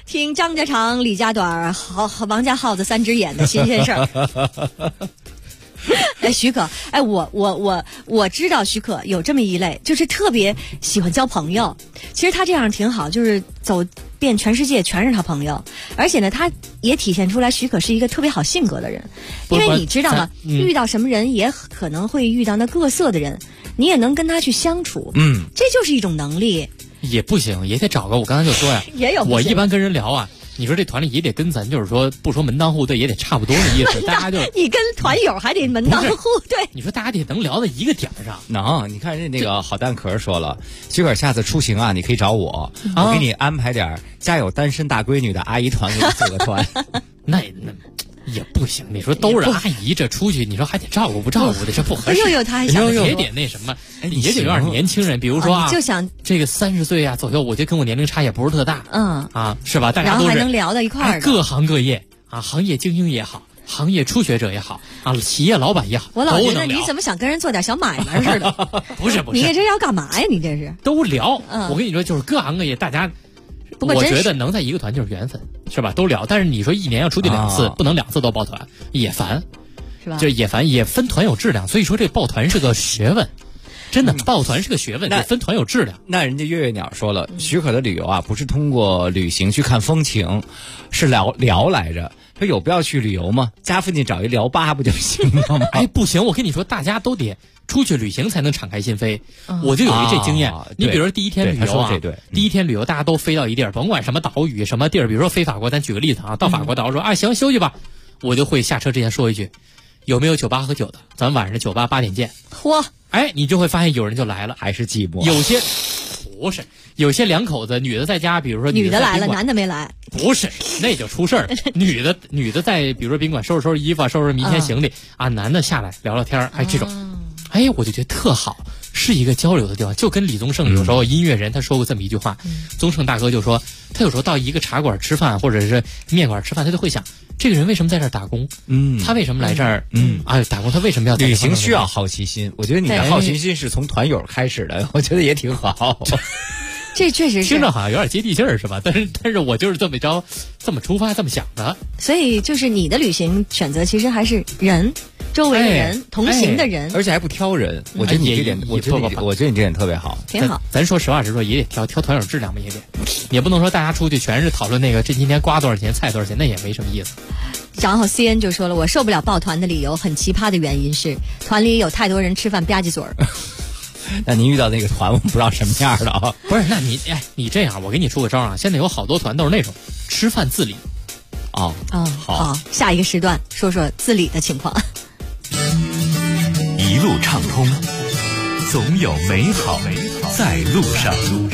听张家长、李家短、王家耗子3只眼的新鲜事儿。哎，许可，哎，我知道许可有这么一类，就是特别喜欢交朋友。其实他这样挺好，就是走遍全世界全是他朋友，而且呢，他也体现出来许可是一个特别好性格的人。因为你知道吗？遇到什么人也可能会遇到那各色的人，你也能跟他去相处。这就是一种能力。 也不行，也得找个。我刚才就说呀， 也有。 我一般跟人聊啊。你说这团里也得跟咱就是说不说门当户对也得差不多的意思，大家就你跟团友还得门当户对。 你说大家得能聊到一个点上。 能，你看人那个好蛋壳说了，许可下次出行啊，你可以找我，我给你安排点家有单身大闺女的阿姨团给你组个团。 那也不行，你说都是阿姨，这出去你说还得照顾不照顾的，这不合适。 他还想也得那什么，也得有点年轻人，比如说啊， 就想这个30岁啊左右，我觉得跟我年龄差也不是特大，是吧？大家都是， 然后还能聊到一块儿， 各行各业啊，行业精英也好，行业初学者也好啊，企业老板也好， 我老觉得你怎么想跟人做点小买卖似的？ 不是， 你这要干嘛呀？你这是都聊。我跟你说，就是各行各业大家。我觉得能在一个团就是缘分，是吧？都聊，但是你说一年要出去2次，不能2次都抱团，也烦， 是吧？ 就也烦，也分团有质量，所以说这抱团是个学问，真的，抱团是个学问，得分团有质量。 那人家月月鸟说了，许可的旅游啊，不是通过旅行去看风情，是聊来着。说有必要去旅游吗？家附近找一聊吧不就行了吗？ 哎，不行，我跟你说，大家都得出去旅行才能敞开心扉。我就有一这经验，你比如说第一天旅游啊，第一天旅游大家都飞到一地儿，甭管什么岛屿什么地儿，比如说飞法国，咱举个例子啊，到法国岛说啊行休息吧，我就会下车之前说一句，有没有酒吧喝酒的？咱晚上酒吧8点见。 嚯， 哎，你就会发现有人就来了， 还是寂寞。 有些不是，有些两口子，女的在家，比如说女的来了，男的没来， 不是，那就出事儿。女的在比如说宾馆收拾衣服，收拾明天行李啊，男的下来聊聊天，哎，这种，哎，我就觉得特好，是一个交流的地方。就跟李宗盛有时候音乐人他说过这么一句话，宗盛大哥就说，他有时候到一个茶馆吃饭或者是面馆吃饭，他就会想，这个人为什么在这儿打工？他为什么来这儿？打工他为什么要在旅行需要好奇心？我觉得你的好奇心是从团友开始的，我觉得也挺好。 这确实是听着好像有点接地气儿，是吧？但是我就是这么着，这么出发，这么想的。 所以就是你的旅行选择其实还是人，周围的人，同行的人， 而且还不挑人。我觉得你这点，我觉得你这点特别好， 挺好。 咱说实话实说，也得挑团友质量嘛，也不能说大家出去全是讨论那个这今天瓜多少钱，菜多少钱，那也没什么意思。 然后 CN 就说了，我受不了抱团的理由很奇葩的原因是团里有太多人吃饭吧唧嘴儿。 那您遇到那个团，我们不知道什么样的啊？ 不是，那你这样，我给你出个招啊！现在有好多团都是那种吃饭自理。 好，下一个时段说说自理的情况。 一路畅通，总有美好在路上。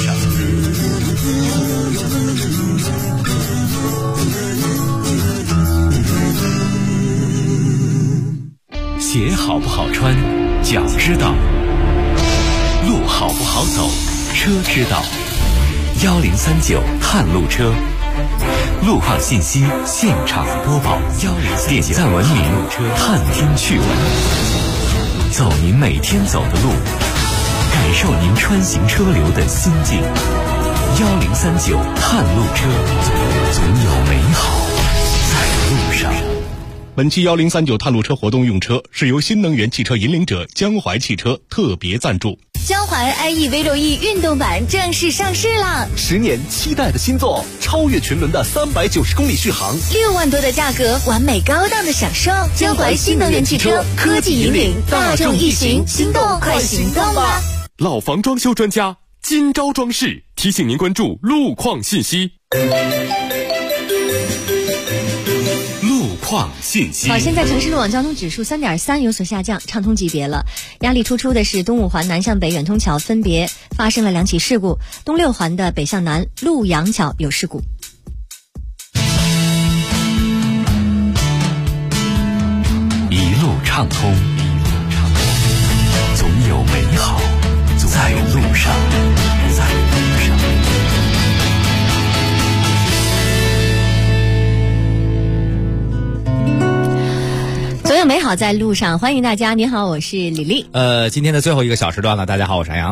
鞋好不好穿，脚知道；路好不好走，车知道。1039探路车，路况信息现场播报，点赞文明，探听趣闻，走您每天走的路，感受您穿行车流的心境。1039探路车，总有美好在路上。 本期1039探路车活动用车是由新能源汽车引领者江淮汽车特别赞助。 江淮 IE V6E 运动版正式上市了 ，10年期待的新作，超越群伦的390公里续航 ，6万多的价格，完美高档的享受。江淮新能源汽车科技引领大众一行，心动快行动吧！ 老房装修专家金招装饰提醒您关注路况信息。 好，现在城市路网交通指数3.3有所下降，畅通级别了。压力突出的是东五环南向北远通桥分别发生了2起事故，东六环的北向南陆阳桥有事故。 一路畅通，总有美好在路上。 总有美好在路上，欢迎大家。您好，我是李丽。 今天的最后一个小时段了，大家好，我是杨。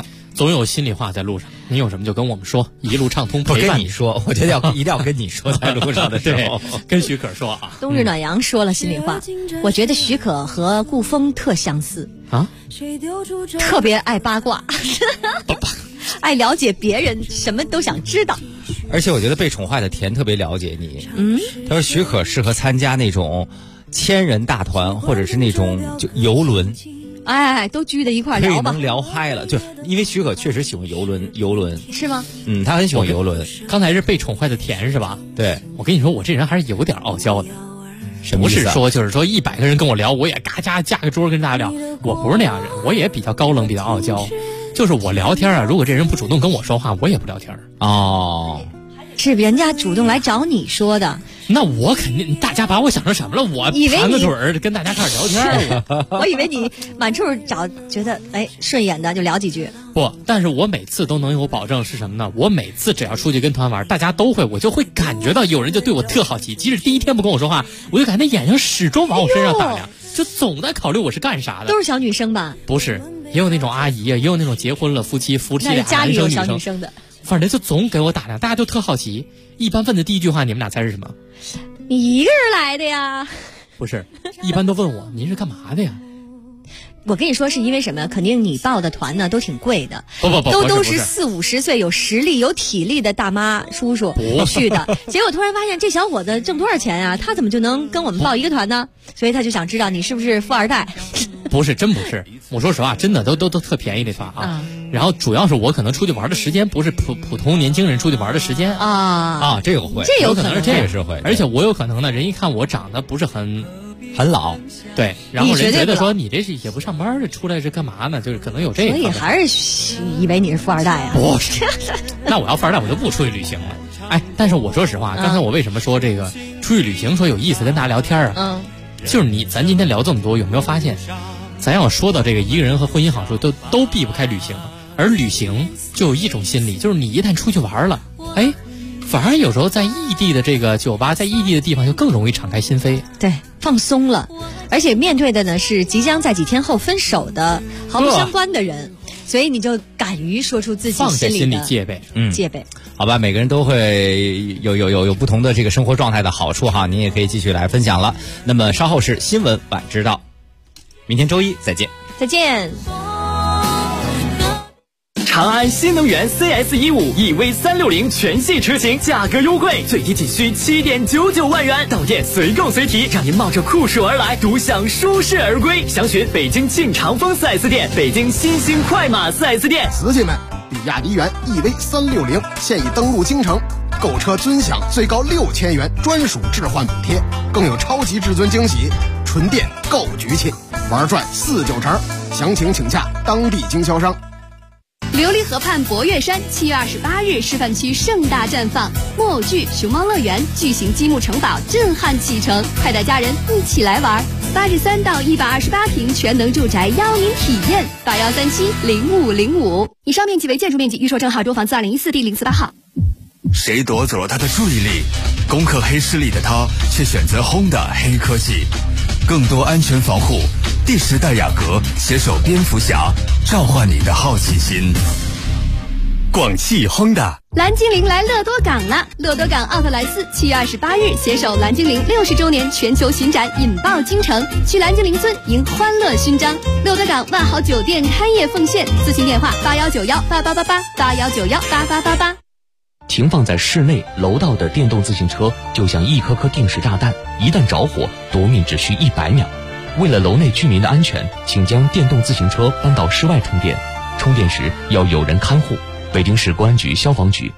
总有心里话在路上，你有什么就跟我们说，一路畅通陪伴。 我跟你说，我觉得一定要跟你说，在路上的时候跟许可说啊。 冬日暖阳说了心里话，我觉得许可和顾风特相似啊， 特别爱八卦，爱了解别人，什么都想知道。 而且我觉得被宠坏的田特别了解你。他说许可适合参加那种千人大团，或者是那种就游轮。 都聚在一块聊吧， 能聊嗨了。就因为许可确实喜欢游轮是吗？ 他很喜欢游轮。 刚才是被宠坏的田是吧？ 对， 我跟你说，我这人还是有点傲娇的。 什么意思啊？ 不是说就是说100个人跟我聊，我也嘎家架个桌跟大家聊。我不是那样人，我也比较高冷，比较傲娇。就是我聊天啊，如果这人不主动跟我说话，我也不聊天。 是人家主动来找你说的。 那我肯定，大家把我想成什么了？我盘个腿儿跟大家开始聊天。 我以为你满处找觉得顺眼的就聊几句。 不，但是我每次都能有保证是什么呢？我每次只要出去跟团玩，大家都会，我就会感觉到有人就对我特好奇。即使第一天不跟我说话，我就感觉那眼睛始终往我身上打量，就总在考虑我是干啥的。 都是小女生吧？ 不是，也有那种阿姨，也有那种结婚了夫妻俩家里有小女生的。 反正就总给我打量，大家就特好奇。一般问的第一句话，你们俩猜是什么？ 你一个人来的呀？ 不是，一般都问我您是干嘛的呀？ 我跟你说是因为什么？肯定你报的团呢都挺贵的， 都是40-50岁有实力有体力的大妈叔叔去的。结果突然发现这小伙子挣多少钱啊？他怎么就能跟我们报一个团呢？所以他就想知道你是不是富二代。 不是，真不是。我说实话，真的都特便宜这团啊。然后主要是我可能出去玩的时间不是普通年轻人出去玩的时间这个会， 这有可能是这个是会， 而且我有可能呢，人一看我长得不是很老， 对，然后人觉得说你这是也不上班的，出来是干嘛呢？就是可能有这个， 所以还是以为你是富二代啊？ 不是，那我要富二代我就不出去旅行了。但是我说实话，刚才我为什么说这个出去旅行说有意思跟大家聊天啊？就是咱今天聊这么多，有没有发现，咱要说到这个一个人和婚姻好处，都避不开旅行。而旅行就有一种心理，就是你一旦出去玩了，反而有时候在异地的这个酒吧，在异地的地方就更容易敞开心扉， 对，放松了。而且面对的呢是即将在几天后分手的毫不相关的人，所以你就敢于说出自己心里戒备，戒备。 好吧，每个人都会有不同的这个生活状态的好处哈，您也可以继续来分享了。那么稍后是新闻晚知道，明天周一再见。 再见。 长安新能源 CS15 EV360全系车型价格优惠，最低仅需7.99万元，到店随购随提，让您冒着酷暑而来，独享舒适而归。详询北京庆长风 4S 店、北京新兴快马 4S 店。 司机们，比亚迪元 EV360现已登陆京城，购车尊享最高6000元专属置换补贴，更有超级至尊惊喜，纯电购局气，玩转4-9成。详情请洽当地经销商。 琉璃河畔博岳山7月28日示范区盛大绽放，木偶剧、熊猫乐园、巨型积木城堡震撼启程，快带家人一起来玩。83到128平全能住宅邀您体验，81370505。以上面积为建筑面积，预售证号中房子2014第048号。 谁夺走了他的注意力？攻克黑视力的他却选择 Honda 黑科技，更多安全防护。第10代雅阁携手蝙蝠侠，召唤你的好奇心。广汽 Honda。 蓝精灵来乐多港了！乐多港奥特莱斯7月28日携手蓝精灵60周年全球巡展，引爆京城，去蓝精灵村迎欢乐勋章。乐多港万豪酒店开业奉献，咨询电话8191888881918888。 停放在室内楼道的电动自行车就像一颗颗定时炸弹，一旦着火，夺命只需100秒。为了楼内居民的安全，请将电动自行车搬到室外充电，充电时要有人看护。北京市公安局消防局